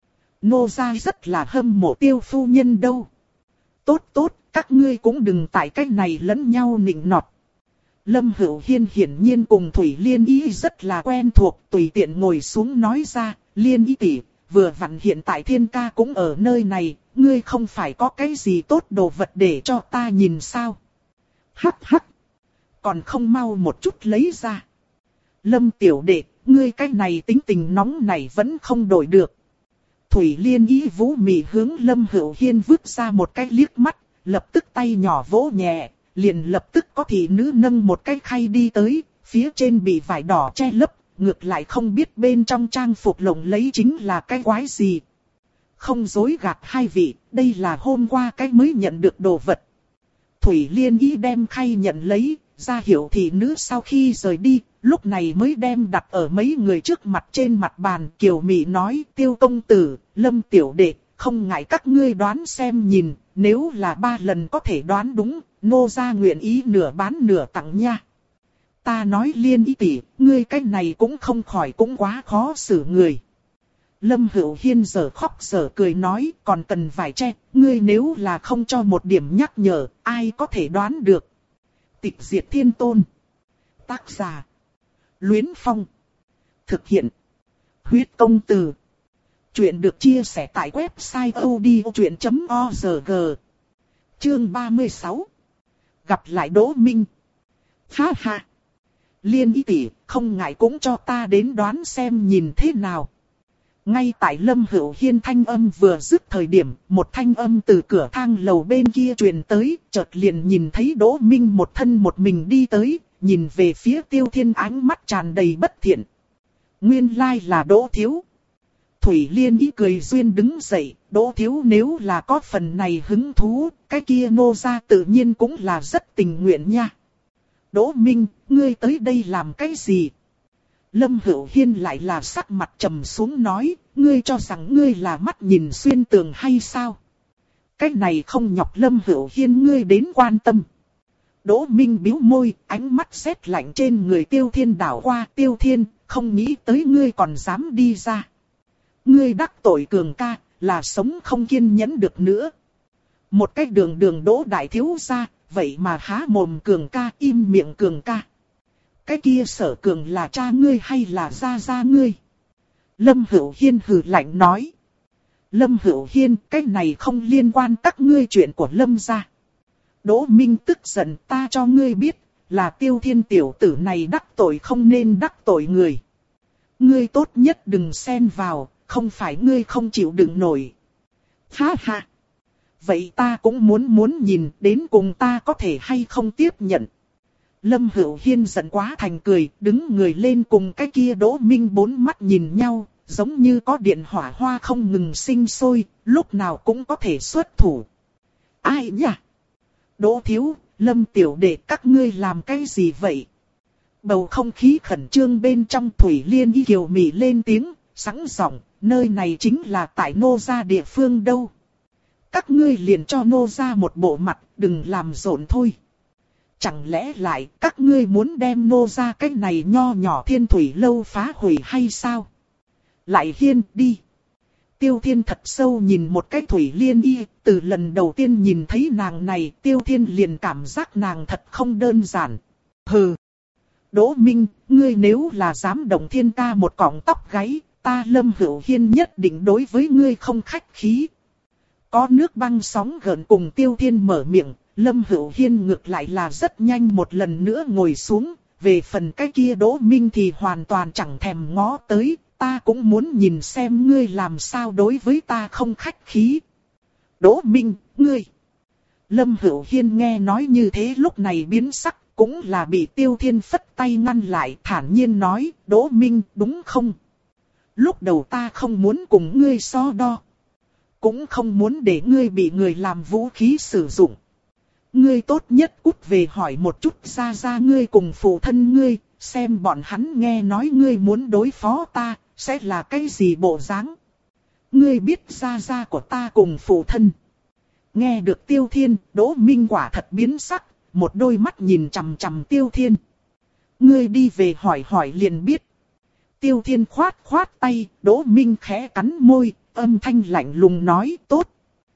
Nô gia rất là hâm mộ Tiêu phu nhân đâu. Tốt tốt, các ngươi cũng đừng tại cách này lẫn nhau nịnh nọt. Lâm Hữu Hiên hiển nhiên cùng Thủy Liên ý rất là quen thuộc, tùy tiện ngồi xuống nói ra, Liên ý tỷ, vừa vặn hiện tại thiên ca cũng ở nơi này, ngươi không phải có cái gì tốt đồ vật để cho ta nhìn sao? Hắc hắc. Còn không mau một chút lấy ra. Lâm tiểu đệ, ngươi cái này tính tình nóng này vẫn không đổi được. Thủy Liên ý vũ mị hướng Lâm Hữu Hiên vứt ra một cái liếc mắt, lập tức tay nhỏ vỗ nhẹ, liền lập tức có thị nữ nâng một cái khay đi tới, phía trên bị vải đỏ che lấp, ngược lại không biết bên trong trang phục lộng lấy chính là cái quái gì. Không dối gạt hai vị, đây là hôm qua cái mới nhận được đồ vật. Thủy Liên ý đem khay nhận lấy, ra hiệu thị nữ sau khi rời đi, lúc này mới đem đặt ở mấy người trước mặt trên mặt bàn. Kiều Mị nói, Tiêu công tử, Lâm tiểu đệ, không ngại các ngươi đoán xem nhìn, nếu là ba lần có thể đoán đúng, nô gia nguyện ý nửa bán nửa tặng nha. Ta nói Liên ý tỷ, ngươi cái này cũng không khỏi cũng quá khó xử người. Lâm Hữu Hiên giờ khóc giờ cười nói, còn cần vải che, ngươi nếu là không cho một điểm nhắc nhở, ai có thể đoán được. Tịch diệt thiên tôn. Tác giả. Luyến Phong. Thực hiện. Huyết công từ. Chuyện được chia sẻ tại website odchuyện chấm org. Chương ba mươi sáu. Gặp lại Đỗ Minh. Ha ha. Liên ý tỷ, không ngại cũng cho ta đến đoán xem nhìn thế nào. Ngay tại Lâm Hữu Hiên thanh âm vừa dứt thời điểm, một thanh âm từ cửa thang lầu bên kia truyền tới, chợt liền nhìn thấy Đỗ Minh một thân một mình đi tới, nhìn về phía Tiêu Thiên ánh mắt tràn đầy bất thiện. Nguyên lai là Đỗ thiếu. Thủy Liên ý cười duyên đứng dậy, Đỗ thiếu nếu là có phần này hứng thú, cái kia nô gia tự nhiên cũng là rất tình nguyện nha. Đỗ Minh, ngươi tới đây làm cái gì? Lâm Hữu Hiên lại là sắc mặt trầm xuống nói, ngươi cho rằng ngươi là mắt nhìn xuyên tường hay sao? Cái này không nhọc Lâm Hữu Hiên ngươi đến quan tâm. Đỗ Minh bĩu môi, ánh mắt sét lạnh trên người Tiêu Thiên đảo qua. Tiêu Thiên, không nghĩ tới ngươi còn dám đi ra. Ngươi đắc tội cường ca, là sống không kiên nhẫn được nữa. Một cách đường đường Đỗ đại thiếu gia, vậy mà há mồm cường ca, im miệng cường ca. Cái kia Sở Cường là cha ngươi hay là gia gia ngươi? Lâm Hữu Hiên hừ lạnh nói. Lâm Hữu Hiên, cái này không liên quan các ngươi chuyện của Lâm gia. Đỗ Minh tức giận, ta cho ngươi biết, là Tiêu Thiên tiểu tử này đắc tội không nên đắc tội người. Ngươi tốt nhất đừng xen vào, không phải ngươi không chịu đựng nổi. Ha ha. Vậy ta cũng muốn muốn nhìn đến cùng ta có thể hay không tiếp nhận. Lâm Hữu Hiên giận quá thành cười, đứng người lên cùng cái kia Đỗ Minh bốn mắt nhìn nhau, giống như có điện hỏa hoa không ngừng sinh sôi, lúc nào cũng có thể xuất thủ. Ai nhỉ? Đỗ Thiếu, Lâm Tiểu Đệ các ngươi làm cái gì vậy? Bầu không khí khẩn trương bên trong Thủy Liên Y kiều mị lên tiếng, sẵn giọng, nơi này chính là tại nô gia địa phương đâu. Các ngươi liền cho nô gia một bộ mặt, đừng làm rộn thôi. Chẳng lẽ lại các ngươi muốn đem nô gia cái này nho nhỏ Thiên Thủy lâu phá hủy hay sao? Lại Hiên đi. Tiêu Thiên thật sâu nhìn một cái Thủy Liên Y, từ lần đầu tiên nhìn thấy nàng này, Tiêu Thiên liền cảm giác nàng thật không đơn giản. Hừ. Đỗ Minh, ngươi nếu là dám động Thiên ca một cọng tóc gáy, ta Lâm Hữu Hiên nhất định đối với ngươi không khách khí. Có nước băng sóng gợn cùng Tiêu Thiên mở miệng, Lâm Hữu Hiên ngược lại là rất nhanh một lần nữa ngồi xuống, về phần cái kia Đỗ Minh thì hoàn toàn chẳng thèm ngó tới, ta cũng muốn nhìn xem ngươi làm sao đối với ta không khách khí. Đỗ Minh, ngươi. Lâm Hữu Hiên nghe nói như thế lúc này biến sắc, cũng là bị Tiêu Thiên phất tay ngăn lại, thản nhiên nói, Đỗ Minh, đúng không? Lúc đầu ta không muốn cùng ngươi so đo. Cũng không muốn để ngươi bị người làm vũ khí sử dụng. Ngươi tốt nhất cút về hỏi một chút ra ra ngươi cùng phụ thân ngươi, xem bọn hắn nghe nói ngươi muốn đối phó ta, sẽ là cái gì bộ dáng. Ngươi biết ra ra của ta cùng phụ thân. Nghe được Tiêu Thiên, Đỗ Minh quả thật biến sắc, một đôi mắt nhìn chằm chằm Tiêu Thiên. Ngươi đi về hỏi hỏi liền biết. Tiêu Thiên khoát khoát tay, Đỗ Minh khẽ cắn môi, âm thanh lạnh lùng nói tốt.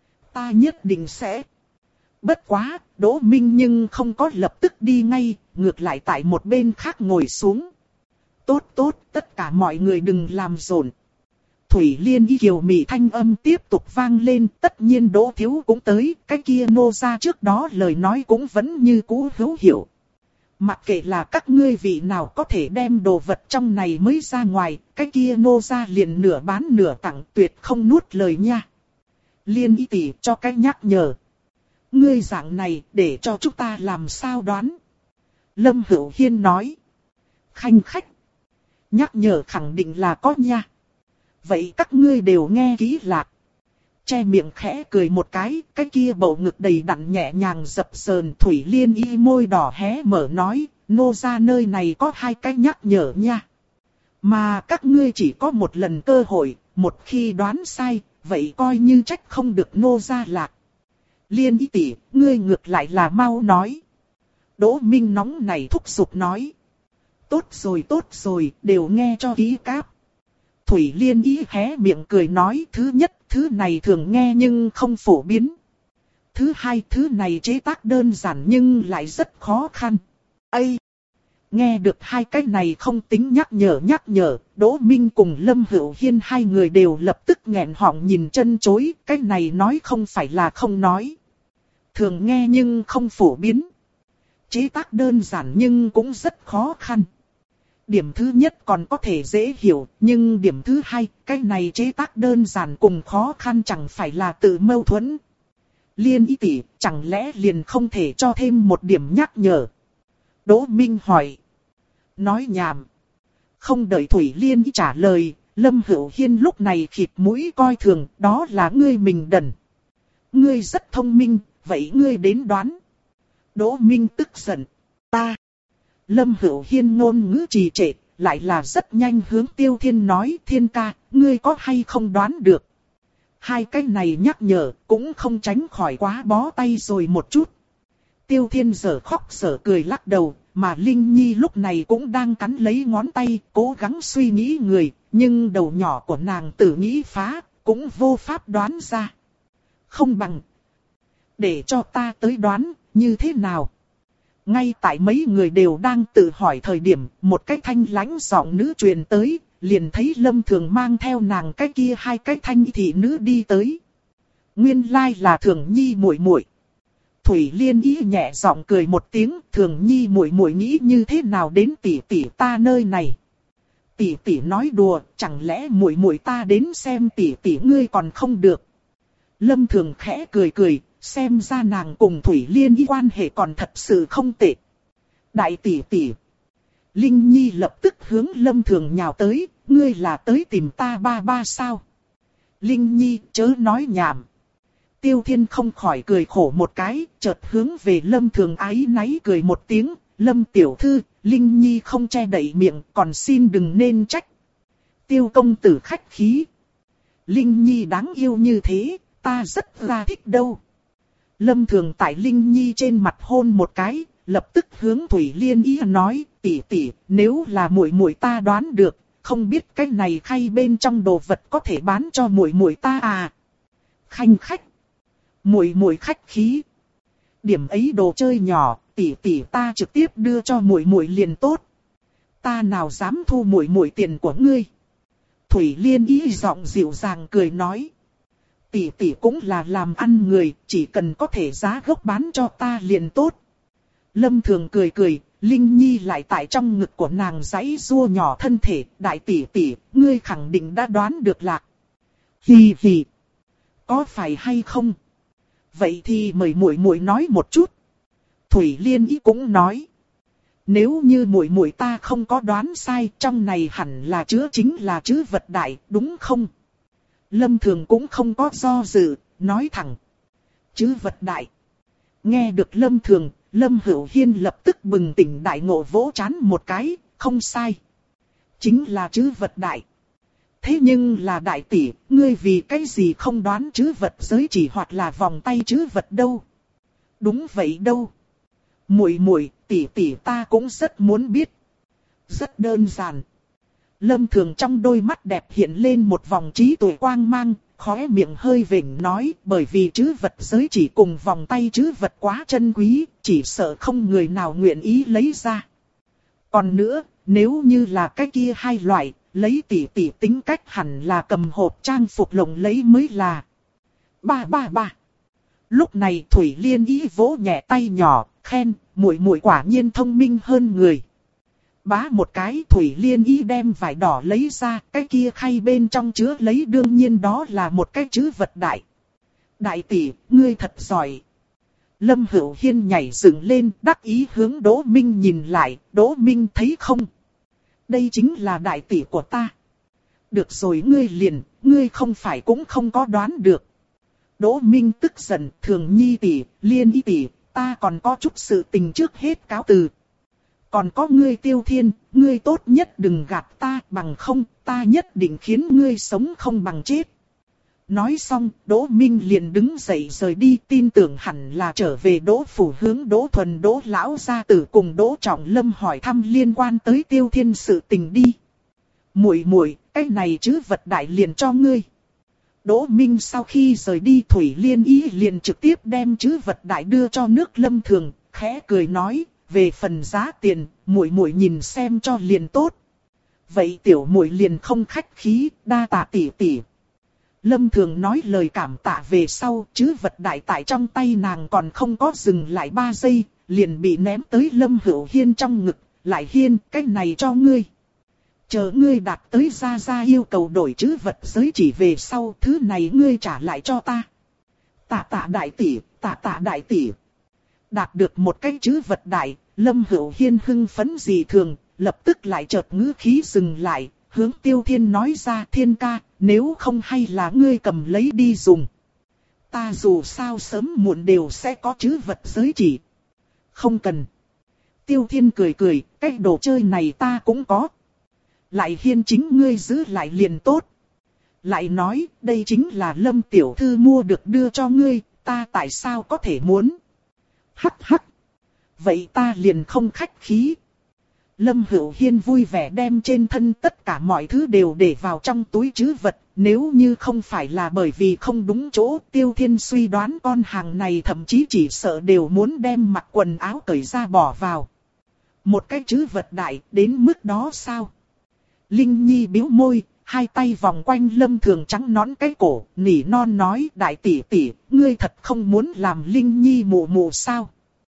Ta nhất định sẽ. Bất quá, Đỗ Minh nhưng không có lập tức đi ngay, ngược lại tại một bên khác ngồi xuống. Tốt tốt, tất cả mọi người đừng làm rộn. Thủy Liên Y kiều mị thanh âm tiếp tục vang lên, tất nhiên Đỗ Thiếu cũng tới, cái kia nô gia trước đó lời nói cũng vẫn như cũ hữu hiệu. Mặc kệ là các ngươi vị nào có thể đem đồ vật trong này mới ra ngoài, cái kia nô gia liền nửa bán nửa tặng, tuyệt không nuốt lời nha. Liên Y tỷ cho cái nhắc nhở. Ngươi dạng này để cho chúng ta làm sao đoán? Lâm Hữu Hiên nói. Khanh khách. Nhắc nhở khẳng định là có nha. Vậy các ngươi đều nghe kỹ lạc. Che miệng khẽ cười một cái, cái kia bầu ngực đầy đặn nhẹ nhàng dập sờn. Thủy Liên Y môi đỏ hé mở nói, nô ra nơi này có hai cái nhắc nhở nha. Mà các ngươi chỉ có một lần cơ hội, một khi đoán sai, vậy coi như trách không được nô ra lạc. Liên Y tỷ, ngươi ngược lại là mau nói. Đỗ Minh nóng này thúc giục nói. Tốt rồi tốt rồi, đều nghe cho kỹ cáp. Thủy Liên Y hé miệng cười nói, thứ nhất, thứ này thường nghe nhưng không phổ biến. Thứ hai, thứ này chế tác đơn giản nhưng lại rất khó khăn. Ây! Nghe được hai cái này không tính nhắc nhở nhắc nhở, Đỗ Minh cùng Lâm Hữu Hiên hai người đều lập tức nghẹn họng nhìn chân chối, cái này nói không phải là không nói. Thường nghe nhưng không phổ biến. Chế tác đơn giản nhưng cũng rất khó khăn. Điểm thứ nhất còn có thể dễ hiểu, nhưng điểm thứ hai, cái này chế tác đơn giản cùng khó khăn chẳng phải là tự mâu thuẫn. Liên Y tỷ, chẳng lẽ liền không thể cho thêm một điểm nhắc nhở? Đỗ Minh hỏi. Nói nhảm. Không đợi Thủy Liên Y trả lời, Lâm Hữu Hiên lúc này khịt mũi coi thường, đó là ngươi mình đần. Ngươi rất thông minh, vậy ngươi đến đoán. Đỗ Minh tức giận. Ta. Lâm Hữu Hiên ngôn ngữ trì trệ, lại là rất nhanh hướng Tiêu Thiên nói, Thiên ca, ngươi có hay không đoán được. Hai cái này nhắc nhở, cũng không tránh khỏi quá bó tay rồi một chút. Tiêu Thiên giờ khóc giờ cười lắc đầu, mà Linh Nhi lúc này cũng đang cắn lấy ngón tay, cố gắng suy nghĩ người, nhưng đầu nhỏ của nàng tự nghĩ phá, cũng vô pháp đoán ra. Không bằng. Để cho ta tới đoán, như thế nào? Ngay tại mấy người đều đang tự hỏi thời điểm, một cái thanh lãnh giọng nữ truyền tới, liền thấy Lâm Thường mang theo nàng cái kia hai cái thanh thị nữ đi tới. Nguyên lai là Thường Nhi muội muội. Thủy Liên Y nhẹ giọng cười một tiếng, Thường Nhi muội muội nghĩ như thế nào đến tỷ tỷ ta nơi này. Tỷ tỷ nói đùa, chẳng lẽ muội muội ta đến xem tỷ tỷ ngươi còn không được. Lâm Thường khẽ cười cười, xem ra nàng cùng Thủy Liên Y quan hệ còn thật sự không tệ. Đại tỷ tỷ. Linh Nhi lập tức hướng Lâm Thường nhào tới, ngươi là tới tìm ta ba ba sao? Linh Nhi chớ nói nhảm. Tiêu Thiên không khỏi cười khổ một cái, chợt hướng về Lâm Thường áy náy cười một tiếng, Lâm tiểu thư, Linh Nhi không che đậy miệng, còn xin đừng nên trách. Tiêu công tử khách khí. Linh Nhi đáng yêu như thế, ta rất là thích đâu. Lâm Thường tại Linh Nhi trên mặt hôn một cái, lập tức hướng Thủy Liên Y nói, tỷ tỷ, nếu là muội muội ta đoán được, không biết cái này khay bên trong đồ vật có thể bán cho muội muội ta à? Khanh khách. Muội muội khách khí. Điểm ấy đồ chơi nhỏ, tỷ tỷ ta trực tiếp đưa cho muội muội liền tốt. Ta nào dám thu muội muội tiền của ngươi. Thủy Liên Y giọng dịu dàng cười nói. Tỷ tỷ cũng là làm ăn người, chỉ cần có thể giá gốc bán cho ta liền tốt. Lâm Thường cười cười, Linh Nhi lại tại trong ngực của nàng giãy giụa nhỏ thân thể, đại tỷ tỷ, ngươi khẳng định đã đoán được lạc. Hì hì. Có phải hay không? Vậy thì mời muội muội nói một chút. Thủy Liên Y cũng nói. Nếu như muội muội ta không có đoán sai, trong này hẳn là chứa chính là chữ vật đại, đúng không? Lâm Thường cũng không có do dự, nói thẳng. Chữ vật đại. Nghe được Lâm Thường, Lâm Hữu Hiên lập tức bừng tỉnh đại ngộ vỗ trán một cái, không sai. Chính là chữ vật đại. Thế nhưng là đại tỷ, ngươi vì cái gì không đoán chữ vật giới chỉ hoặc là vòng tay chữ vật đâu? Đúng vậy đâu. Muội muội, tỷ tỷ ta cũng rất muốn biết. Rất đơn giản. Lâm Thường trong đôi mắt đẹp hiện lên một vòng trí tuệ quang mang, khóe miệng hơi vểnh nói, bởi vì chữ vật giới chỉ cùng vòng tay chữ vật quá chân quý, chỉ sợ không người nào nguyện ý lấy ra. Còn nữa, nếu như là cái kia hai loại, lấy tỷ tỷ tính cách hẳn là cầm hộp trang phục lồng lấy mới là. Ba ba ba. Lúc này Thủy Liên Y vỗ nhẹ tay nhỏ, khen, muội muội quả nhiên thông minh hơn người. Bá một cái Thủy Liên Y đem vải đỏ lấy ra, cái kia khay bên trong chứa lấy đương nhiên đó là một cái chữ vật đại. Đại tỷ, ngươi thật giỏi. Lâm Hữu Hiên nhảy dựng lên, đắc ý hướng Đỗ Minh nhìn lại, Đỗ Minh thấy không? Đây chính là đại tỷ của ta. Được rồi ngươi liền, ngươi không phải cũng không có đoán được. Đỗ Minh tức giận, Thường Nhi tỷ, Liên Y tỷ, ta còn có chút sự tình trước hết cáo từ. Còn có ngươi Tiêu Thiên, ngươi tốt nhất đừng gạt ta, bằng không, ta nhất định khiến ngươi sống không bằng chết. Nói xong, Đỗ Minh liền đứng dậy rời đi, tin tưởng hẳn là trở về Đỗ Phủ hướng Đỗ Thuần Đỗ Lão gia tử cùng Đỗ Trọng Lâm hỏi thăm liên quan tới Tiêu Thiên sự tình đi. Muội muội, cái này chứ vật đại liền cho ngươi. Đỗ Minh sau khi rời đi Thủy Liên Y liền trực tiếp đem chứ vật đại đưa cho nước Lâm Thường, khẽ cười nói, về phần giá tiền, muội muội nhìn xem cho liền tốt. Vậy tiểu muội liền không khách khí, đa tạ tỷ tỷ. Lâm Thường nói lời cảm tạ về sau, chứ vật đại tại trong tay nàng còn không có dừng lại ba giây, liền bị ném tới Lâm Hữu Hiên trong ngực, lại Hiên, cái này cho ngươi. Chờ ngươi đạt tới ra ra yêu cầu đổi chữ vật giới chỉ về sau, thứ này ngươi trả lại cho ta. Tạ tạ đại tỷ, tạ tạ đại tỷ. Đạt được một cái chữ vật đại, Lâm Hữu Hiên hưng phấn dị thường, lập tức lại chợt ngữ khí dừng lại, hướng Tiêu Thiên nói ra, Thiên ca, nếu không hay là ngươi cầm lấy đi dùng. Ta dù sao sớm muộn đều sẽ có chữ vật giới chỉ. Không cần. Tiêu Thiên cười cười, cái đồ chơi này ta cũng có. Lại Hiên chính ngươi giữ lại liền tốt. Lại nói, đây chính là Lâm tiểu thư mua được đưa cho ngươi, ta tại sao có thể muốn. Hắc hắc. Vậy ta liền không khách khí. Lâm Hữu Hiên vui vẻ đem trên thân tất cả mọi thứ đều để vào trong túi trữ vật. Nếu như không phải là bởi vì không đúng chỗ, Tiêu Thiên suy đoán con hàng này thậm chí chỉ sợ đều muốn đem mặc quần áo cởi ra bỏ vào. Một cái trữ vật đại, đến mức đó sao? Linh Nhi bĩu môi, hai tay vòng quanh Lâm Thường trắng nón cái cổ, nỉ non nói, đại tỷ tỷ, ngươi thật không muốn làm Linh Nhi mụ mụ sao?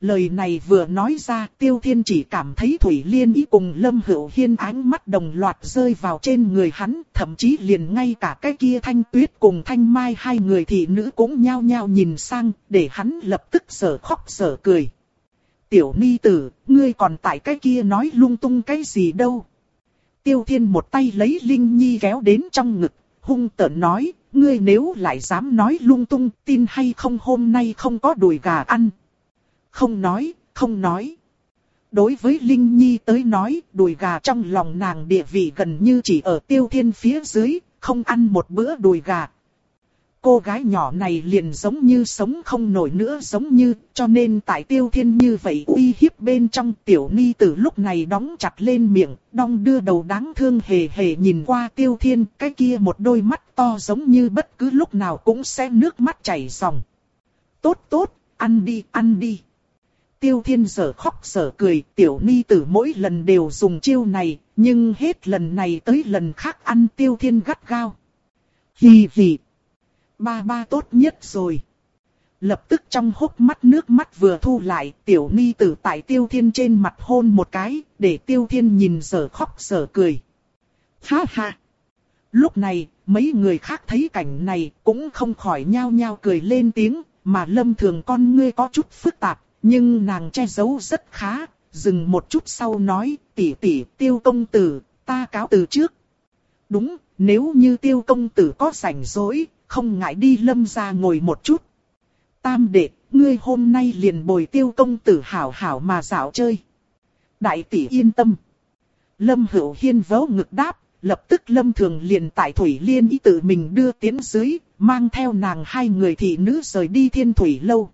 Lời này vừa nói ra, Tiêu Thiên chỉ cảm thấy Thủy Liên Ý cùng Lâm Hữu Hiên ánh mắt đồng loạt rơi vào trên người hắn, thậm chí liền ngay cả cái kia Thanh Tuyết cùng Thanh Mai hai người thị nữ cũng nhao nhao nhìn sang, để hắn lập tức sở khóc sở cười. Tiểu ni tử, ngươi còn tại cái kia nói lung tung cái gì đâu. Tiêu Thiên một tay lấy Linh Nhi kéo đến trong ngực, hung tợn nói, ngươi nếu lại dám nói lung tung, tin hay không hôm nay không có đùi gà ăn. Không nói, không nói. Đối với Linh Nhi tới nói, đùi gà trong lòng nàng địa vị gần như chỉ ở Tiêu Thiên phía dưới, không ăn một bữa đùi gà. Cô gái nhỏ này liền giống như sống không nổi nữa giống như, cho nên tại Tiêu Thiên như vậy uy hiếp bên trong tiểu ni tử lúc này đóng chặt lên miệng, đong đưa đầu đáng thương hề hề nhìn qua Tiêu Thiên, cái kia một đôi mắt to giống như bất cứ lúc nào cũng sẽ nước mắt chảy ròng. Tốt tốt, ăn đi, ăn đi. Tiêu Thiên giờ khóc giờ cười, tiểu ni tử mỗi lần đều dùng chiêu này, nhưng hết lần này tới lần khác ăn Tiêu Thiên gắt gao. Hì hì. Ba ba tốt nhất rồi. Lập tức trong hốc mắt nước mắt vừa thu lại, tiểu ni tử tại Tiêu Thiên trên mặt hôn một cái, để Tiêu Thiên nhìn giờ khóc giờ cười. Ha ha. Lúc này, mấy người khác thấy cảnh này cũng không khỏi nhao nhao cười lên tiếng, mà Lâm Thường con ngươi có chút phức tạp, nhưng nàng che giấu rất khá, dừng một chút sau nói, tỷ tỷ Tiêu công tử, ta cáo từ trước. Đúng, nếu như Tiêu công tử có rảnh rỗi, không ngại đi Lâm gia ngồi một chút. Tam đệ, ngươi hôm nay liền bồi Tiêu công tử hảo hảo mà dạo chơi. Đại tỷ yên tâm. Lâm Hữu Hiên vớ ngực đáp, lập tức Lâm Thường liền tại Thủy Liên Ý tự mình đưa tiến dưới, mang theo nàng hai người thị nữ rời đi Thiên Thủy lâu.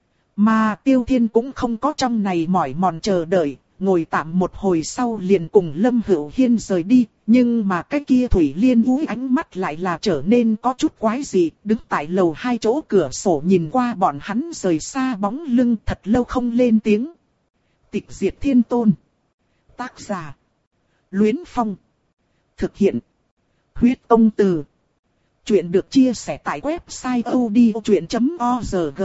Mà Tiêu Thiên cũng không có trong này mỏi mòn chờ đợi, ngồi tạm một hồi sau liền cùng Lâm Hữu Hiên rời đi, nhưng mà cái kia Thủy Liên úi ánh mắt lại là trở nên có chút quái dị, đứng tại lầu hai chỗ cửa sổ nhìn qua bọn hắn rời xa bóng lưng thật lâu không lên tiếng. Tịch diệt thiên tôn. Tác giả. Luyến Phong. Thực hiện. Huyết Công Từ. Chuyện được chia sẻ tại website odchuyện chấm org.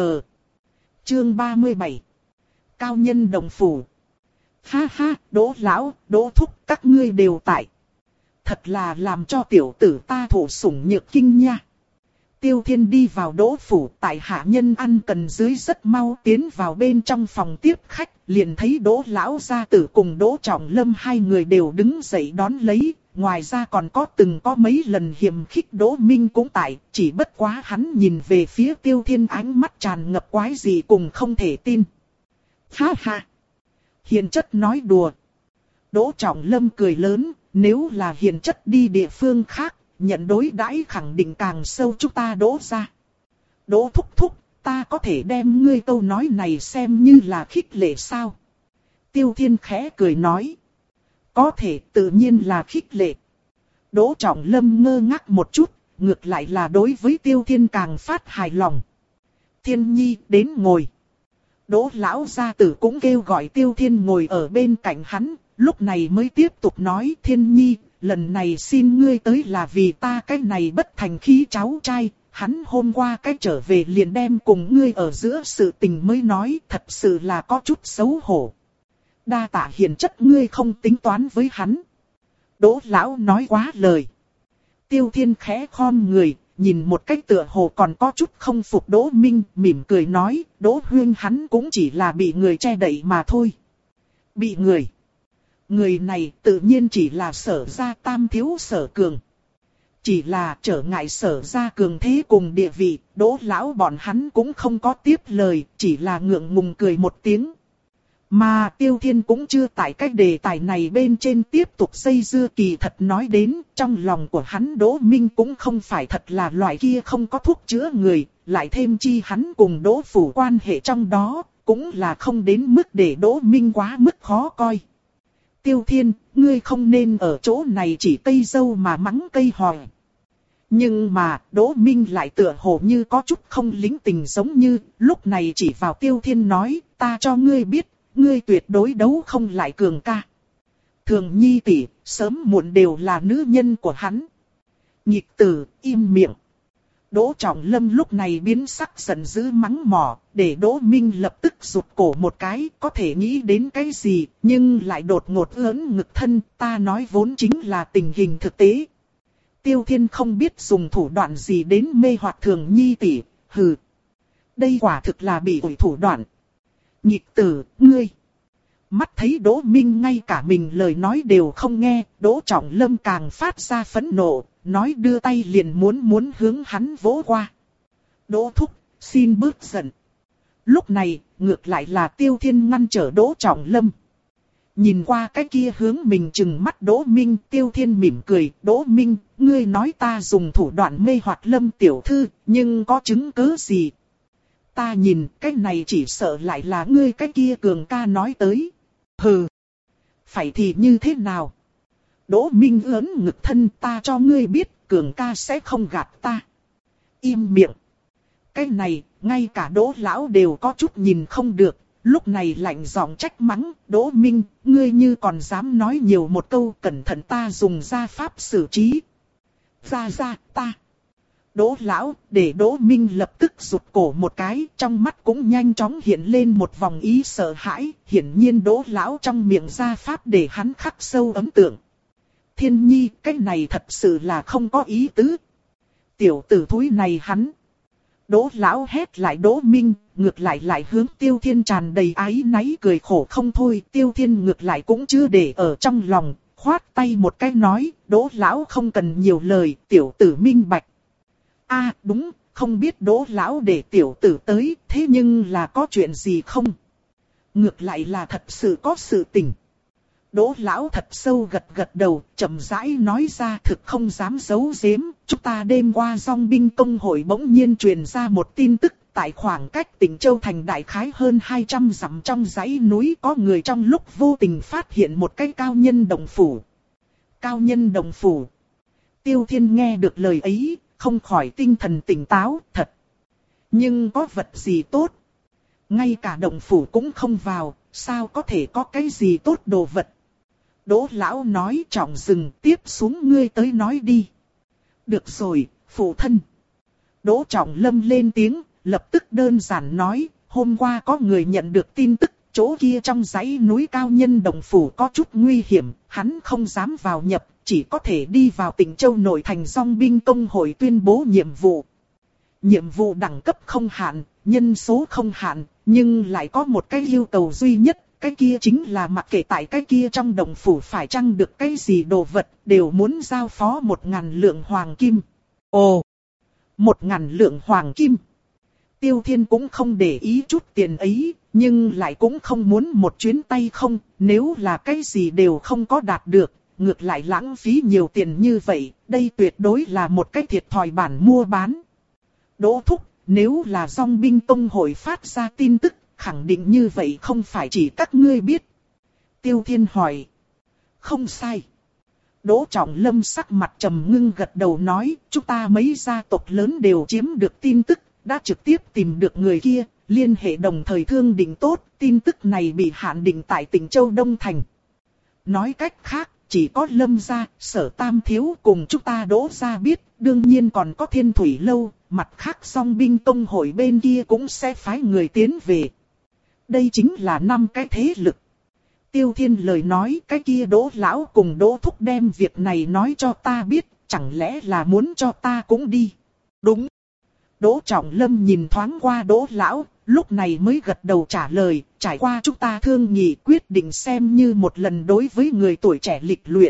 Chương ba mươi bảy. Cao nhân đồng phủ. Ha ha, Đỗ lão, Đỗ thúc, các ngươi đều tại. Thật là làm cho tiểu tử ta thụ sủng nhược kinh nha. Tiêu Thiên đi vào Đỗ phủ, tại hạ nhân ăn cần dưới rất mau tiến vào bên trong phòng tiếp khách, liền thấy Đỗ lão gia tử cùng Đỗ Trọng Lâm hai người đều đứng dậy đón lấy. Ngoài ra còn có từng có mấy lần hiềm khích Đỗ Minh cũng tại, chỉ bất quá hắn nhìn về phía Tiêu Thiên ánh mắt tràn ngập quái gì cùng không thể tin. Ha ha! Hiền chất nói đùa. Đỗ Trọng Lâm cười lớn, nếu là hiền chất đi địa phương khác, nhận đối đãi khẳng định càng sâu chúng ta Đỗ ra. Đỗ thúc thúc, ta có thể đem ngươi câu nói này xem như là khích lệ sao? Tiêu Thiên khẽ cười nói. Có thể tự nhiên là khích lệ. Đỗ Trọng Lâm ngơ ngác một chút, ngược lại là đối với Tiêu Thiên càng phát hài lòng. Thiên Nhi đến ngồi. Đỗ lão gia tử cũng kêu gọi Tiêu Thiên ngồi ở bên cạnh hắn, lúc này mới tiếp tục nói Thiên Nhi, lần này xin ngươi tới là vì ta cái này bất thành khí cháu trai, hắn hôm qua cái trở về liền đem cùng ngươi ở giữa sự tình mới nói, thật sự là có chút xấu hổ. Đa tạ hiền chất ngươi không tính toán với hắn. Đỗ lão nói quá lời. Tiêu Thiên khẽ khom người, nhìn một cách tựa hồ còn có chút không phục Đỗ Minh, mỉm cười nói, Đỗ huynh hắn cũng chỉ là bị người che đậy mà thôi. Bị người. Người này tự nhiên chỉ là Sở gia tam thiếu Sở Cường. Chỉ là trở ngại Sở gia cường thế cùng địa vị, Đỗ lão bọn hắn cũng không có tiếp lời, chỉ là ngượng ngùng cười một tiếng. Mà Tiêu Thiên cũng chưa tại cách đề tài này bên trên tiếp tục xây dưa kỳ thật nói đến, trong lòng của hắn Đỗ Minh cũng không phải thật là loại kia không có thuốc chữa người, lại thêm chi hắn cùng Đỗ Phủ quan hệ trong đó, cũng là không đến mức để Đỗ Minh quá mức khó coi. Tiêu Thiên, ngươi không nên ở chỗ này chỉ cây dâu mà mắng cây hòe. Nhưng mà, Đỗ Minh lại tựa hồ như có chút không lính tình giống như, lúc này chỉ vào Tiêu Thiên nói, ta cho ngươi biết. Ngươi tuyệt đối đấu không lại Cường ca. Thường Nhi tỷ, sớm muộn đều là nữ nhân của hắn. Nhịch tử, im miệng. Đỗ Trọng Lâm lúc này biến sắc giận dữ mắng mỏ, để Đỗ Minh lập tức rụt cổ một cái, có thể nghĩ đến cái gì, nhưng lại đột ngột ớn ngực thân, ta nói vốn chính là tình hình thực tế. Tiêu Thiên không biết dùng thủ đoạn gì đến mê hoặc Thường Nhi tỷ, hừ. Đây quả thực là bị ủi thủ đoạn. Nhịp tử, ngươi. Mắt thấy Đỗ Minh ngay cả mình lời nói đều không nghe, Đỗ Trọng Lâm càng phát ra phẫn nộ, nói đưa tay liền muốn muốn hướng hắn vỗ qua. Đỗ thúc, xin bớt giận. Lúc này, ngược lại là Tiêu Thiên ngăn trở Đỗ Trọng Lâm. Nhìn qua cái kia hướng mình chừng mắt Đỗ Minh, Tiêu Thiên mỉm cười, Đỗ Minh, ngươi nói ta dùng thủ đoạn mê hoặc Lâm tiểu thư, nhưng có chứng cứ gì? Ta nhìn, cái này chỉ sợ lại là ngươi cái kia cường ca nói tới. Hừ, phải thì như thế nào? Đỗ Minh ớn ngực thân, ta cho ngươi biết, cường ca sẽ không gạt ta. Im miệng. Cái này, ngay cả Đỗ lão đều có chút nhìn không được, lúc này lạnh giọng trách mắng, Đỗ Minh, ngươi như còn dám nói nhiều một câu, cẩn thận ta dùng gia pháp xử trí. Ra ra, ta. Đỗ lão, để Đỗ Minh lập tức rụt cổ một cái, trong mắt cũng nhanh chóng hiện lên một vòng ý sợ hãi, hiển nhiên Đỗ lão trong miệng gia pháp để hắn khắc sâu ấn tượng. Thiên Nhi, cái này thật sự là không có ý tứ. Tiểu tử thúi này hắn. Đỗ lão hét lại Đỗ Minh, ngược lại lại hướng Tiêu Thiên tràn đầy áy náy cười khổ không thôi. Tiêu Thiên ngược lại cũng chưa để ở trong lòng, khoát tay một cái nói, Đỗ lão không cần nhiều lời, tiểu tử minh bạch. A à, đúng, không biết Đỗ lão để tiểu tử tới, thế nhưng là có chuyện gì không? Ngược lại là thật sự có sự tình. Đỗ lão thật sâu gật gật đầu, chậm rãi nói ra thực không dám giấu giếm. Chúng ta đêm qua dòng binh công hội bỗng nhiên truyền ra một tin tức, tại khoảng cách tỉnh Châu Thành đại khái hơn hai trăm dặm trong dãy núi có người trong lúc vô tình phát hiện một cái cao nhân đồng phủ. Cao nhân đồng phủ. Tiêu Thiên nghe được lời ấy, không khỏi tinh thần tỉnh táo, thật. Nhưng có vật gì tốt? Ngay cả đồng phủ cũng không vào, sao có thể có cái gì tốt đồ vật? Đỗ lão nói trọng dừng, tiếp xuống ngươi tới nói đi. Được rồi, phụ thân. Đỗ Trọng Lâm lên tiếng, lập tức đơn giản nói, hôm qua có người nhận được tin tức, chỗ kia trong dãy núi cao nhân đồng phủ có chút nguy hiểm, hắn không dám vào nhập, chỉ có thể đi vào tỉnh Châu nội thành dòng binh công hội tuyên bố nhiệm vụ. Nhiệm vụ đẳng cấp không hạn, nhân số không hạn, nhưng lại có một cái yêu cầu duy nhất. Cái kia chính là mặc kệ tại cái kia trong đồng phủ phải chăng được cái gì đồ vật, đều muốn giao phó một ngàn lượng hoàng kim. Ồ! Một ngàn lượng hoàng kim! Tiêu Thiên cũng không để ý chút tiền ấy, nhưng lại cũng không muốn một chuyến tay không, nếu là cái gì đều không có đạt được, ngược lại lãng phí nhiều tiền như vậy, đây tuyệt đối là một cái thiệt thòi bản mua bán. Đỗ thúc, nếu là dòng binh tông hội phát ra tin tức, khẳng định như vậy không phải chỉ các ngươi biết. Tiêu Thiên hỏi. Không sai. Đỗ Trọng Lâm sắc mặt trầm ngưng gật đầu nói, chúng ta mấy gia tộc lớn đều chiếm được tin tức, đã trực tiếp tìm được người kia, liên hệ đồng thời thương định tốt, tin tức này bị hạn định tại tỉnh Châu Đông Thành. Nói cách khác, chỉ có Lâm gia, Sở Tam thiếu cùng chúng ta Đỗ gia biết, đương nhiên còn có Thiên Thủy Lâu, mặt khác dòng binh tông hội bên kia cũng sẽ phái người tiến về. Đây chính là năm cái thế lực. Tiêu Thiên lời nói cái kia Đỗ lão cùng Đỗ thúc đem việc này nói cho ta biết, chẳng lẽ là muốn cho ta cũng đi. Đúng. Đỗ Trọng Lâm nhìn thoáng qua Đỗ lão, lúc này mới gật đầu trả lời, trải qua chúng ta thương nghị quyết định xem như một lần đối với người tuổi trẻ lịch luyện.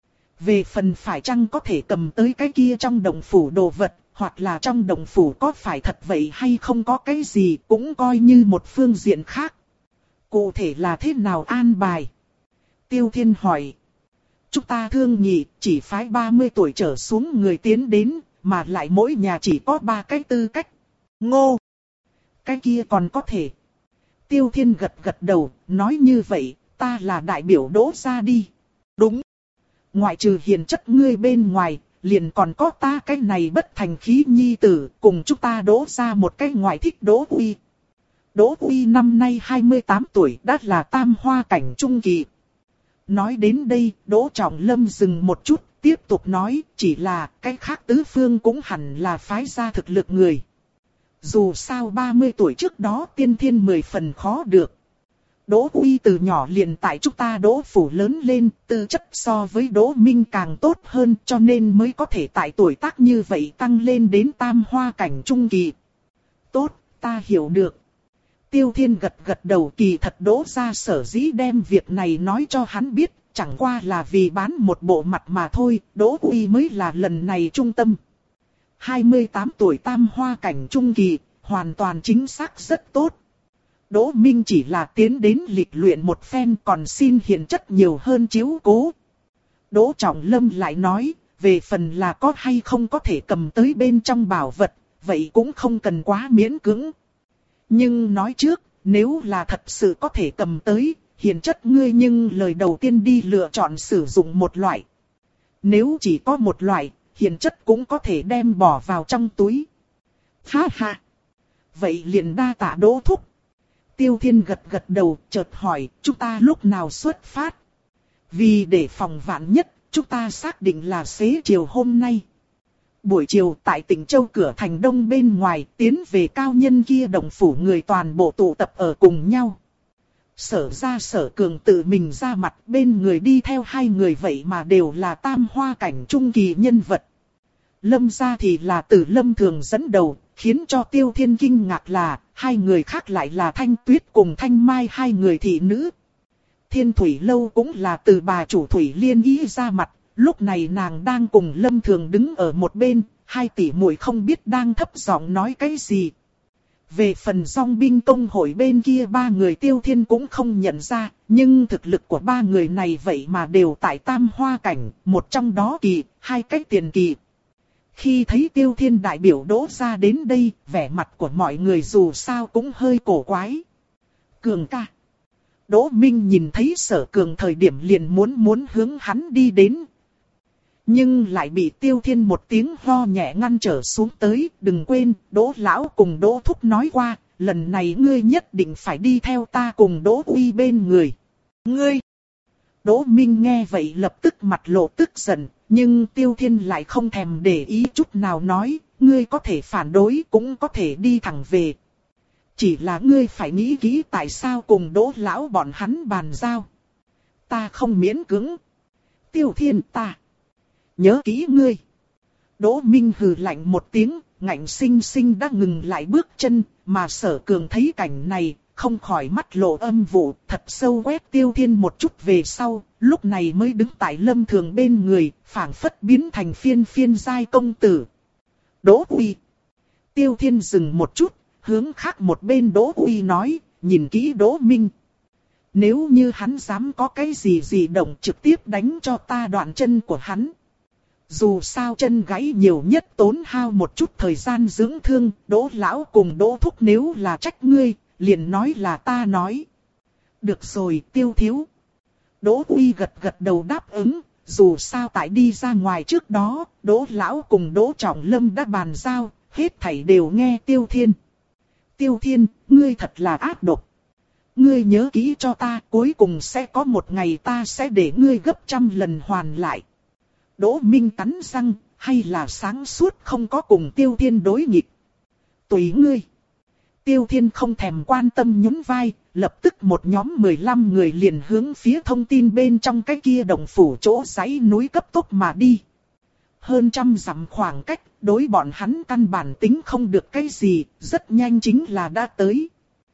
Về phần phải chăng có thể cầm tới cái kia trong đồng phủ đồ vật, hoặc là trong đồng phủ có phải thật vậy hay không có cái gì cũng coi như một phương diện khác. Cụ thể là thế nào an bài? Tiêu Thiên hỏi. Chúng ta thương nghị chỉ phái ba mươi tuổi trở xuống người tiến đến, mà lại mỗi nhà chỉ có ba cái tư cách. Ngô! Cái kia còn có thể. Tiêu Thiên gật gật đầu, nói như vậy, ta là đại biểu Đỗ gia đi. Đúng. Ngoại trừ hiền chất ngươi bên ngoài, liền còn có ta cái này bất thành khí nhi tử, cùng chúng ta Đỗ gia một cái ngoại thích Đỗ Uy. Đỗ Uy năm nay hai mươi tám tuổi, đã là tam hoa cảnh trung kỳ. Nói đến đây, Đỗ Trọng Lâm dừng một chút, tiếp tục nói, chỉ là cái khác tứ phương cũng hẳn là phái ra thực lực người. Dù sao ba mươi tuổi trước đó tiên thiên mười phần khó được. Đỗ Uy từ nhỏ liền tại chúng ta Đỗ phủ lớn lên, tư chất so với Đỗ Minh càng tốt hơn, cho nên mới có thể tại tuổi tác như vậy tăng lên đến tam hoa cảnh trung kỳ. Tốt, ta hiểu được. Tiêu Thiên gật gật đầu, kỳ thật Đỗ gia sở dĩ đem việc này nói cho hắn biết, chẳng qua là vì bán một bộ mặt mà thôi, Đỗ Uy mới là lần này trung tâm. hai mươi tám tuổi tam hoa cảnh trung kỳ, hoàn toàn chính xác rất tốt. Đỗ Minh chỉ là tiến đến lịch luyện một phen, còn xin hiền chất nhiều hơn chiếu cố. Đỗ Trọng Lâm lại nói, về phần là có hay không có thể cầm tới bên trong bảo vật, vậy cũng không cần quá miễn cưỡng. Nhưng nói trước, nếu là thật sự có thể cầm tới, hiền chất ngươi nhưng lời đầu tiên đi lựa chọn sử dụng một loại. Nếu chỉ có một loại, hiền chất cũng có thể đem bỏ vào trong túi. Ha ha! Vậy liền đa tạ Đỗ thúc. Tiêu Thiên gật gật đầu, chợt hỏi, chúng ta lúc nào xuất phát? Vì để phòng vạn nhất, chúng ta xác định là xế chiều hôm nay. Buổi chiều tại tỉnh Châu cửa thành đông bên ngoài, tiến về cao nhân kia đồng phủ người toàn bộ tụ tập ở cùng nhau. Sở ra Sở Cường tự mình ra mặt, bên người đi theo hai người vậy mà đều là tam hoa cảnh trung kỳ nhân vật. Lâm gia thì là từ Lâm Thường dẫn đầu, khiến cho Tiêu Thiên kinh ngạc là, hai người khác lại là Thanh Tuyết cùng Thanh Mai, hai người thị nữ. Thiên Thủy Lâu cũng là từ bà chủ Thủy Liên ý ra mặt, lúc này nàng đang cùng Lâm Thường đứng ở một bên, hai tỷ muội không biết đang thấp giọng nói cái gì. Về phần Dòng binh công hội bên kia ba người Tiêu Thiên cũng không nhận ra, nhưng thực lực của ba người này vậy mà đều tại tam hoa cảnh, một trong đó kỳ, hai cách tiền kỳ. Khi thấy Tiêu Thiên đại biểu Đỗ ra đến đây, vẻ mặt của mọi người dù sao cũng hơi cổ quái. Cường ca. Đỗ Minh nhìn thấy Sở Cường thời điểm liền muốn muốn hướng hắn đi đến. Nhưng lại bị Tiêu Thiên một tiếng ho nhẹ ngăn trở xuống tới, đừng quên, Đỗ Lão cùng Đỗ Thúc nói qua, lần này ngươi nhất định phải đi theo ta cùng Đỗ Uy bên người. Ngươi! Đỗ Minh nghe vậy lập tức mặt lộ tức giận, nhưng Tiêu Thiên lại không thèm để ý chút nào nói, ngươi có thể phản đối cũng có thể đi thẳng về. Chỉ là ngươi phải nghĩ kỹ tại sao cùng Đỗ Lão bọn hắn bàn giao. Ta không miễn cưỡng. Tiêu Thiên ta. Nhớ kỹ ngươi. Đỗ Minh hừ lạnh một tiếng, ngạnh sinh sinh đã ngừng lại bước chân, mà Sở Cường thấy cảnh này, không khỏi mắt lộ âm vụ, thật sâu quét Tiêu Thiên một chút về sau, lúc này mới đứng tại Lâm Thường bên người, phảng phất biến thành phiên phiên giai công tử. Đỗ Uy. Tiêu Thiên dừng một chút, hướng khác một bên Đỗ Uy nói, nhìn kỹ Đỗ Minh. Nếu như hắn dám có cái gì gì động trực tiếp đánh cho ta đoạn chân của hắn. Dù sao chân gãy nhiều nhất tốn hao một chút thời gian dưỡng thương, Đỗ Lão cùng Đỗ Thúc nếu là trách ngươi, liền nói là ta nói. Được rồi, Tiêu thiếu. Đỗ Uy gật gật đầu đáp ứng, dù sao tại đi ra ngoài trước đó, Đỗ Lão cùng Đỗ Trọng Lâm đã bàn giao, hết thảy đều nghe Tiêu Thiên. Tiêu Thiên, ngươi thật là ác độc. Ngươi nhớ kỹ cho ta, cuối cùng sẽ có một ngày ta sẽ để ngươi gấp trăm lần hoàn lại. Đỗ Minh cắn răng, hay là sáng suốt không có cùng Tiêu Thiên đối nghịch. Tùy ngươi. Tiêu Thiên không thèm quan tâm nhún vai, lập tức một nhóm mười lăm người liền hướng phía thông tin bên trong cái kia đồng phủ chỗ dãy núi cấp tốc mà đi. Hơn trăm dặm khoảng cách, đối bọn hắn căn bản tính không được cái gì, rất nhanh chính là đã tới.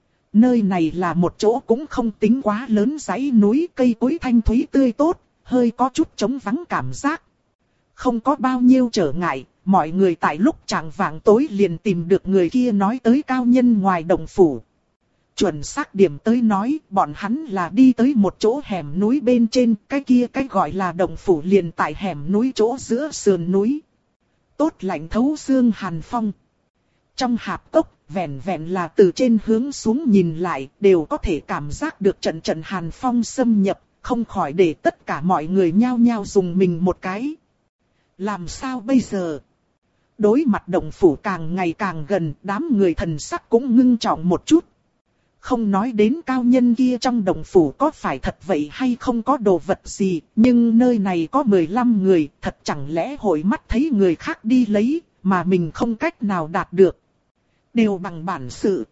Nơi này là một chỗ cũng không tính quá lớn dãy núi, cây cối thanh thúy tươi tốt, hơi có chút trống vắng cảm giác. Không có bao nhiêu trở ngại, mọi người tại lúc chạng vạng tối liền tìm được người kia nói tới cao nhân ngoài đồng phủ. Chuẩn xác điểm tới nói, bọn hắn là đi tới một chỗ hẻm núi bên trên, cái kia cái gọi là đồng phủ liền tại hẻm núi chỗ giữa sườn núi. Tốt lạnh thấu xương hàn phong. Trong hạp cốc, vẹn vẹn là từ trên hướng xuống nhìn lại, đều có thể cảm giác được trận trận hàn phong xâm nhập, không khỏi để tất cả mọi người nhao nhao dùng mình một cái. Làm sao bây giờ? Đối mặt động phủ càng ngày càng gần, đám người thần sắc cũng ngưng trọng một chút. Không nói đến cao nhân kia trong động phủ có phải thật vậy hay không có đồ vật gì, nhưng nơi này có mười lăm người, thật chẳng lẽ hội mắt thấy người khác đi lấy, mà mình không cách nào đạt được. Đều bằng bản sự.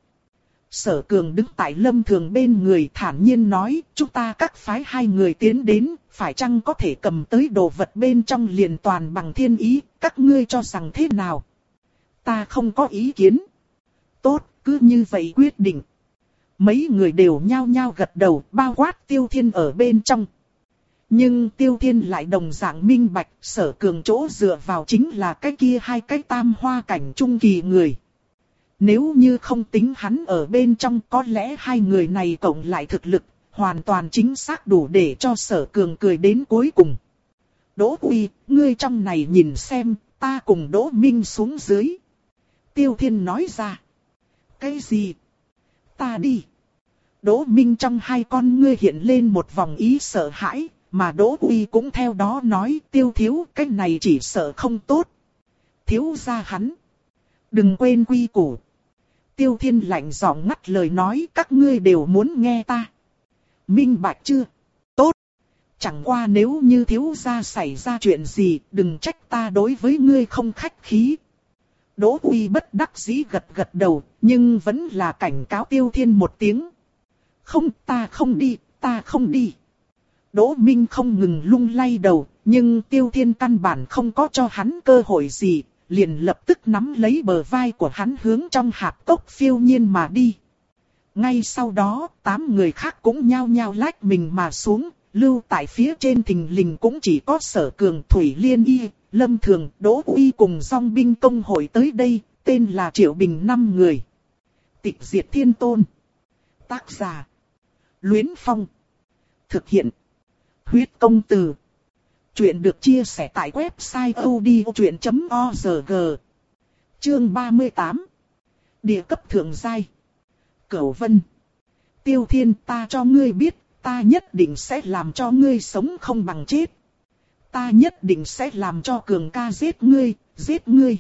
Sở Cường đứng tại Lâm Thường bên người thản nhiên nói, chúng ta các phái hai người tiến đến, phải chăng có thể cầm tới đồ vật bên trong liền toàn bằng thiên ý, các ngươi cho rằng thế nào? Ta không có ý kiến. Tốt, cứ như vậy quyết định. Mấy người đều nhao nhao gật đầu, bao quát Tiêu Thiên ở bên trong. Nhưng Tiêu Thiên lại đồng dạng minh bạch, Sở Cường chỗ dựa vào chính là cái kia hai cái tam hoa cảnh trung kỳ người. Nếu như không tính hắn ở bên trong, có lẽ hai người này cộng lại thực lực, hoàn toàn chính xác đủ để cho Sở Cường cười đến cuối cùng. Đỗ Uy, ngươi trong này nhìn xem, ta cùng Đỗ Minh xuống dưới. Tiêu Thiên nói ra. Cái gì? Ta đi. Đỗ Minh trong hai con ngươi hiện lên một vòng ý sợ hãi, mà Đỗ Uy cũng theo đó nói, Tiêu thiếu, cái này chỉ sợ không tốt. Thiếu gia hắn. Đừng quên quy củ. Tiêu Thiên lạnh giọng ngắt lời nói, các ngươi đều muốn nghe ta. Minh bạch chưa? Tốt. Chẳng qua nếu như thiếu gia xảy ra chuyện gì, đừng trách ta đối với ngươi không khách khí. Đỗ Uy bất đắc dĩ gật gật đầu, nhưng vẫn là cảnh cáo Tiêu Thiên một tiếng. Không, ta không đi, ta không đi. Đỗ Minh không ngừng lung lay đầu, nhưng Tiêu Thiên căn bản không có cho hắn cơ hội gì, liền lập tức nắm lấy bờ vai của hắn hướng trong hạp cốc phiêu nhiên mà đi. Ngay sau đó, tám người khác cũng nhao nhao lách mình mà xuống, lưu tại phía trên thình lình cũng chỉ có Sở Cường, Thủy Liên Y, Lâm Thường, Đỗ Uy cùng dòng binh công hội tới đây, tên là Triệu Bình năm người. Tịch diệt thiên tôn. Tác giả. Luyến Phong. Thực hiện. Huyết công từ. Chuyện được chia sẻ tại website odchuyện chấm org. Chương ba mươi tám. Địa cấp thượng giai. Cửu Vân. Tiêu Thiên, ta cho ngươi biết, ta nhất định sẽ làm cho ngươi sống không bằng chết. Ta nhất định sẽ làm cho Cường ca giết ngươi, giết ngươi.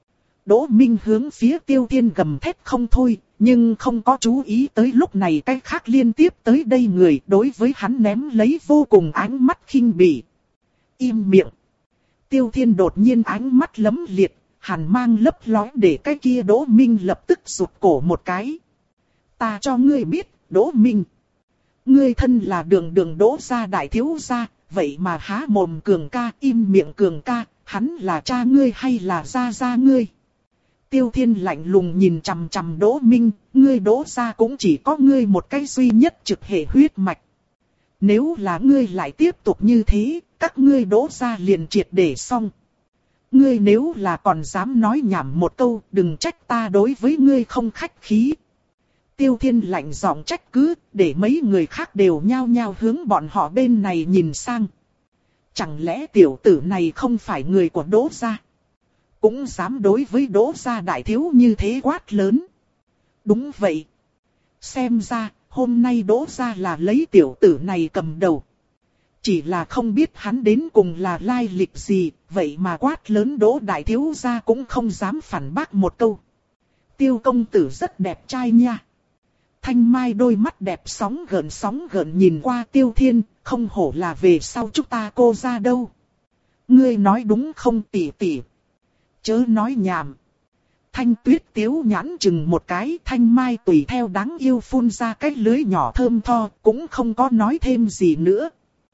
Đỗ Minh hướng phía Tiêu Thiên gầm thét không thôi, nhưng không có chú ý tới lúc này cái khác liên tiếp tới đây người đối với hắn ném lấy vô cùng ánh mắt khinh bỉ. Im miệng. Tiêu Thiên đột nhiên ánh mắt lấm liệt, hàn mang lấp lóe để cái kia Đỗ Minh lập tức rụt cổ một cái. Ta cho ngươi biết, Đỗ Minh. Ngươi thân là đường đường Đỗ gia đại thiếu gia, vậy mà há mồm Cường ca, im miệng Cường ca, hắn là cha ngươi hay là gia gia ngươi? Tiêu Thiên lạnh lùng nhìn chằm chằm Đỗ Minh, ngươi Đỗ gia cũng chỉ có ngươi một cái duy nhất trực hệ huyết mạch. Nếu là ngươi lại tiếp tục như thế, các ngươi Đỗ gia liền triệt để xong. Ngươi nếu là còn dám nói nhảm một câu, đừng trách ta đối với ngươi không khách khí. Tiêu Thiên lạnh giọng trách cứ, để mấy người khác đều nhao nhao hướng bọn họ bên này nhìn sang. Chẳng lẽ tiểu tử này không phải người của Đỗ gia? Cũng dám đối với Đỗ gia đại thiếu như thế quát lớn. Đúng vậy. Xem ra, hôm nay Đỗ gia là lấy tiểu tử này cầm đầu. Chỉ là không biết hắn đến cùng là lai lịch gì, vậy mà quát lớn Đỗ đại thiếu gia cũng không dám phản bác một câu. Tiêu công tử rất đẹp trai nha. Thanh Mai đôi mắt đẹp sóng gợn sóng gợn nhìn qua Tiêu Thiên, không hổ là về sau chúng ta cô ra đâu. Ngươi nói đúng không tỷ tỷ? Chớ nói nhảm. Thanh Tuyết tiếu nhãn chừng một cái, Thanh Mai tùy theo đáng yêu phun ra cái lưới nhỏ thơm tho, cũng không có nói thêm gì nữa.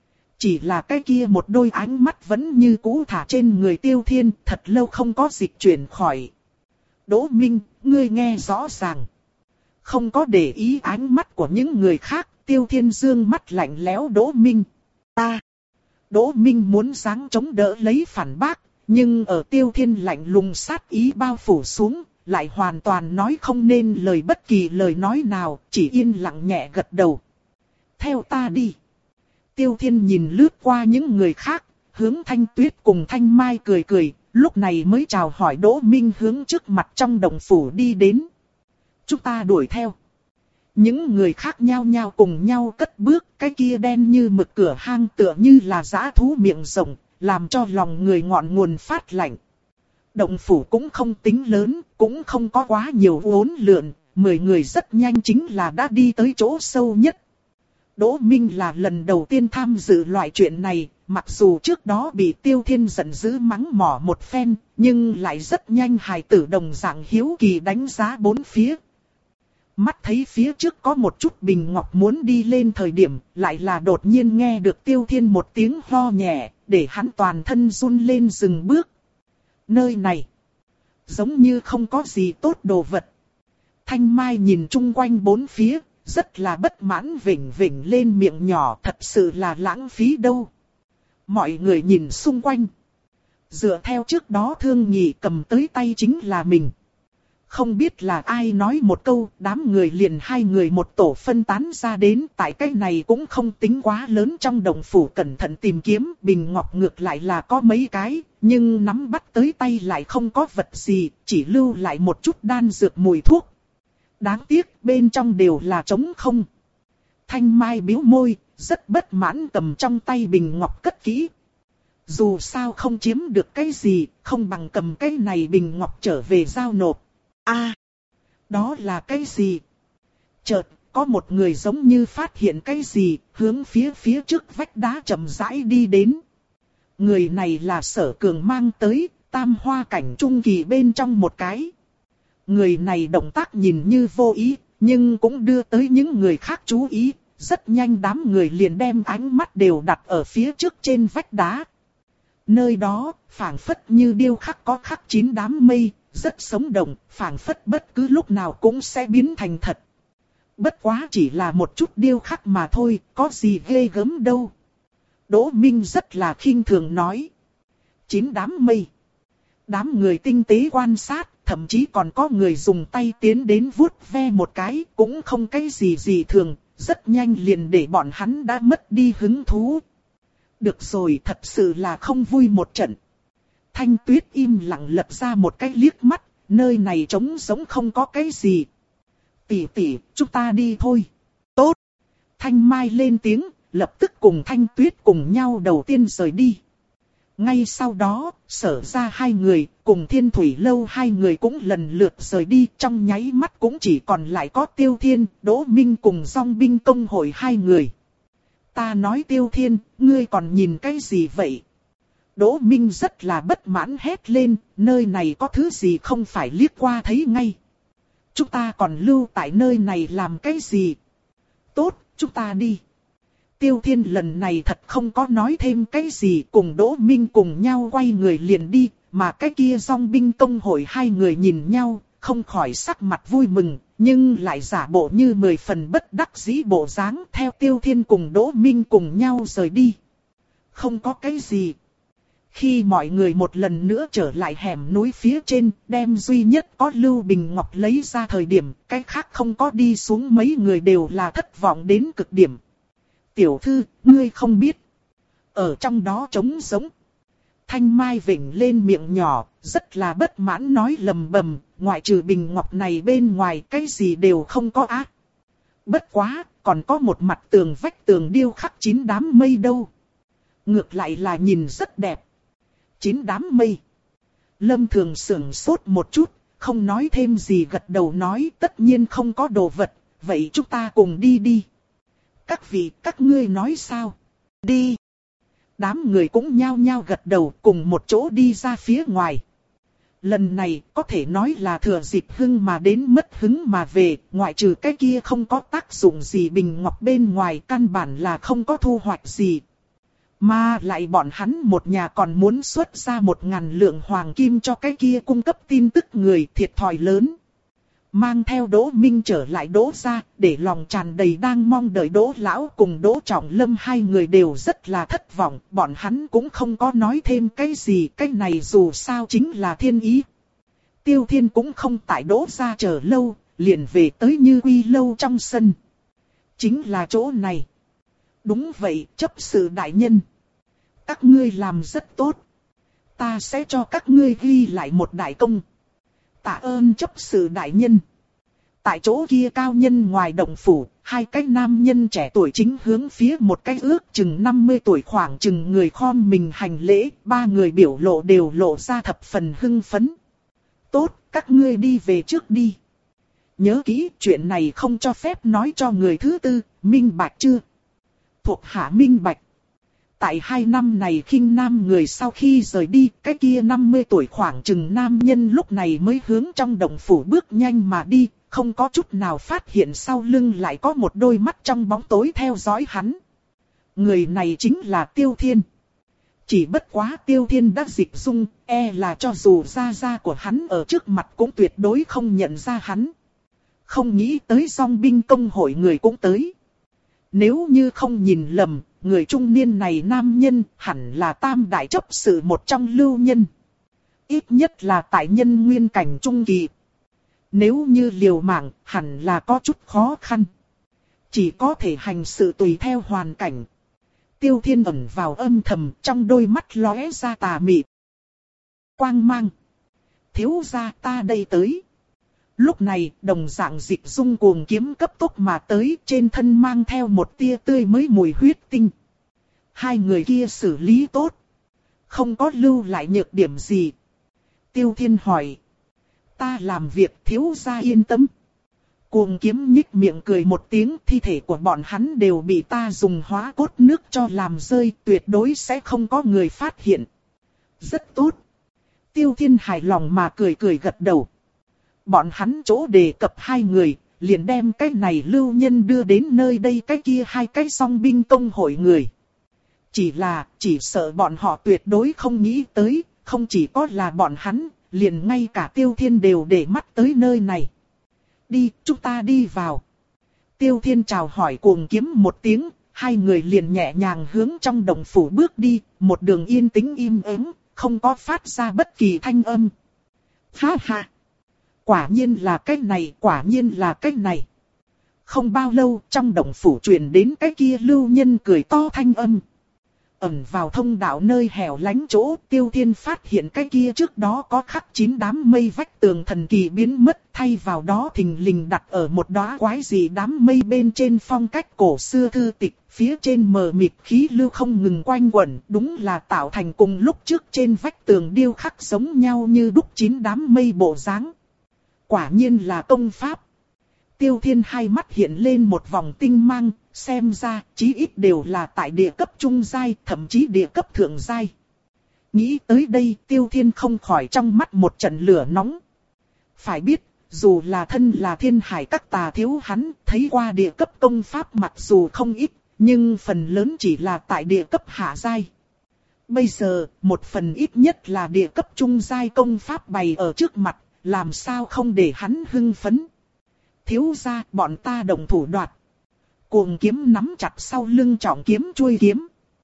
Chỉ là cái kia một đôi ánh mắt vẫn như cũ thả trên người Tiêu Thiên, thật lâu không có dịch chuyển khỏi. Đỗ Minh, ngươi nghe rõ ràng. Không có để ý ánh mắt của những người khác, Tiêu Thiên dương mắt lạnh lẽo Đỗ Minh. Ta. Đỗ Minh muốn giáng chống đỡ lấy phản bác, nhưng ở Tiêu Thiên lạnh lùng sát ý bao phủ xuống, lại hoàn toàn nói không nên lời bất kỳ lời nói nào, chỉ yên lặng nhẹ gật đầu. Theo ta đi. Tiêu Thiên nhìn lướt qua những người khác, hướng Thanh Tuyết cùng Thanh Mai cười cười, lúc này mới chào hỏi Đỗ Minh hướng trước mặt trong đồng phủ đi đến. Chúng ta đuổi theo. Những người khác nhao nhao cùng nhau cất bước, cái kia đen như mực cửa hang tựa như là dã thú miệng rộng, làm cho lòng người ngọn nguồn phát lạnh. Động phủ cũng không tính lớn, cũng không có quá nhiều uốn lượn, mười người rất nhanh chính là đã đi tới chỗ sâu nhất. Đỗ Minh là lần đầu tiên tham dự loại chuyện này, mặc dù trước đó bị Tiêu Thiên giận dữ mắng mỏ một phen, nhưng lại rất nhanh hài tử đồng dạng hiếu kỳ đánh giá bốn phía. Mắt thấy phía trước có một chút bình ngọc muốn đi lên thời điểm, lại là đột nhiên nghe được Tiêu Thiên một tiếng ho nhẹ, để hắn toàn thân run lên dừng bước. Nơi này, giống như không có gì tốt đồ vật. Thanh Mai nhìn chung quanh bốn phía, rất là bất mãn vểnh vểnh lên miệng nhỏ, thật sự là lãng phí đâu. Mọi người nhìn xung quanh. Dựa theo trước đó Thương Nhị cầm tới tay chính là mình. Không biết là ai nói một câu, đám người liền hai người một tổ phân tán ra đến, tại cái này cũng không tính quá lớn trong đồng phủ cẩn thận tìm kiếm, bình ngọc ngược lại là có mấy cái, nhưng nắm bắt tới tay lại không có vật gì, chỉ lưu lại một chút đan dược mùi thuốc. Đáng tiếc bên trong đều là trống không. Thanh Mai bĩu môi, rất bất mãn cầm trong tay bình ngọc cất kỹ. Dù sao không chiếm được cái gì, không bằng cầm cái này bình ngọc trở về giao nộp. A, à, đó là cái gì? Chợt, có một người giống như phát hiện cái gì, hướng phía phía trước vách đá chậm rãi đi đến. Người này là Sở Cường mang tới, tam hoa cảnh trung kỳ bên trong một cái. Người này động tác nhìn như vô ý, nhưng cũng đưa tới những người khác chú ý. Rất nhanh đám người liền đem ánh mắt đều đặt ở phía trước trên vách đá. Nơi đó, phảng phất như điêu khắc có khắc chín đám mây, rất sống động, phảng phất bất cứ lúc nào cũng sẽ biến thành thật. Bất quá chỉ là một chút điêu khắc mà thôi, có gì ghê gớm đâu. Đỗ Minh rất là khinh thường nói. Chín đám mây. Đám người tinh tế quan sát, thậm chí còn có người dùng tay tiến đến vuốt ve một cái, cũng không cái gì gì thường, rất nhanh liền để bọn hắn đã mất đi hứng thú. Được rồi, thật sự là không vui một trận. Thanh Tuyết im lặng lật ra một cái liếc mắt, nơi này trống giống không có cái gì. Tỷ tỷ, chúng ta đi thôi. Tốt. Thanh Mai lên tiếng, lập tức cùng Thanh Tuyết cùng nhau đầu tiên rời đi. Ngay sau đó, Sở ra hai người, cùng Thiên Thủy Lâu hai người cũng lần lượt rời đi, trong nháy mắt cũng chỉ còn lại có Tiêu Thiên, Đỗ Minh cùng Dòng binh công hội hai người. Ta nói Tiêu Thiên, ngươi còn nhìn cái gì vậy? Đỗ Minh rất là bất mãn hét lên, nơi này có thứ gì không phải liếc qua thấy ngay. Chúng ta còn lưu tại nơi này làm cái gì? Tốt, chúng ta đi. Tiêu Thiên lần này thật không có nói thêm cái gì, cùng Đỗ Minh cùng nhau quay người liền đi, mà cái kia Dòng binh công hội hai người nhìn nhau, không khỏi sắc mặt vui mừng, nhưng lại giả bộ như mười phần bất đắc dĩ bộ dáng theo Tiêu Thiên cùng Đỗ Minh cùng nhau rời đi. Không có cái gì. Khi mọi người một lần nữa trở lại hẻm núi phía trên, đem duy nhất có Lưu Bình Ngọc lấy ra thời điểm, cái khác không có đi xuống mấy người đều là thất vọng đến cực điểm. Tiểu thư, ngươi không biết. Ở trong đó trống giống. Thanh Mai vểnh lên miệng nhỏ, rất là bất mãn nói lầm bầm, ngoại trừ bình ngọc này bên ngoài cái gì đều không có á. Bất quá, còn có một mặt tường vách tường điêu khắc chín đám mây đâu. Ngược lại là nhìn rất đẹp. Chín đám mây. Lâm Thường sửng sốt một chút, không nói thêm gì gật đầu nói tất nhiên không có đồ vật, vậy chúng ta cùng đi đi. Các vị, các ngươi nói sao? Đi. Đám người cũng nhao nhao gật đầu cùng một chỗ đi ra phía ngoài. Lần này có thể nói là thừa dịp hưng mà đến mất hứng mà về, ngoại trừ cái kia không có tác dụng gì bình ngọc bên ngoài căn bản là không có thu hoạch gì. Mà lại bọn hắn một nhà còn muốn xuất ra một ngàn lượng hoàng kim cho cái kia cung cấp tin tức người, thiệt thòi lớn. Mang theo Đỗ Minh trở lại Đỗ gia, để lòng tràn đầy đang mong đợi Đỗ Lão cùng Đỗ Trọng Lâm hai người đều rất là thất vọng, bọn hắn cũng không có nói thêm cái gì, cái này dù sao chính là thiên ý. Tiêu Thiên cũng không tại Đỗ gia chờ lâu, liền về tới Như Quy lâu trong sân. Chính là chỗ này. Đúng vậy, chấp sự đại nhân. Các ngươi làm rất tốt. Ta sẽ cho các ngươi ghi lại một đại công. Tạ ơn chấp sự đại nhân. Tại chỗ kia cao nhân ngoài động phủ, hai cái nam nhân trẻ tuổi chính hướng phía một cái ước chừng năm mươi tuổi khoảng chừng người khom mình hành lễ, ba người biểu lộ đều lộ ra thập phần hưng phấn. Tốt, các ngươi đi về trước đi. Nhớ kỹ, chuyện này không cho phép nói cho người thứ tư, minh bạch chưa? Thuộc hạ minh bạch. Tại hai năm này khinh nam người sau khi rời đi, cái kia năm mươi tuổi khoảng chừng nam nhân lúc này mới hướng trong động phủ bước nhanh mà đi, không có chút nào phát hiện sau lưng lại có một đôi mắt trong bóng tối theo dõi hắn. Người này chính là Tiêu Thiên. Chỉ bất quá Tiêu Thiên đã dịch dung, e là cho dù gia gia của hắn ở trước mặt cũng tuyệt đối không nhận ra hắn. Không nghĩ tới Dòng binh công hội người cũng tới. Nếu như không nhìn lầm, người trung niên này nam nhân hẳn là tam đại chấp sự một trong lưu nhân. Ít nhất là tại nhân nguyên cảnh trung kỳ. Nếu như liều mạng, hẳn là có chút khó khăn. Chỉ có thể hành sự tùy theo hoàn cảnh. Tiêu Thiên ẩn vào âm thầm, trong đôi mắt lóe ra tà mị quang mang. Thiếu gia ta đây tới. Lúc này, đồng dạng dịch dung cuồng kiếm cấp tốc mà tới, trên thân mang theo một tia tươi mới mùi huyết tinh. Hai người kia xử lý tốt. Không có lưu lại nhược điểm gì. Tiêu Thiên hỏi. Ta làm việc thiếu gia yên tâm. Cuồng kiếm nhích miệng cười một tiếng, thi thể của bọn hắn đều bị ta dùng hóa cốt nước cho làm rơi, tuyệt đối sẽ không có người phát hiện. Rất tốt. Tiêu Thiên hài lòng mà cười cười gật đầu. Bọn hắn chỗ đề cập hai người, liền đem cái này lưu nhân đưa đến nơi đây, cái kia hai cái song binh công hội người. Chỉ là, chỉ sợ bọn họ tuyệt đối không nghĩ tới, không chỉ có là bọn hắn, liền ngay cả Tiêu Thiên đều để mắt tới nơi này. Đi, chúng ta đi vào. Tiêu Thiên chào hỏi cuồng kiếm một tiếng, hai người liền nhẹ nhàng hướng trong động phủ bước đi, một đường yên tĩnh im ắng, không có phát ra bất kỳ thanh âm. Ha ha! Quả nhiên là cái này, quả nhiên là cái này. Không bao lâu, trong động phủ truyền đến cái kia lưu nhân cười to thanh âm. Ẩn vào thông đạo nơi hẻo lánh chỗ, Tiêu Thiên phát hiện cái kia trước đó có khắc chín đám mây vách tường thần kỳ biến mất, thay vào đó thình lình đặt ở một đóa quái dị đám mây bên trên phong cách cổ xưa thư tịch, phía trên mờ mịt khí lưu không ngừng quanh quẩn, đúng là tạo thành cùng lúc trước trên vách tường điêu khắc giống nhau như đúc chín đám mây bộ dáng. Quả nhiên là công pháp. Tiêu Thiên hai mắt hiện lên một vòng tinh mang, xem ra chí ít đều là tại địa cấp trung giai, thậm chí địa cấp thượng giai. Nghĩ tới đây, Tiêu Thiên không khỏi trong mắt một trận lửa nóng. Phải biết, dù là thân là thiên hải các tà thiếu hắn, thấy qua địa cấp công pháp mặc dù không ít, nhưng phần lớn chỉ là tại địa cấp hạ giai. Bây giờ, một phần ít nhất là địa cấp trung giai công pháp bày ở trước mặt, làm sao không để hắn hưng phấn. Thiếu gia, bọn ta đồng thủ đoạt. Cuồng kiếm nắm chặt sau lưng trọng kiếm chuôi kiếm.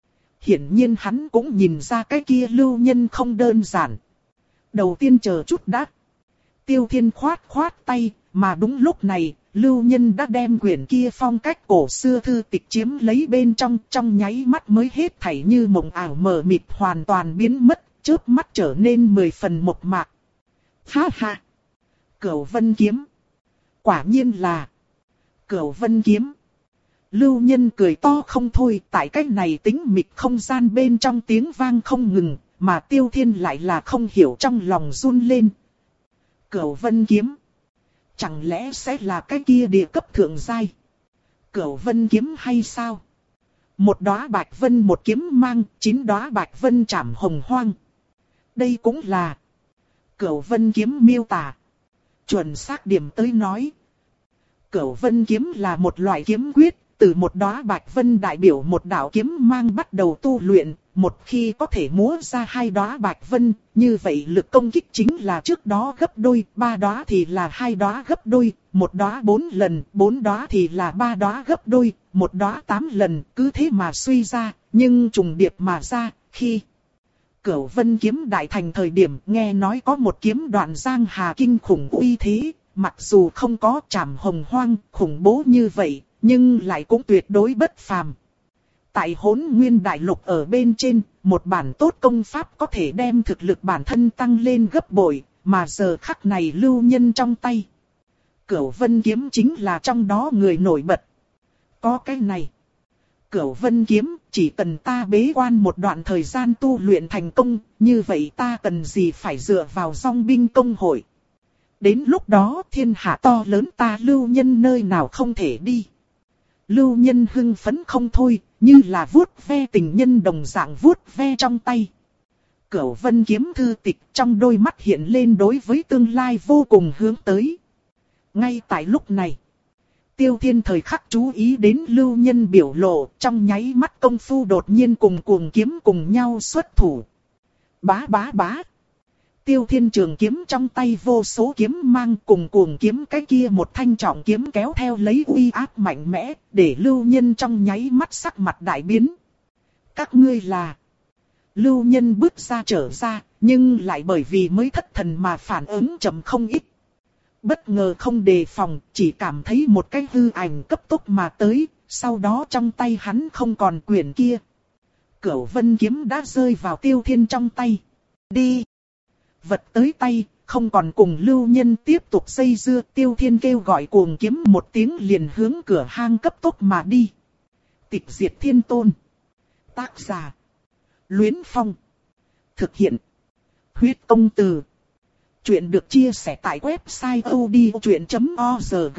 Hiển nhiên hắn cũng nhìn ra cái kia lưu nhân không đơn giản. Đầu tiên chờ chút đã. Tiêu Thiên khoát khoát tay, mà đúng lúc này, lưu nhân đã đem quyển kia phong cách cổ xưa thư tịch chiếm lấy bên trong, trong nháy mắt mới hết thảy như mộng ảo mờ mịt hoàn toàn biến mất, chớp mắt trở nên mười phần một mạc. Ha ha! Cửu Vân Kiếm! Quả nhiên là Cửu Vân Kiếm. Lưu nhân cười to không thôi, tại cách này tĩnh mịch không gian bên trong tiếng vang không ngừng, mà Tiêu Thiên lại là không hiểu trong lòng run lên. Cửu Vân Kiếm. Chẳng lẽ sẽ là cái kia địa cấp thượng giai? Cửu Vân Kiếm hay sao? Một đóa bạch vân một kiếm mang, chín đóa bạch vân chảm hồng hoang. Đây cũng là Cửu Vân Kiếm miêu tả. Chuẩn xác điểm tới nói, Cửu Vân Kiếm là một loại kiếm quyết, từ một đóa bạch vân đại biểu một đạo kiếm mang bắt đầu tu luyện, một khi có thể múa ra hai đóa bạch vân, như vậy lực công kích chính là trước đó gấp đôi, ba đóa thì là hai đóa gấp đôi, một đóa bốn lần, bốn đóa thì là ba đóa gấp đôi, một đóa tám lần, cứ thế mà suy ra, nhưng trùng điệp mà ra, khi Cửu Vân Kiếm đại thành thời điểm nghe nói có một kiếm đoạn giang hà kinh khủng uy thế, mặc dù không có chảm hồng hoang khủng bố như vậy, nhưng lại cũng tuyệt đối bất phàm. Tại Hỗn Nguyên Đại Lục ở bên trên, một bản tốt công pháp có thể đem thực lực bản thân tăng lên gấp bội, mà giờ khắc này lưu nhân trong tay. Cửu Vân Kiếm chính là trong đó người nổi bật. Có cái này Cửu Vân Kiếm, chỉ cần ta bế quan một đoạn thời gian tu luyện thành công, như vậy ta cần gì phải dựa vào Dòng binh công hội. Đến lúc đó thiên hạ to lớn ta Lưu Nhân nơi nào không thể đi. Lưu Nhân hưng phấn không thôi, như là vuốt ve tình nhân đồng dạng vuốt ve trong tay. Cửu Vân kiếm thư tịch trong đôi mắt hiện lên đối với tương lai vô cùng hướng tới. Ngay tại lúc này, Tiêu Thiên thời khắc chú ý đến Lưu Nhân biểu lộ, trong nháy mắt công phu đột nhiên cùng cuồng kiếm cùng nhau xuất thủ. Bá bá bá. Tiêu Thiên trường kiếm trong tay vô số kiếm mang cùng cuồng kiếm cái kia một thanh trọng kiếm kéo theo lấy uy áp mạnh mẽ, để Lưu Nhân trong nháy mắt sắc mặt đại biến. Các ngươi là... Lưu Nhân bước ra trở ra, nhưng lại bởi vì mới thất thần mà phản ứng chậm không ít. Bất ngờ không đề phòng, chỉ cảm thấy một cái hư ảnh cấp tốc mà tới, sau đó trong tay hắn không còn quyển kia. Cửu Vân kiếm đã rơi vào Tiêu Thiên trong tay. Đi! Vật tới tay, không còn cùng Lưu Nhân tiếp tục dây dưa. Tiêu Thiên kêu gọi cuồng kiếm một tiếng liền hướng cửa hang cấp tốc mà đi. Tịch diệt thiên tôn. Tác giả. Luyến Phong. Thực hiện. Huyết công từ. Chuyện được chia sẻ tại website odchuyện chấm org.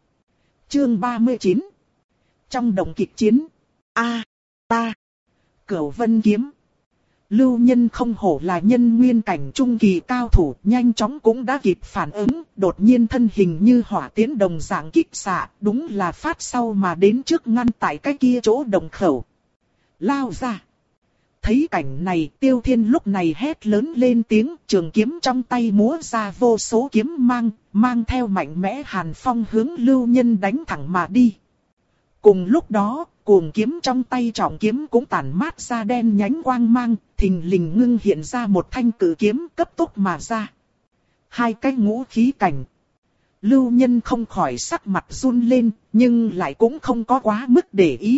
Chương ba mươi chín. Trong đồng kịch chiến. A. Ta. Cửu Vân kiếm. Lưu Nhân không hổ là nhân nguyên cảnh trung kỳ cao thủ, nhanh chóng cũng đã kịp phản ứng, đột nhiên thân hình như hỏa tiễn đồng dạng kích xạ, đúng là phát sau mà đến trước ngăn tại cái kia chỗ đồng khẩu. Lao ra! Thấy cảnh này, Tiêu Thiên lúc này hét lớn lên tiếng, trường kiếm trong tay múa ra vô số kiếm mang, mang theo mạnh mẽ hàn phong hướng Lưu Nhân đánh thẳng mà đi. Cùng lúc đó, cuồng kiếm trong tay trọng kiếm cũng tản mát ra đen nhánh quang mang, thình lình ngưng hiện ra một thanh cử kiếm cấp tốc mà ra. Hai cái ngũ khí cảnh. Lưu Nhân không khỏi sắc mặt run lên, nhưng lại cũng không có quá mức để ý.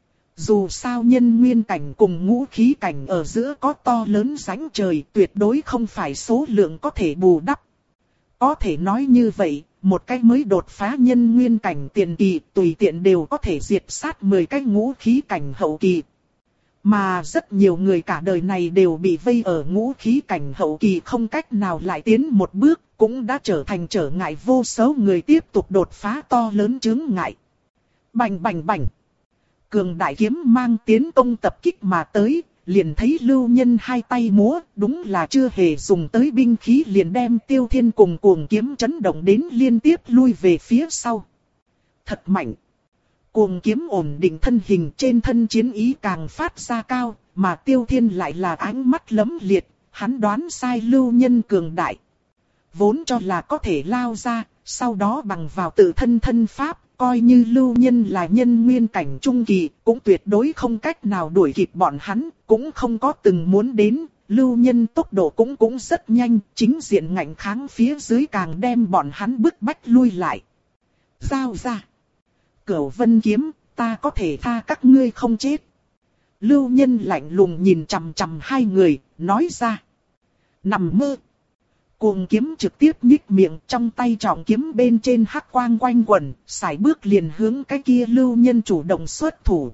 Dù sao nhân nguyên cảnh cùng ngũ khí cảnh ở giữa có to lớn rãnh trời, tuyệt đối không phải số lượng có thể bù đắp. Có thể nói như vậy, một cái mới đột phá nhân nguyên cảnh tiền kỳ tùy tiện đều có thể diệt sát mười cái ngũ khí cảnh hậu kỳ. Mà rất nhiều người cả đời này đều bị vây ở ngũ khí cảnh hậu kỳ không cách nào lại tiến một bước, cũng đã trở thành trở ngại vô số người tiếp tục đột phá to lớn chướng ngại. Bành bành bành. Cường đại kiếm mang tiến công tập kích mà tới, liền thấy Lưu Nhân hai tay múa, đúng là chưa hề dùng tới binh khí liền đem Tiêu Thiên cùng cuồng kiếm chấn động đến liên tiếp lui về phía sau. Thật mạnh! Cuồng kiếm ổn định thân hình trên thân chiến ý càng phát ra cao, mà Tiêu Thiên lại là ánh mắt lấm liệt, hắn đoán sai Lưu Nhân cường đại. Vốn cho là có thể lao ra, sau đó bằng vào tự thân thân pháp, coi như Lưu Nhân là nhân nguyên cảnh trung kỳ, cũng tuyệt đối không cách nào đuổi kịp bọn hắn, cũng không có từng muốn đến. Lưu Nhân tốc độ cũng cũng rất nhanh, chính diện ngạnh kháng phía dưới càng đem bọn hắn bức bách lui lại. Giao ra! Cửu Vân kiếm, ta có thể tha các ngươi không chết. Lưu Nhân lạnh lùng nhìn chằm chằm hai người, nói ra. Nằm mơ! Cuồng kiếm trực tiếp nhích miệng, trong tay trọng kiếm bên trên hắc quang quanh quẩn, sải bước liền hướng cái kia Lưu Nhân chủ động xuất thủ.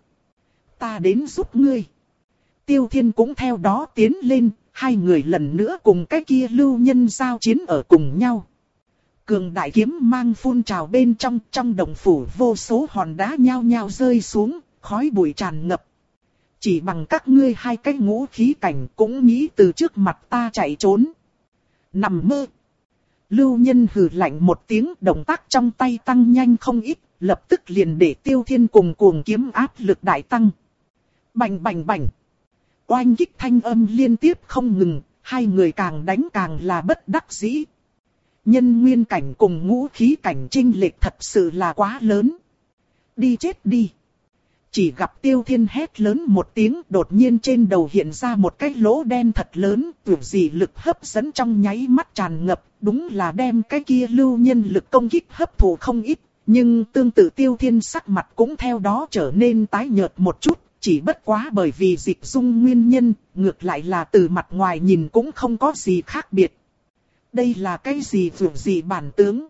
Ta đến giúp ngươi. Tiêu Thiên cũng theo đó tiến lên, hai người lần nữa cùng cái kia Lưu Nhân giao chiến ở cùng nhau. Cường đại kiếm mang phun trào bên trong, trong đồng phủ vô số hòn đá nhao nhao rơi xuống, khói bụi tràn ngập. Chỉ bằng các ngươi hai cái ngũ khí cảnh cũng nghĩ từ trước mặt ta chạy trốn. Nằm mơ. Lưu Nhân hừ lạnh một tiếng, động tác trong tay tăng nhanh không ít, lập tức liền để Tiêu Thiên cùng cuồng kiếm áp lực đại tăng. Bành bành bành. Oanh kích thanh âm liên tiếp không ngừng, hai người càng đánh càng là bất đắc dĩ. Nhân nguyên cảnh cùng ngũ khí cảnh chênh lệch thật sự là quá lớn. Đi chết đi. Chỉ gặp Tiêu Thiên hét lớn một tiếng, đột nhiên trên đầu hiện ra một cái lỗ đen thật lớn, tuyệt dị lực hấp dẫn trong nháy mắt tràn ngập, đúng là đem cái kia Lưu Nhân lực công kích hấp thụ không ít, nhưng tương tự Tiêu Thiên sắc mặt cũng theo đó trở nên tái nhợt một chút, chỉ bất quá bởi vì dịch dung nguyên nhân, ngược lại là từ mặt ngoài nhìn cũng không có gì khác biệt. Đây là cái gì vượt gì bản tướng?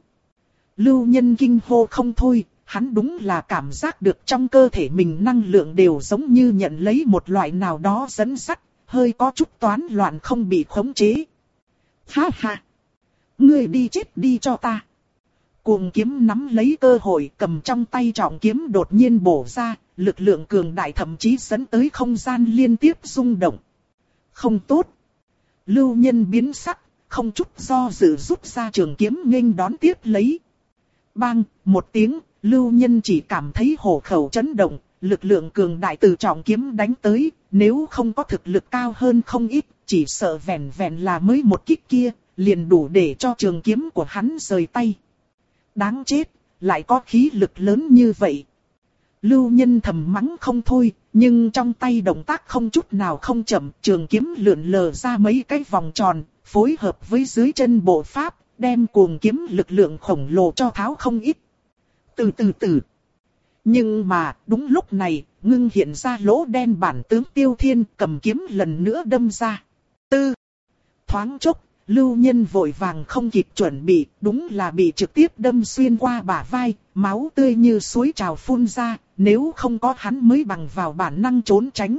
Lưu Nhân kinh hô không thôi. Hắn đúng là cảm giác được trong cơ thể mình năng lượng đều giống như nhận lấy một loại nào đó dẫn dắt, hơi có chút toán loạn không bị khống chế. Ha ha! Ngươi đi chết đi cho ta. Cuồng kiếm nắm lấy cơ hội cầm trong tay trọng kiếm đột nhiên bổ ra, lực lượng cường đại thậm chí dẫn tới không gian liên tiếp rung động. Không tốt. Lưu Nhân biến sắc, không chút do dự rút ra trường kiếm nghênh đón tiếp lấy. Bang, một tiếng, Lưu Nhân chỉ cảm thấy hổ khẩu chấn động, lực lượng cường đại từ trọng kiếm đánh tới, nếu không có thực lực cao hơn không ít, chỉ sợ vẹn vẹn là mới một kích kia, liền đủ để cho trường kiếm của hắn rời tay. Đáng chết, lại có khí lực lớn như vậy. Lưu Nhân thầm mắng không thôi, nhưng trong tay động tác không chút nào không chậm, trường kiếm lượn lờ ra mấy cái vòng tròn, phối hợp với dưới chân bộ pháp, đem cuồng kiếm lực lượng khổng lồ cho tháo không ít. Từ từ từ. Nhưng mà, đúng lúc này, ngưng hiện ra lỗ đen bản tướng Tiêu Thiên cầm kiếm lần nữa đâm ra. Tư. Thoáng chốc, Lưu Nhân vội vàng không kịp chuẩn bị, đúng là bị trực tiếp đâm xuyên qua bả vai, máu tươi như suối trào phun ra, nếu không có hắn mới bằng vào bản năng trốn tránh.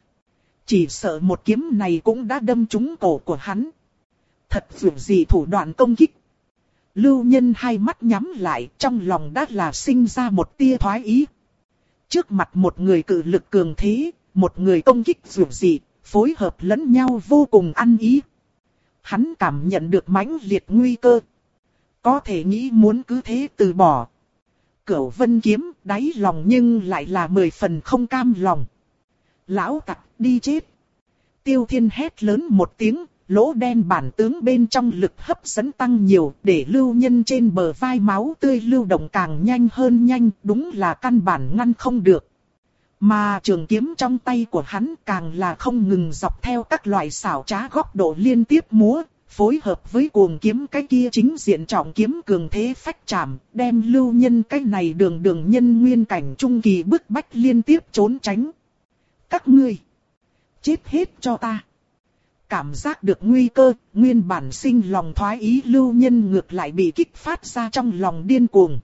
Chỉ sợ một kiếm này cũng đã đâm trúng cổ của hắn. Thật dù gì thủ đoạn công kích. Lưu Nhân hai mắt nhắm lại, trong lòng đã là sinh ra một tia thoái ý. Trước mặt một người cự lực cường thế, một người công kích dù gì, phối hợp lẫn nhau vô cùng ăn ý. Hắn cảm nhận được mãnh liệt nguy cơ. Có thể nghĩ muốn cứ thế từ bỏ. Cửu Vân kiếm đáy lòng nhưng lại là mười phần không cam lòng. Lão tặc đi chết. Tiêu Thiên hét lớn một tiếng, lỗ đen bản tướng bên trong lực hấp dẫn tăng nhiều để Lưu Nhân trên bờ vai máu tươi lưu động càng nhanh hơn nhanh, đúng là căn bản ngăn không được. Mà trường kiếm trong tay của hắn càng là không ngừng dọc theo các loại xảo trá góc độ liên tiếp múa, phối hợp với cuồng kiếm cái kia chính diện trọng kiếm cường thế phách chạm, đem Lưu Nhân cái này đường đường nhân nguyên cảnh trung kỳ bức bách liên tiếp trốn tránh. Các ngươi, chết hết cho ta. Cảm giác được nguy cơ, nguyên bản sinh lòng thoái ý Lưu Nhân ngược lại bị kích phát ra trong lòng điên cuồng.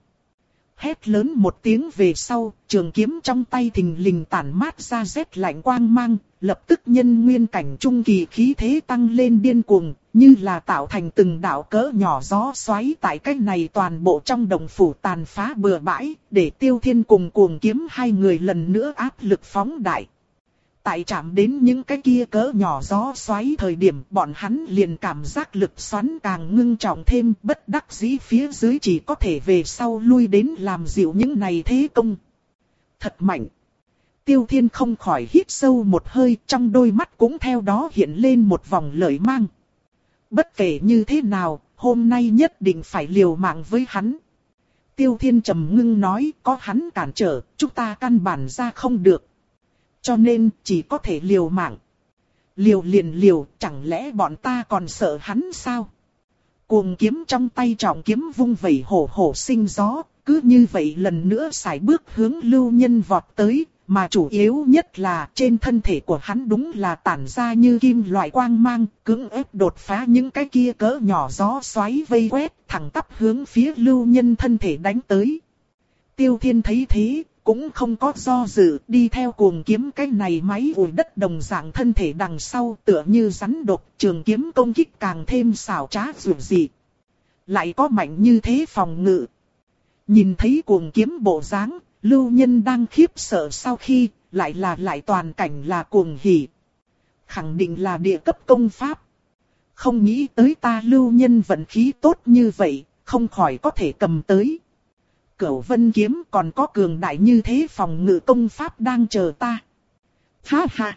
Hét lớn một tiếng về sau, trường kiếm trong tay thình lình tản mát ra rét lạnh quang mang, lập tức nhân nguyên cảnh trung kỳ khí thế tăng lên điên cuồng, như là tạo thành từng đạo cỡ nhỏ gió xoáy tại cách này toàn bộ trong đồng phủ tàn phá bừa bãi, để Tiêu Thiên cùng cuồng kiếm hai người lần nữa áp lực phóng đại. Tại chạm đến những cái kia cỡ nhỏ gió xoáy thời điểm bọn hắn liền cảm giác lực xoắn càng ngưng trọng thêm, bất đắc dĩ phía dưới chỉ có thể về sau lui đến làm dịu những này thế công. Thật mạnh. Tiêu Thiên không khỏi hít sâu một hơi, trong đôi mắt cũng theo đó hiện lên một vòng lợi mang. Bất kể như thế nào, hôm nay nhất định phải liều mạng với hắn. Tiêu Thiên trầm ngưng nói, có hắn cản trở, chúng ta căn bản ra không được. Cho nên chỉ có thể liều mạng. Liều liền liều, chẳng lẽ bọn ta còn sợ hắn sao? Cuồng kiếm trong tay trọng kiếm vung vẩy hổ hổ sinh gió, cứ như vậy lần nữa sải bước hướng Lưu Nhân vọt tới, mà chủ yếu nhất là trên thân thể của hắn đúng là tản ra như kim loại quang mang, cưỡng ép đột phá những cái kia cỡ nhỏ gió xoáy vây quét, thẳng tắp hướng phía Lưu Nhân thân thể đánh tới. Tiêu Thiên thấy thế, cũng không có do dự, đi theo cuồng kiếm cái này máy ủi đất đồng dạng thân thể đằng sau, tựa như rắn độc, trường kiếm công kích càng thêm xảo trá dữ dị. Lại có mạnh như thế phòng ngự. Nhìn thấy cuồng kiếm bộ dáng, Lưu Nhân đang khiếp sợ sau khi, lại là lại toàn cảnh là cuồng hỉ. Khẳng định là địa cấp công pháp. Không nghĩ tới ta Lưu Nhân vận khí tốt như vậy, không khỏi có thể cầm tới. Cửu Vân kiếm còn có cường đại như thế phòng ngự công pháp đang chờ ta. Ha ha.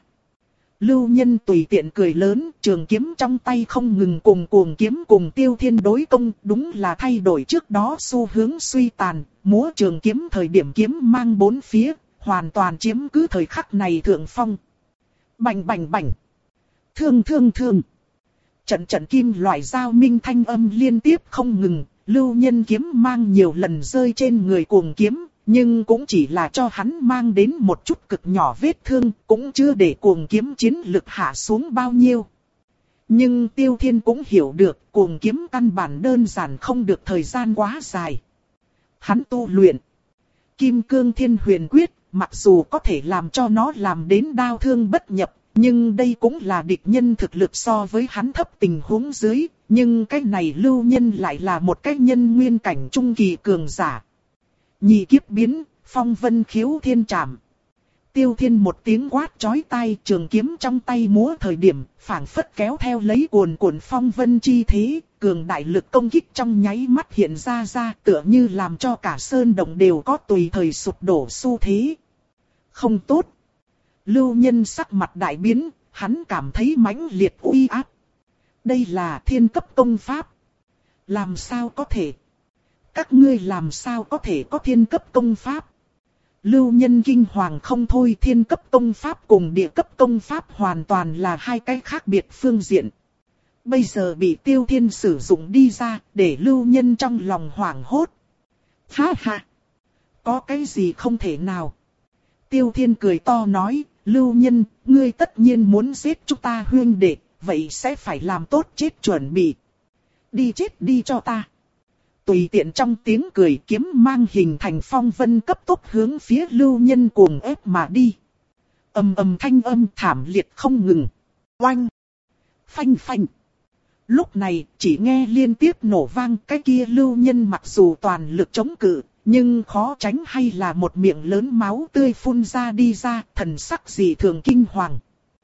Lưu Nhân tùy tiện cười lớn, trường kiếm trong tay không ngừng cùng cuồng kiếm cùng Tiêu Thiên đối công, đúng là thay đổi trước đó xu hướng suy tàn, múa trường kiếm thời điểm kiếm mang bốn phía, hoàn toàn chiếm cứ thời khắc này thượng phong. Bành bành bành. Thương thương thương. Trận trận kim loại dao minh thanh âm liên tiếp không ngừng. Lưu Nhân kiếm mang nhiều lần rơi trên người cuồng kiếm, nhưng cũng chỉ là cho hắn mang đến một chút cực nhỏ vết thương, cũng chưa để cuồng kiếm chiến lực hạ xuống bao nhiêu. Nhưng Tiêu Thiên cũng hiểu được cuồng kiếm căn bản đơn giản không được thời gian quá dài. Hắn tu luyện Kim Cương Thiên Huyền Quyết, mặc dù có thể làm cho nó làm đến đao thương bất nhập, Nhưng đây cũng là địch nhân thực lực so với hắn thấp tình huống dưới, nhưng cái này Lưu Nhân lại là một cái nhân nguyên cảnh trung kỳ cường giả. Nhị kiếp biến, phong vân khiếu thiên trảm. Tiêu Thiên một tiếng quát chói tai, trường kiếm trong tay múa thời điểm, phảng phất kéo theo lấy cuồn cuộn phong vân chi thế, cường đại lực công kích trong nháy mắt hiện ra ra, tựa như làm cho cả sơn động đều có tùy thời sụp đổ xu thế. Không tốt. Lưu Nhân sắc mặt đại biến, hắn cảm thấy mãnh liệt uy áp. Đây là thiên cấp công pháp. Làm sao có thể? Các ngươi làm sao có thể có thiên cấp công pháp? Lưu Nhân kinh hoàng không thôi, thiên cấp công pháp cùng địa cấp công pháp hoàn toàn là hai cái khác biệt phương diện. Bây giờ bị Tiêu Thiên sử dụng đi ra, để Lưu Nhân trong lòng hoảng hốt. Ha ha! Có cái gì không thể nào? Tiêu Thiên cười to nói, Lưu Nhân, ngươi tất nhiên muốn giết chúng ta huynh đệ, vậy sẽ phải làm tốt chết chuẩn bị. Đi chết đi cho ta. Tùy tiện trong tiếng cười, kiếm mang hình thành phong vân cấp tốc hướng phía Lưu Nhân cuồng ép mà đi. Ầm ầm thanh âm thảm liệt không ngừng. Oanh! Phanh phanh! Lúc này chỉ nghe liên tiếp nổ vang, cái kia Lưu Nhân mặc dù toàn lực chống cự, nhưng khó tránh hay là một miệng lớn máu tươi phun ra đi ra, thần sắc dị thường kinh hoàng.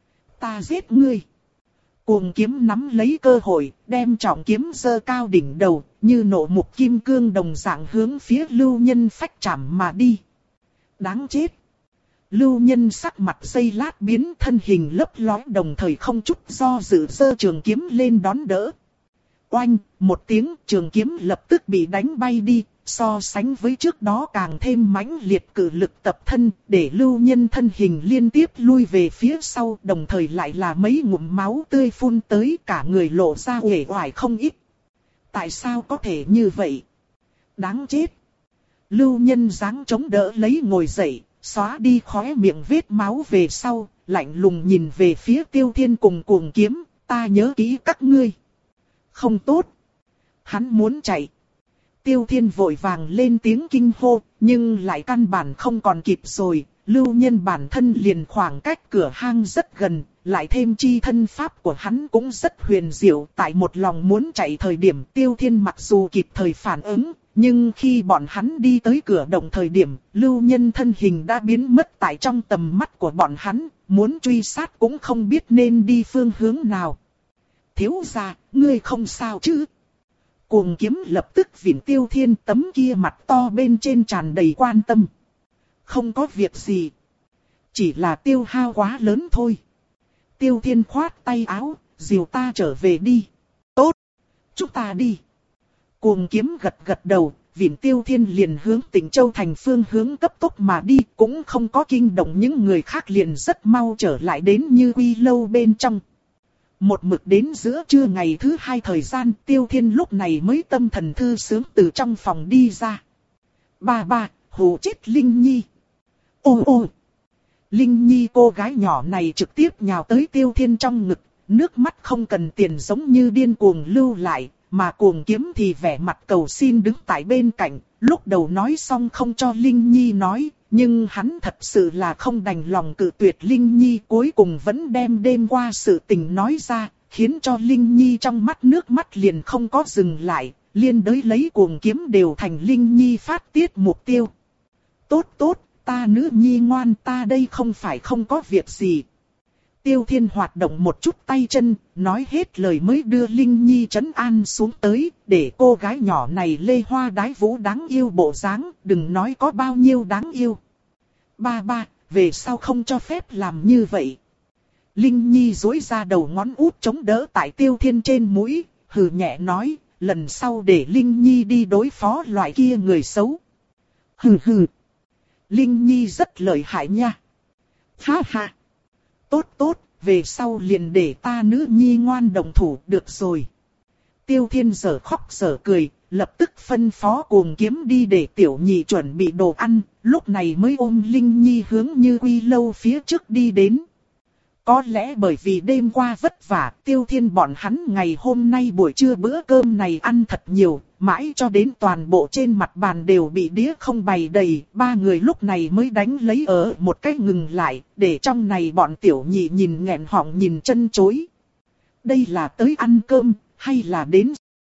Ta giết ngươi! Cuồng kiếm nắm lấy cơ hội, đem trọng kiếm giơ cao đỉnh đầu, như nộ mục kim cương đồng dạng hướng phía Lưu Nhân phách chạm mà đi. Đáng chết! Lưu Nhân sắc mặt giây lát biến, thân hình lấp lóe, đồng thời không chút do dự giơ trường kiếm lên đón đỡ. Oanh! Một tiếng, trường kiếm lập tức bị đánh bay đi, so sánh với trước đó càng thêm mãnh liệt cử lực tập thân, để Lưu Nhân thân hình liên tiếp lui về phía sau, đồng thời lại là mấy ngụm máu tươi phun tới, cả người lộ ra uể oải không ít. Tại sao có thể như vậy? Đáng chết! Lưu Nhân giáng chống đỡ lấy ngồi dậy, xóa đi khóe miệng vết máu về sau, lạnh lùng nhìn về phía Tiêu Thiên cùng cuồng kiếm, ta nhớ kỹ các ngươi. Không tốt! Hắn muốn chạy. Tiêu Thiên vội vàng lên tiếng kinh hô, nhưng lại căn bản không còn kịp rồi. Lưu Nhân bản thân liền khoảng cách cửa hang rất gần, lại thêm chi thân pháp của hắn cũng rất huyền diệu. Tại một lòng muốn chạy thời điểm, Tiêu Thiên mặc dù kịp thời phản ứng, nhưng khi bọn hắn đi tới cửa động thời điểm, Lưu Nhân thân hình đã biến mất tại trong tầm mắt của bọn hắn, muốn truy sát cũng không biết nên đi phương hướng nào. Thiếu gia, ngươi không sao chứ? Cuồng kiếm lập tức vịn Tiêu Thiên, tấm kia mặt to bên trên tràn đầy quan tâm. Không có việc gì. Chỉ là tiêu hao quá lớn thôi. Tiêu Thiên khoát tay áo, dìu ta trở về đi. Tốt. Chúng ta đi. Cuồng kiếm gật gật đầu, vịn Tiêu Thiên liền hướng Tịnh Châu thành phương hướng cấp tốc mà đi. Cũng không có kinh động những người khác, liền rất mau trở lại đến Như Quy lâu bên trong. Một mực đến giữa trưa ngày thứ hai thời gian, Tiêu Thiên lúc này mới tâm thần thư sướng từ trong phòng đi ra. Ba ba, hù chết Linh Nhi. Ô ô. Linh Nhi cô gái nhỏ này trực tiếp nhào tới Tiêu Thiên trong ngực, nước mắt không cần tiền giống như điên cuồng lưu lại, mà cuồng kiếm thì vẻ mặt cầu xin đứng tại bên cạnh, lúc đầu nói xong không cho Linh Nhi nói. Nhưng hắn thật sự là không đành lòng cự tuyệt Linh Nhi, cuối cùng vẫn đem đêm qua sự tình nói ra, khiến cho Linh Nhi trong mắt nước mắt liền không có dừng lại, liên đới lấy cuồng kiếm đều thành Linh Nhi phát tiết mục tiêu. Tốt tốt, ta nữ nhi ngoan, ta đây không phải không có việc gì. Tiêu Thiên hoạt động một chút tay chân, nói hết lời mới đưa Linh Nhi trấn an xuống tới, để cô gái nhỏ này lê hoa đái vũ đáng yêu bộ dáng, đừng nói có bao nhiêu đáng yêu. Ba ba, về sau không cho phép làm như vậy. Linh Nhi duỗi ra đầu ngón út chống đỡ tại Tiêu Thiên trên mũi, hừ nhẹ nói, lần sau để Linh Nhi đi đối phó loại kia người xấu. Hừ hừ. Linh Nhi rất lợi hại nha. Ha ha. Tốt tốt, về sau liền để ta nữ nhi ngoan đồng thủ được rồi. Tiêu Thiên giở khóc giở cười, lập tức phân phó cuồng kiếm đi để tiểu nhị chuẩn bị đồ ăn, lúc này mới ôm Linh Nhi hướng Như Quy lâu phía trước đi đến. Có lẽ bởi vì đêm qua vất vả, Tiêu Thiên bọn hắn ngày hôm nay buổi trưa bữa cơm này ăn thật nhiều, mãi cho đến toàn bộ trên mặt bàn đều bị đĩa không bày đầy, ba người lúc này mới đánh lấy ở một cách ngừng lại, để trong này bọn tiểu nhị nhìn nghẹn họng nhìn chân chối. Đây là tới ăn cơm, hay là đến